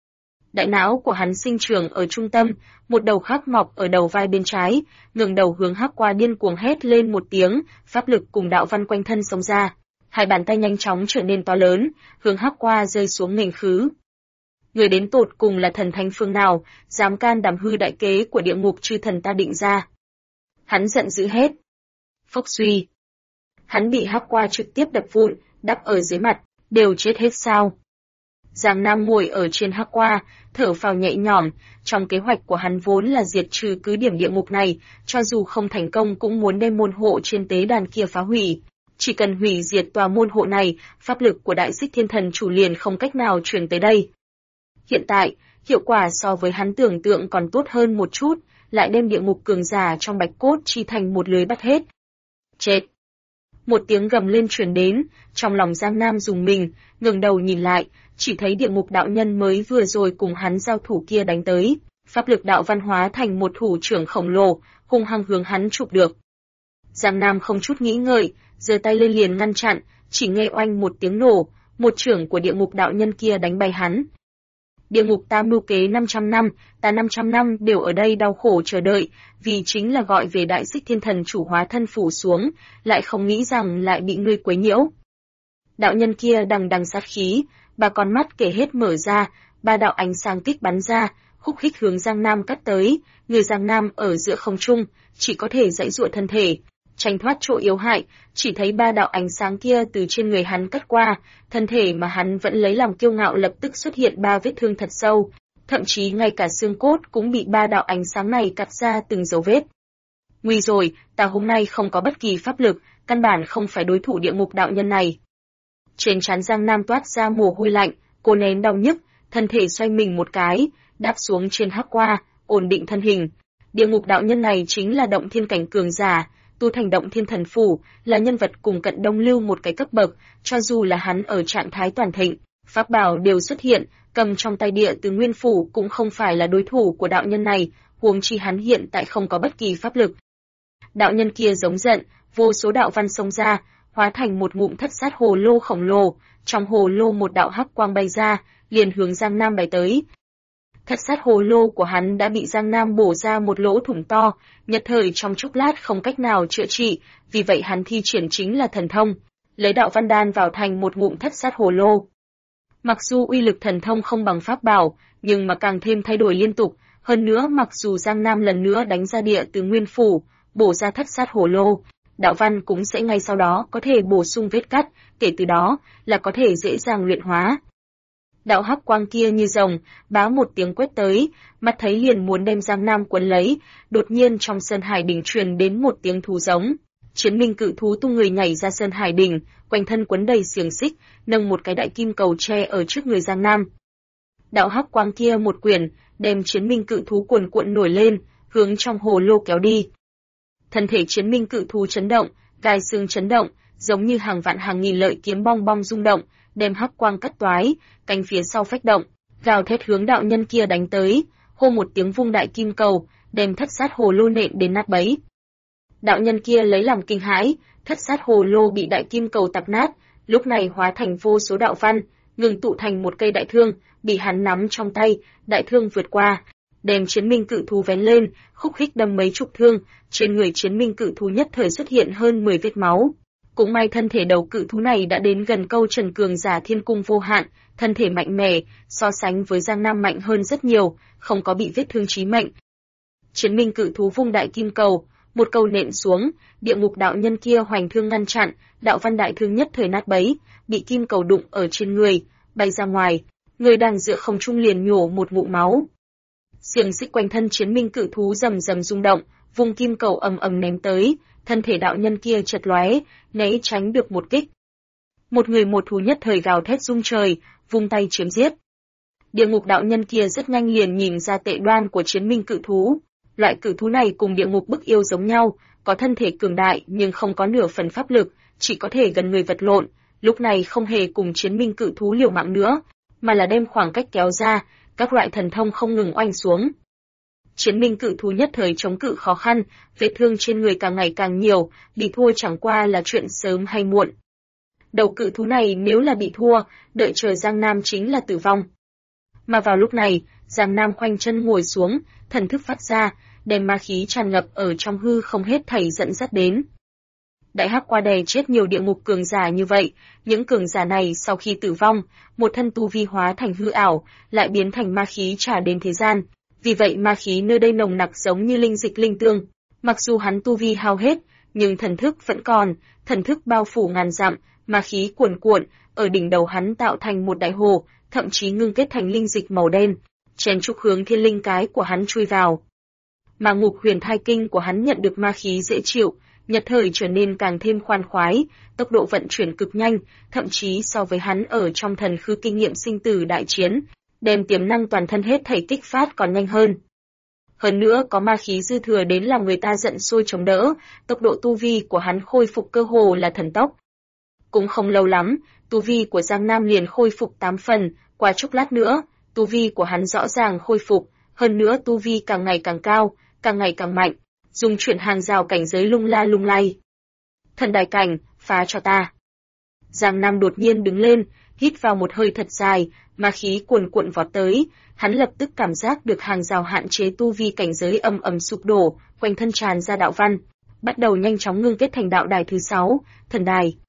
Đại não của hắn sinh trưởng ở trung tâm, một đầu khác mọc ở đầu vai bên trái, ngẩng đầu hướng Hắc Qua điên cuồng hét lên một tiếng, pháp lực cùng đạo văn quanh thân xông ra. Hai bàn tay nhanh chóng trở nên to lớn, hướng Hắc Qua rơi xuống nghênh khứ. Người đến tột cùng là thần thánh phương nào, dám can đảm hư đại kế của địa ngục chư thần ta định ra. Hắn giận dữ hét. Phốc suy. Hắn bị Hắc Qua trực tiếp đập vụn, đắp ở dưới mặt, đều chết hết sao. Giang Nam ngồi ở trên Hắc Qua, thở phào nhẹ nhõm, trong kế hoạch của hắn vốn là diệt trừ cứ điểm địa ngục này, cho dù không thành công cũng muốn đem môn hộ trên tế đàn kia phá hủy. Chỉ cần hủy diệt tòa môn hộ này, pháp lực của Đại Xích Thiên Thần chủ liền không cách nào truyền tới đây. Hiện tại, hiệu quả so với hắn tưởng tượng còn tốt hơn một chút, lại đem địa ngục cường giả trong bạch cốt chi thành một lưới bắt hết. Chết! Một tiếng gầm lên truyền đến, trong lòng Giang Nam rùng mình, ngẩng đầu nhìn lại, chỉ thấy địa ngục đạo nhân mới vừa rồi cùng hắn giao thủ kia đánh tới, pháp lực đạo văn hóa thành một thủ trưởng khổng lồ, hung hăng hướng hắn chụp được. Giang Nam không chút nghĩ ngợi, giơ tay lên liền ngăn chặn, chỉ nghe oanh một tiếng nổ, một trưởng của địa ngục đạo nhân kia đánh bay hắn. Địa ngục ta mưu kế 500 năm, ta 500 năm đều ở đây đau khổ chờ đợi, vì chính là gọi về Đại Xích Thiên Thần chủ hóa thân phủ xuống, lại không nghĩ rằng lại bị ngươi quấy nhiễu. Đạo nhân kia đằng đằng sát khí, ba con mắt kể hết mở ra, ba đạo ánh sáng kích bắn ra, khúc khích hướng Giang Nam cắt tới, người Giang Nam ở giữa không trung, chỉ có thể giãy giụa thân thể, tránh thoát chỗ yếu hại, chỉ thấy ba đạo ánh sáng kia từ trên người hắn cắt qua, thân thể mà hắn vẫn lấy làm kiêu ngạo lập tức xuất hiện ba vết thương thật sâu, thậm chí ngay cả xương cốt cũng bị ba đạo ánh sáng này cắt ra từng dấu vết. Nguy rồi, ta hôm nay không có bất kỳ pháp lực, căn bản không phải đối thủ địa ngục đạo nhân này. Trên trán Giang Nam toát ra mồ hôi lạnh, cô nén đau nhức, thân thể xoay mình một cái, đáp xuống trên Hắc Qua, ổn định thân hình. Địa ngục đạo nhân này chính là động thiên cảnh cường giả, tu thành động thiên thần phủ, là nhân vật cùng Cận Đông Lưu một cái cấp bậc, cho dù là hắn ở trạng thái toàn thịnh, pháp bảo đều xuất hiện, cầm trong tay địa từ nguyên phủ cũng không phải là đối thủ của đạo nhân này, huống chi hắn hiện tại không có bất kỳ pháp lực. Đạo nhân kia giống giận, vô số đạo văn xông ra, hóa thành một ngụm thất sát hồ lô khổng lồ, trong hồ lô một đạo hắc quang bay ra, liền hướng Giang Nam bay tới. Thất sát hồ lô của hắn đã bị Giang Nam bổ ra một lỗ thủng to, nhất thời trong chốc lát không cách nào chữa trị, vì vậy hắn thi triển chính là thần thông, lấy đạo văn đan vào thành một ngụm thất sát hồ lô. Mặc dù uy lực thần thông không bằng pháp bảo, nhưng mà càng thêm thay đổi liên tục, hơn nữa mặc dù Giang Nam lần nữa đánh ra địa từ nguyên phủ, bổ ra thất sát hồ lô, đạo văn cũng sẽ ngay sau đó có thể bổ sung vết cắt, kể từ đó là có thể dễ dàng luyện hóa. Đạo hắc quang kia như rồng, bá một tiếng quét tới, mắt thấy liền muốn đem Giang Nam quấn lấy, đột nhiên trong sơn hải đỉnh truyền đến một tiếng thú giống. Chiến minh cự thú tung người nhảy ra sơn hải đỉnh, quanh thân quấn đầy xiềng xích, nâng một cái đại kim cầu tre ở trước người Giang Nam. Đạo hắc quang kia một quyển, đem chiến minh cự thú cuồn cuộn nổi lên, hướng trong hồ lô kéo đi. Thân thể chiến minh cự thú chấn động, gai xương chấn động, giống như hàng vạn hàng nghìn lợi kiếm bong bong rung động, đem hắc quang cắt toái, cánh phía sau phách động, gào thét hướng đạo nhân kia đánh tới, hô một tiếng vung đại kim cầu, đem thất sát hồ lô nện đến nát bấy. Đạo nhân kia lấy làm kinh hãi, thất sát hồ lô bị đại kim cầu tạp nát, lúc này hóa thành vô số đạo văn, ngừng tụ thành một cây đại thương, bị hắn nắm trong tay, đại thương vượt qua, đem chiến minh cự thú vén lên, khúc khích đâm mấy chục thương, trên người chiến minh cự thú nhất thời xuất hiện hơn 10 vết máu. Cũng may thân thể đầu cự thú này đã đến gần câu trần cường giả thiên cung vô hạn, thân thể mạnh mẽ, so sánh với Giang Nam mạnh hơn rất nhiều, không có bị vết thương chí mệnh. Chiến minh cự thú vung đại kim cầu, một cầu nện xuống, địa ngục đạo nhân kia hoành thương ngăn chặn, đạo văn đại thương nhất thời nát bấy, bị kim cầu đụng ở trên người, bay ra ngoài, người đang dựa không trung liền nhổ một ngụm máu. Xiềng xích quanh thân chiến minh cự thú rầm rầm rung động, vung kim cầu ầm ầm ném tới, thân thể đạo nhân kia chật lóe, né tránh được một kích. Một người một thú nhất thời gào thét rung trời, vung tay chiếm giết. Địa ngục đạo nhân kia rất nhanh liền nhìn ra tệ đoan của chiến minh cự thú. Loại cự thú này cùng địa ngục bức yêu giống nhau, có thân thể cường đại nhưng không có nửa phần pháp lực, chỉ có thể gần người vật lộn, lúc này không hề cùng chiến minh cự thú liều mạng nữa, mà là đem khoảng cách kéo ra, các loại thần thông không ngừng oanh xuống. Chiến minh cự thú nhất thời chống cự khó khăn, vết thương trên người càng ngày càng nhiều, bị thua chẳng qua là chuyện sớm hay muộn. Đầu cự thú này nếu là bị thua, đợi chờ Giang Nam chính là tử vong. Mà vào lúc này, Giang Nam khoanh chân ngồi xuống, thần thức phát ra, đem ma khí tràn ngập ở trong hư không hết thảy dẫn dắt đến. Đại Hắc qua đè chết nhiều địa ngục cường giả như vậy, những cường giả này sau khi tử vong, một thân tu vi hóa thành hư ảo, lại biến thành ma khí trả đến thế gian. Vì vậy ma khí nơi đây nồng nặc giống như linh dịch linh tương. Mặc dù hắn tu vi hao hết, nhưng thần thức vẫn còn, thần thức bao phủ ngàn dặm, ma khí cuồn cuộn, ở đỉnh đầu hắn tạo thành một đại hồ, thậm chí ngưng kết thành linh dịch màu đen, chen chúc hướng thiên linh cái của hắn chui vào. Mà ngục huyền thai kinh của hắn nhận được ma khí dễ chịu, nhất thời trở nên càng thêm khoan khoái, tốc độ vận chuyển cực nhanh, thậm chí so với hắn ở trong thần khư kinh nghiệm sinh tử đại chiến, đem tiềm năng toàn thân hết thảy kích phát còn nhanh hơn. Hơn nữa có ma khí dư thừa đến làm người ta giận sôi chống đỡ, tốc độ tu vi của hắn khôi phục cơ hồ là thần tốc. Cũng không lâu lắm, tu vi của Giang Nam liền khôi phục 8 phần, qua chốc lát nữa, tu vi của hắn rõ ràng khôi phục, hơn nữa tu vi càng ngày càng cao, càng ngày càng mạnh, dùng chuyển hàng rào cảnh giới lung la lung lay. Thần đài cảnh, phá cho ta. Giang Nam đột nhiên đứng lên, hít vào một hơi thật dài, ma khí cuồn cuộn vọt tới, hắn lập tức cảm giác được hàng rào hạn chế tu vi cảnh giới ầm ầm sụp đổ, quanh thân tràn ra đạo văn, bắt đầu nhanh chóng ngưng kết thành đạo đài thứ 6, thần đài.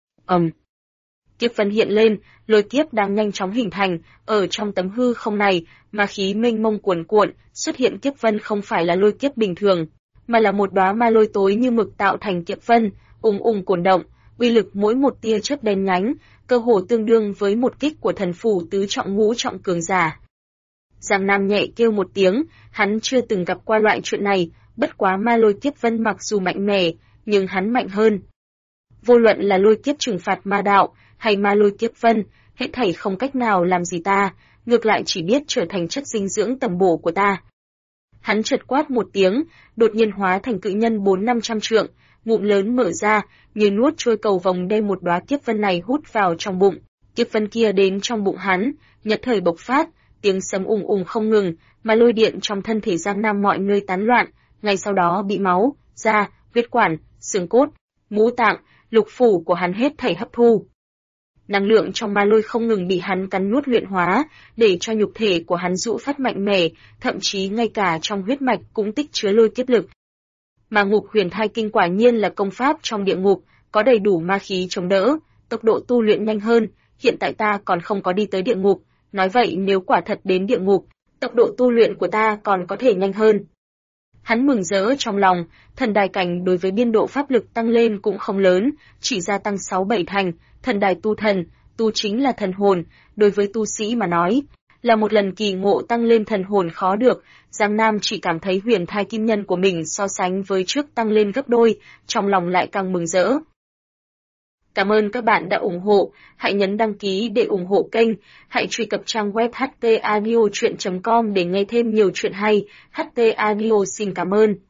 Kiếp vân hiện lên, lôi kiếp đang nhanh chóng hình thành, ở trong tấm hư không này, ma khí mênh mông cuồn cuộn, xuất hiện kiếp vân không phải là lôi kiếp bình thường, mà là một đóa ma lôi tối như mực tạo thành kiếp vân, ùng ùng cuồn động, uy lực mỗi một tia chớp đen nhánh, cơ hồ tương đương với một kích của thần phủ tứ trọng ngũ trọng cường giả. Giang Nam nhẹ kêu một tiếng, hắn chưa từng gặp qua loại chuyện này, bất quá ma lôi kiếp vân mặc dù mạnh mẽ, nhưng hắn mạnh hơn. Vô luận là lôi kiếp trừng phạt ma đạo, hay ma lôi kiếp vân, hết thảy không cách nào làm gì ta, ngược lại chỉ biết trở thành chất dinh dưỡng tầm bổ của ta. Hắn chợt quát một tiếng, đột nhiên hóa thành cự nhân 400-500 trượng, ngụm lớn mở ra, như nuốt trôi cầu vồng đem một đóa kiếp vân này hút vào trong bụng. Kiếp vân kia đến trong bụng hắn, nhất thời bộc phát, tiếng sấm ùng ùng không ngừng, mà lôi điện trong thân thể Giang Nam mọi nơi tán loạn, ngay sau đó bị máu, da, huyết quản, xương cốt, ngũ tạng, lục phủ của hắn hết thảy hấp thu. Năng lượng trong ma lôi không ngừng bị hắn cắn nuốt luyện hóa, để cho nhục thể của hắn dụ phát mạnh mẽ, thậm chí ngay cả trong huyết mạch cũng tích chứa lôi kiếp lực. Mà ngục huyền thai kinh quả nhiên là công pháp trong địa ngục, có đầy đủ ma khí chống đỡ, tốc độ tu luyện nhanh hơn, hiện tại ta còn không có đi tới địa ngục, nói vậy nếu quả thật đến địa ngục, tốc độ tu luyện của ta còn có thể nhanh hơn. Hắn mừng rỡ trong lòng, thần đài cảnh đối với biên độ pháp lực tăng lên cũng không lớn, chỉ gia tăng 6-7 thành, thần đài tu chính là thần hồn, đối với tu sĩ mà nói, là một lần kỳ ngộ tăng lên thần hồn khó được, Giang Nam chỉ cảm thấy huyền thai kim nhân của mình so sánh với trước tăng lên gấp đôi, trong lòng lại càng mừng rỡ. Cảm ơn các bạn đã ủng hộ, hãy nhấn đăng ký để ủng hộ kênh, hãy truy cập trang web htaudio.com để nghe thêm nhiều chuyện hay, HT Audio xin cảm ơn.